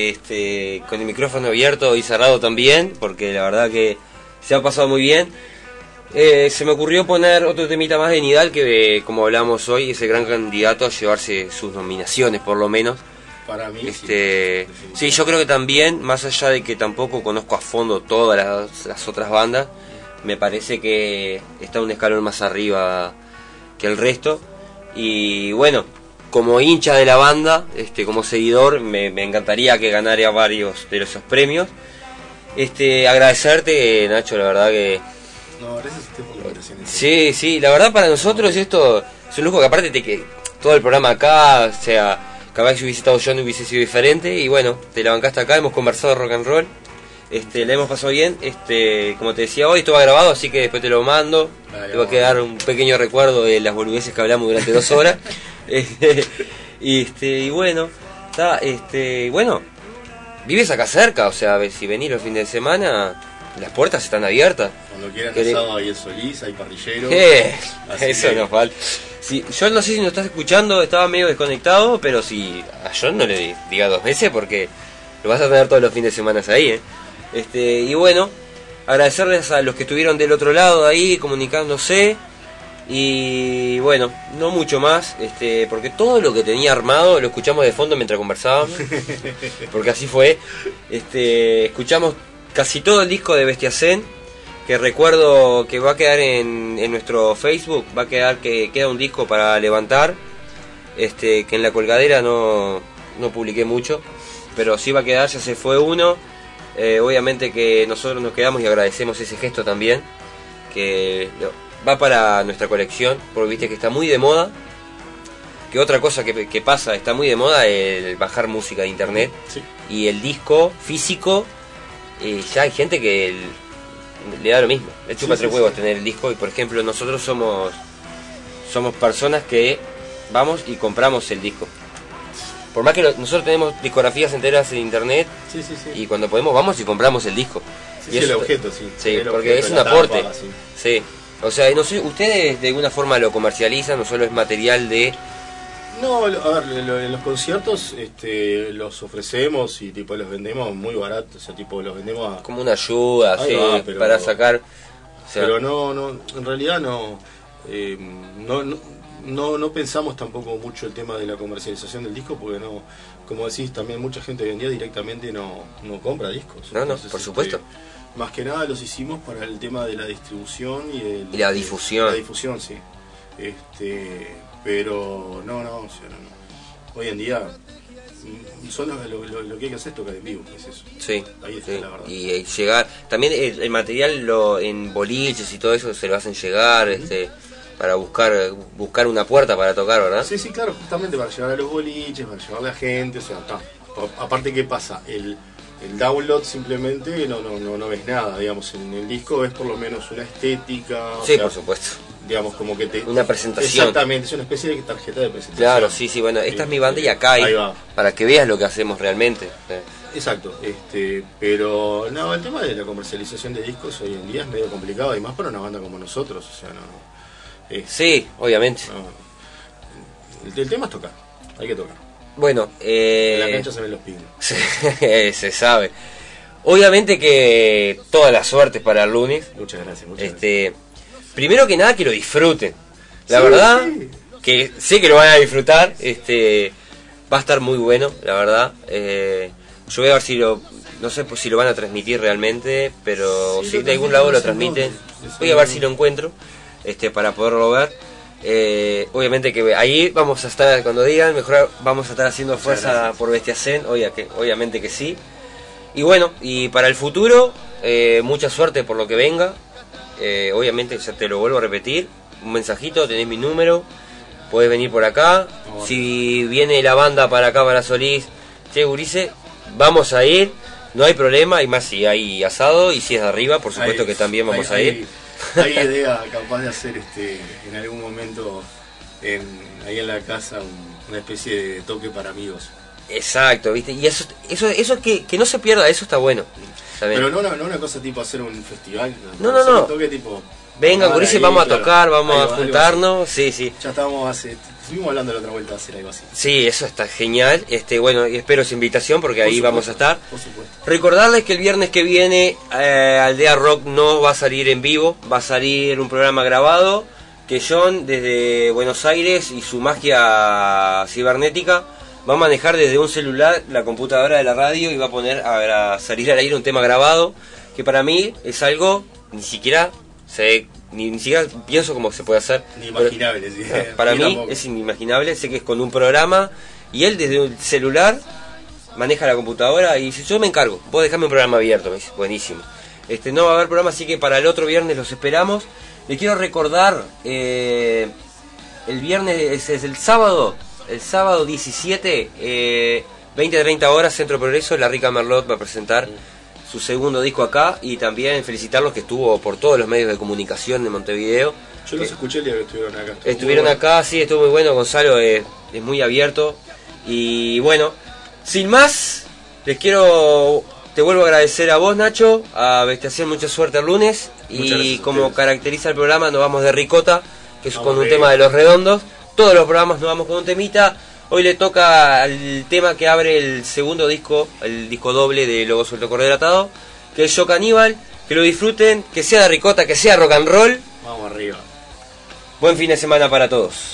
[SPEAKER 2] este, con el micrófono abierto y cerrado también, porque la verdad que se ha pasado muy bien. Eh, se me ocurrió poner otro temita más de Nidal, que eh, como hablamos hoy, es el gran candidato a llevarse sus nominaciones, por lo menos.
[SPEAKER 3] Para mí,
[SPEAKER 2] este,
[SPEAKER 3] sí,
[SPEAKER 2] sí, yo creo que también, más allá de que tampoco conozco a fondo todas las, las otras bandas, me parece que está un escalón más arriba que el resto. Y bueno, como hincha de la banda, este, como seguidor, me, me encantaría que ganara varios de esos premios. Este, agradecerte, Nacho, la verdad que...
[SPEAKER 3] No, gracias a usted por la invitación.
[SPEAKER 2] Sí, sí, la verdad para nosotros esto es un lujo, que aparte de que todo el programa acá, o sea, capaz que si hubiese estado yo no hubiese sido diferente, y bueno, te la bancaste acá, hemos conversado de rock and roll, este, la hemos pasado bien, este, como te decía hoy, esto va grabado, así que después te lo mando,
[SPEAKER 3] Dale,
[SPEAKER 2] te va a quedar un pequeño recuerdo de las boludeces que hablamos durante dos horas, este, y, este, y bueno, está, este, bueno, vives acá cerca, o sea, si venís los fines de semana, las puertas están abiertas.
[SPEAKER 3] Cuando quieran
[SPEAKER 2] ¿Querés?
[SPEAKER 3] asado ahí en Solís, hay parrillero.
[SPEAKER 2] Eh,
[SPEAKER 3] Así
[SPEAKER 2] eso
[SPEAKER 3] que-
[SPEAKER 2] nos falta. Sí, yo no sé si nos estás escuchando, estaba medio desconectado, pero si a John no le diga dos veces porque lo vas a tener todos los fines de semana ahí, ¿eh? Este, y bueno, agradecerles a los que estuvieron del otro lado ahí comunicándose. Y bueno, no mucho más, este, porque todo lo que tenía armado lo escuchamos de fondo mientras conversábamos, porque así fue. Este, escuchamos casi todo el disco de Bestiacén, que recuerdo que va a quedar en, en nuestro Facebook, va a quedar que queda un disco para levantar, este, que en la colgadera no, no publiqué mucho, pero sí va a quedar, ya se fue uno. Eh, obviamente que nosotros nos quedamos y agradecemos ese gesto también, que va para nuestra colección, porque viste que está muy de moda. Que otra cosa que, que pasa, está muy de moda el bajar música de internet,
[SPEAKER 3] Sí.
[SPEAKER 2] y el disco físico, eh, ya hay gente que el- le da lo mismo, le chupa
[SPEAKER 3] Sí,
[SPEAKER 2] tres
[SPEAKER 3] sí,
[SPEAKER 2] huevos
[SPEAKER 3] sí.
[SPEAKER 2] tener el disco. Y por ejemplo nosotros somos somos personas que vamos y compramos el disco, por más que lo- nosotros tenemos discografías enteras en internet,
[SPEAKER 3] Sí, sí, sí.
[SPEAKER 2] y cuando podemos vamos y compramos el disco.
[SPEAKER 3] Sí,
[SPEAKER 2] Y
[SPEAKER 3] sí,
[SPEAKER 2] eso-
[SPEAKER 3] el objeto, sí.
[SPEAKER 2] Sí,
[SPEAKER 3] El
[SPEAKER 2] porque
[SPEAKER 3] objeto,
[SPEAKER 2] es un
[SPEAKER 3] la
[SPEAKER 2] aporte.
[SPEAKER 3] tapa, sí.
[SPEAKER 2] Sí, o sea, no sé, ustedes de alguna forma lo comercializan, no solo es material de...
[SPEAKER 3] No, lo- a ver, lo- en los conciertos este, los ofrecemos y tipo los vendemos muy baratos, o sea, tipo los vendemos a...
[SPEAKER 2] como una ayuda,
[SPEAKER 3] Ahí
[SPEAKER 2] sí,
[SPEAKER 3] va, pero-
[SPEAKER 2] para sacar... o sea,
[SPEAKER 3] Pero no, no, en realidad no, eh, no, no, no, no pensamos tampoco mucho el tema de la comercialización del disco, porque no, como decís, también mucha gente hoy en día directamente no, no compra discos.
[SPEAKER 2] No, no, por supuesto.
[SPEAKER 3] Más que nada los hicimos para el tema de la distribución y, el-
[SPEAKER 2] Y la difusión.
[SPEAKER 3] La difusión, sí. Este, pero no, no, o sea, no, no. Hoy en día mm, solo lo, lo, lo que hay que hacer es tocar en vivo, es eso.
[SPEAKER 2] sí,
[SPEAKER 3] Ahí está
[SPEAKER 2] sí,
[SPEAKER 3] la verdad.
[SPEAKER 2] y, eh, llegar... También el, el material lo, en boliches y todo eso se lo hacen llegar, este, para buscar buscar una puerta para tocar, ¿verdad?
[SPEAKER 3] Sí, sí, claro, justamente para llevar a los boliches, para llevar a la gente, o sea, está. A- Aparte, ¿qué pasa? El, el download simplemente no, no, no, no ves nada, digamos, en el disco ves por lo menos una estética, o
[SPEAKER 2] Sí,
[SPEAKER 3] sea,
[SPEAKER 2] por supuesto.
[SPEAKER 3] digamos, como que te...
[SPEAKER 2] Una presentación.
[SPEAKER 3] Exactamente, es una especie de tarjeta de presentación.
[SPEAKER 2] Claro, sí, sí, bueno, esta es mi banda y acá hay,
[SPEAKER 3] Ahí va.
[SPEAKER 2] para que veas lo que hacemos realmente. Sí.
[SPEAKER 3] Exacto, este, pero no, el tema de la comercialización de discos hoy en día es medio complicado, y más para una banda como nosotros, o sea, no... es-
[SPEAKER 2] Sí, obviamente.
[SPEAKER 3] no. El, el tema es tocar, hay que tocar.
[SPEAKER 2] Bueno, eh...
[SPEAKER 3] En la cancha se ven los pingos.
[SPEAKER 2] Sí, se sabe. Obviamente que toda la suerte para el lunes.
[SPEAKER 3] Muchas gracias, muchas
[SPEAKER 2] Este, primero que nada que lo disfruten. La
[SPEAKER 3] Sí,
[SPEAKER 2] verdad
[SPEAKER 3] sí.
[SPEAKER 2] que sé que lo van a disfrutar. Este, va a estar muy bueno, la verdad. Eh, yo voy a ver si lo, no sé pues, si lo van a transmitir realmente, pero
[SPEAKER 3] Sí,
[SPEAKER 2] si
[SPEAKER 3] lo
[SPEAKER 2] de algún
[SPEAKER 3] transmiten,
[SPEAKER 2] lado
[SPEAKER 3] no
[SPEAKER 2] lo
[SPEAKER 3] sé
[SPEAKER 2] transmiten.
[SPEAKER 3] dónde.
[SPEAKER 2] Voy a ver si lo encuentro, este, para poderlo ver. Eh, obviamente que ahí vamos a estar, cuando digan, mejor vamos a estar haciendo fuerza
[SPEAKER 3] gracias.
[SPEAKER 2] por Bestiacén, obvia que, obviamente que sí. Y bueno, y para el futuro, eh, mucha suerte por lo que venga. Eh, obviamente, ya te lo vuelvo a repetir, un mensajito, tenés mi número, podés venir por acá.
[SPEAKER 3] Bueno.
[SPEAKER 2] Si viene la banda para acá, para Solís, che, gurice, vamos a ir, no hay problema, y más si hay asado, y si es de arriba, por supuesto
[SPEAKER 3] Hay-
[SPEAKER 2] que también vamos
[SPEAKER 3] hay-
[SPEAKER 2] a ir.
[SPEAKER 3] Hay, hay idea capaz de hacer este en algún momento en, ahí en la casa un- una especie de toque para amigos.
[SPEAKER 2] Exacto, ¿viste? Y eso, eso, eso que, que no se pierda, eso está bueno. También.
[SPEAKER 3] Pero no, no, no una cosa tipo hacer un festival.
[SPEAKER 2] No, no,
[SPEAKER 3] hacer
[SPEAKER 2] no.
[SPEAKER 3] Un toque tipo
[SPEAKER 2] Vengan,
[SPEAKER 3] Ahora
[SPEAKER 2] gurises,
[SPEAKER 3] ahí,
[SPEAKER 2] vamos a
[SPEAKER 3] claro.
[SPEAKER 2] tocar, vamos
[SPEAKER 3] Algo-
[SPEAKER 2] a
[SPEAKER 3] algo
[SPEAKER 2] juntarnos. Sí, sí.
[SPEAKER 3] Ya estábamos hace. Estuvimos hablando la otra vuelta de hacer algo así.
[SPEAKER 2] Sí, eso está genial. Este, bueno, y espero su invitación porque
[SPEAKER 3] Por
[SPEAKER 2] ahí
[SPEAKER 3] supuesto,
[SPEAKER 2] vamos a estar.
[SPEAKER 3] Por supuesto.
[SPEAKER 2] Recordarles que el viernes que viene eh, Aldea Rock no va a salir en vivo, va a salir un programa grabado que John desde Buenos Aires y su magia cibernética va a manejar desde un celular la computadora de la radio y va a poner a, a salir al aire un tema grabado que para mí es algo ni siquiera se ni, ni siquiera pienso cómo se puede hacer.
[SPEAKER 3] Ni imaginable, sí.
[SPEAKER 2] Pero, para
[SPEAKER 3] Ni
[SPEAKER 2] mí
[SPEAKER 3] tampoco.
[SPEAKER 2] es inimaginable, sé que es con un programa y él desde un celular maneja la computadora y dice, yo me encargo, vos dejame un programa abierto, me dice, buenísimo. Este, no va a haber programa, así que para el otro viernes los esperamos. Les quiero recordar, eh, el viernes, es, es el sábado, el sábado diecisiete, eh, veinte a treinta horas, Centro Progreso, la Rica Merlot va a presentar su segundo disco acá y también felicitarlos que estuvo por todos los medios de comunicación de Montevideo.
[SPEAKER 3] Yo los
[SPEAKER 2] Eh,
[SPEAKER 3] escuché el día que estuvieron acá. Estuvo
[SPEAKER 2] Estuvieron
[SPEAKER 3] muy bueno.
[SPEAKER 2] acá, sí, estuvo muy bueno, Gonzalo es, es muy abierto. Y bueno, sin más, les quiero, te vuelvo a agradecer a vos, Nacho, a Bestiación, mucha suerte el lunes.
[SPEAKER 3] Muchas
[SPEAKER 2] Y
[SPEAKER 3] gracias a
[SPEAKER 2] como
[SPEAKER 3] ustedes.
[SPEAKER 2] caracteriza el programa, nos vamos de ricota, que es
[SPEAKER 3] Vamos
[SPEAKER 2] con un
[SPEAKER 3] de-
[SPEAKER 2] tema de Los Redondos. Todos los programas nos vamos con un temita. Hoy le toca al tema que abre el segundo disco, el disco doble de Lobo Suelto Cordero Atado, que es Yo Caníbal. Que lo disfruten, que sea de ricota, que sea rock and roll.
[SPEAKER 3] Vamos arriba.
[SPEAKER 2] Buen fin de semana para todos.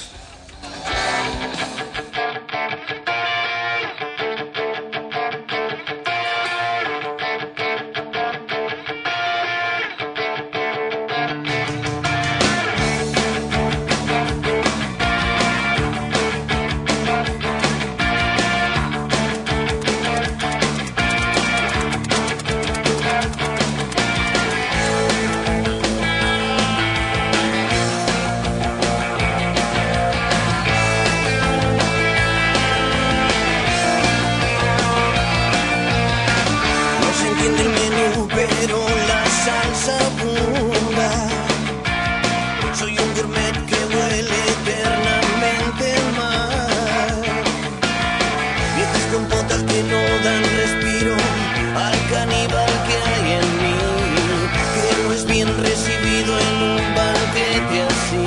[SPEAKER 10] No se entiende el menú, pero la salsa abunda. Soy un gourmet que huele eternamente mal. Viejas compotas que no dan respiro al caníbal que hay en mí, que no es bien recibido en un banquete así.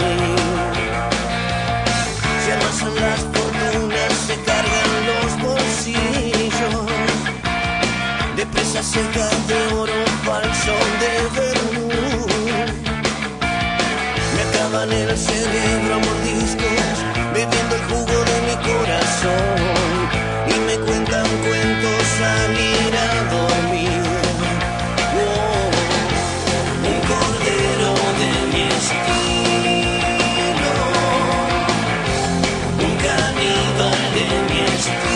[SPEAKER 10] Se amasan las fortunas, se cargan los bolsillos de presas secas de oro falso de vermut. Me acaban el cerebro a mordiscos, bebiendo el jugo de mi corazón, y me cuentan cuentos al ir a dormir. Oh, un cordero de mi estilo, un caníbal de mi estilo.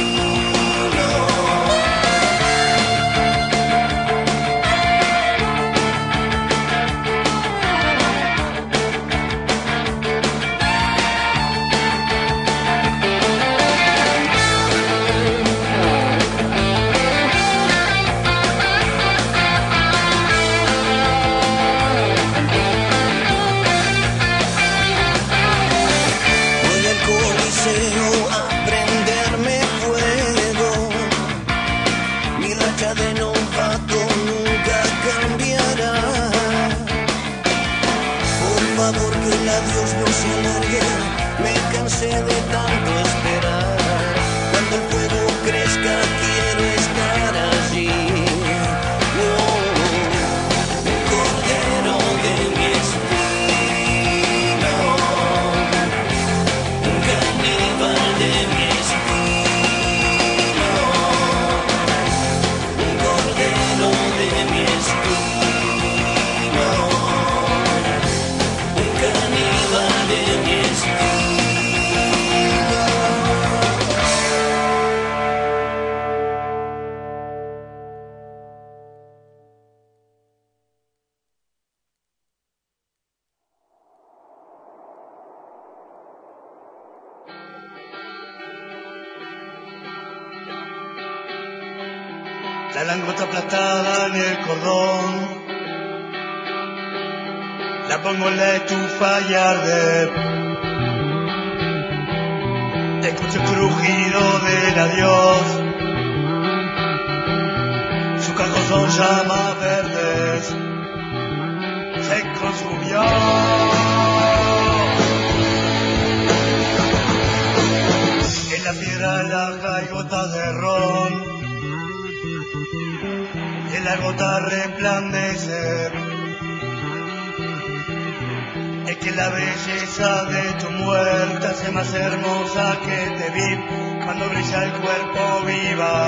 [SPEAKER 10] Voy al coliseo a prenderme fuego. Mi racha de novato nunca cambiará. Por favor que el adiós no se alargue, me cansé de tanto esperar. Cuando el fuego crezca quiero estar allí. Oh, un cordero de mi estilo, un caníbal de mi estilo, un cordero de mi estilo, un caníbal de mi estilo.
[SPEAKER 11] La langosta aplastada en el cordón, la pongo en la estufa y arde. Escucho el crujido del adiós, sus cajos son llamas verdes, se consumió copas de ron y en la gota resplandecer. Es que la belleza de tu muerte hace más hermosa que te vi cuando brilla el cuerpo viva.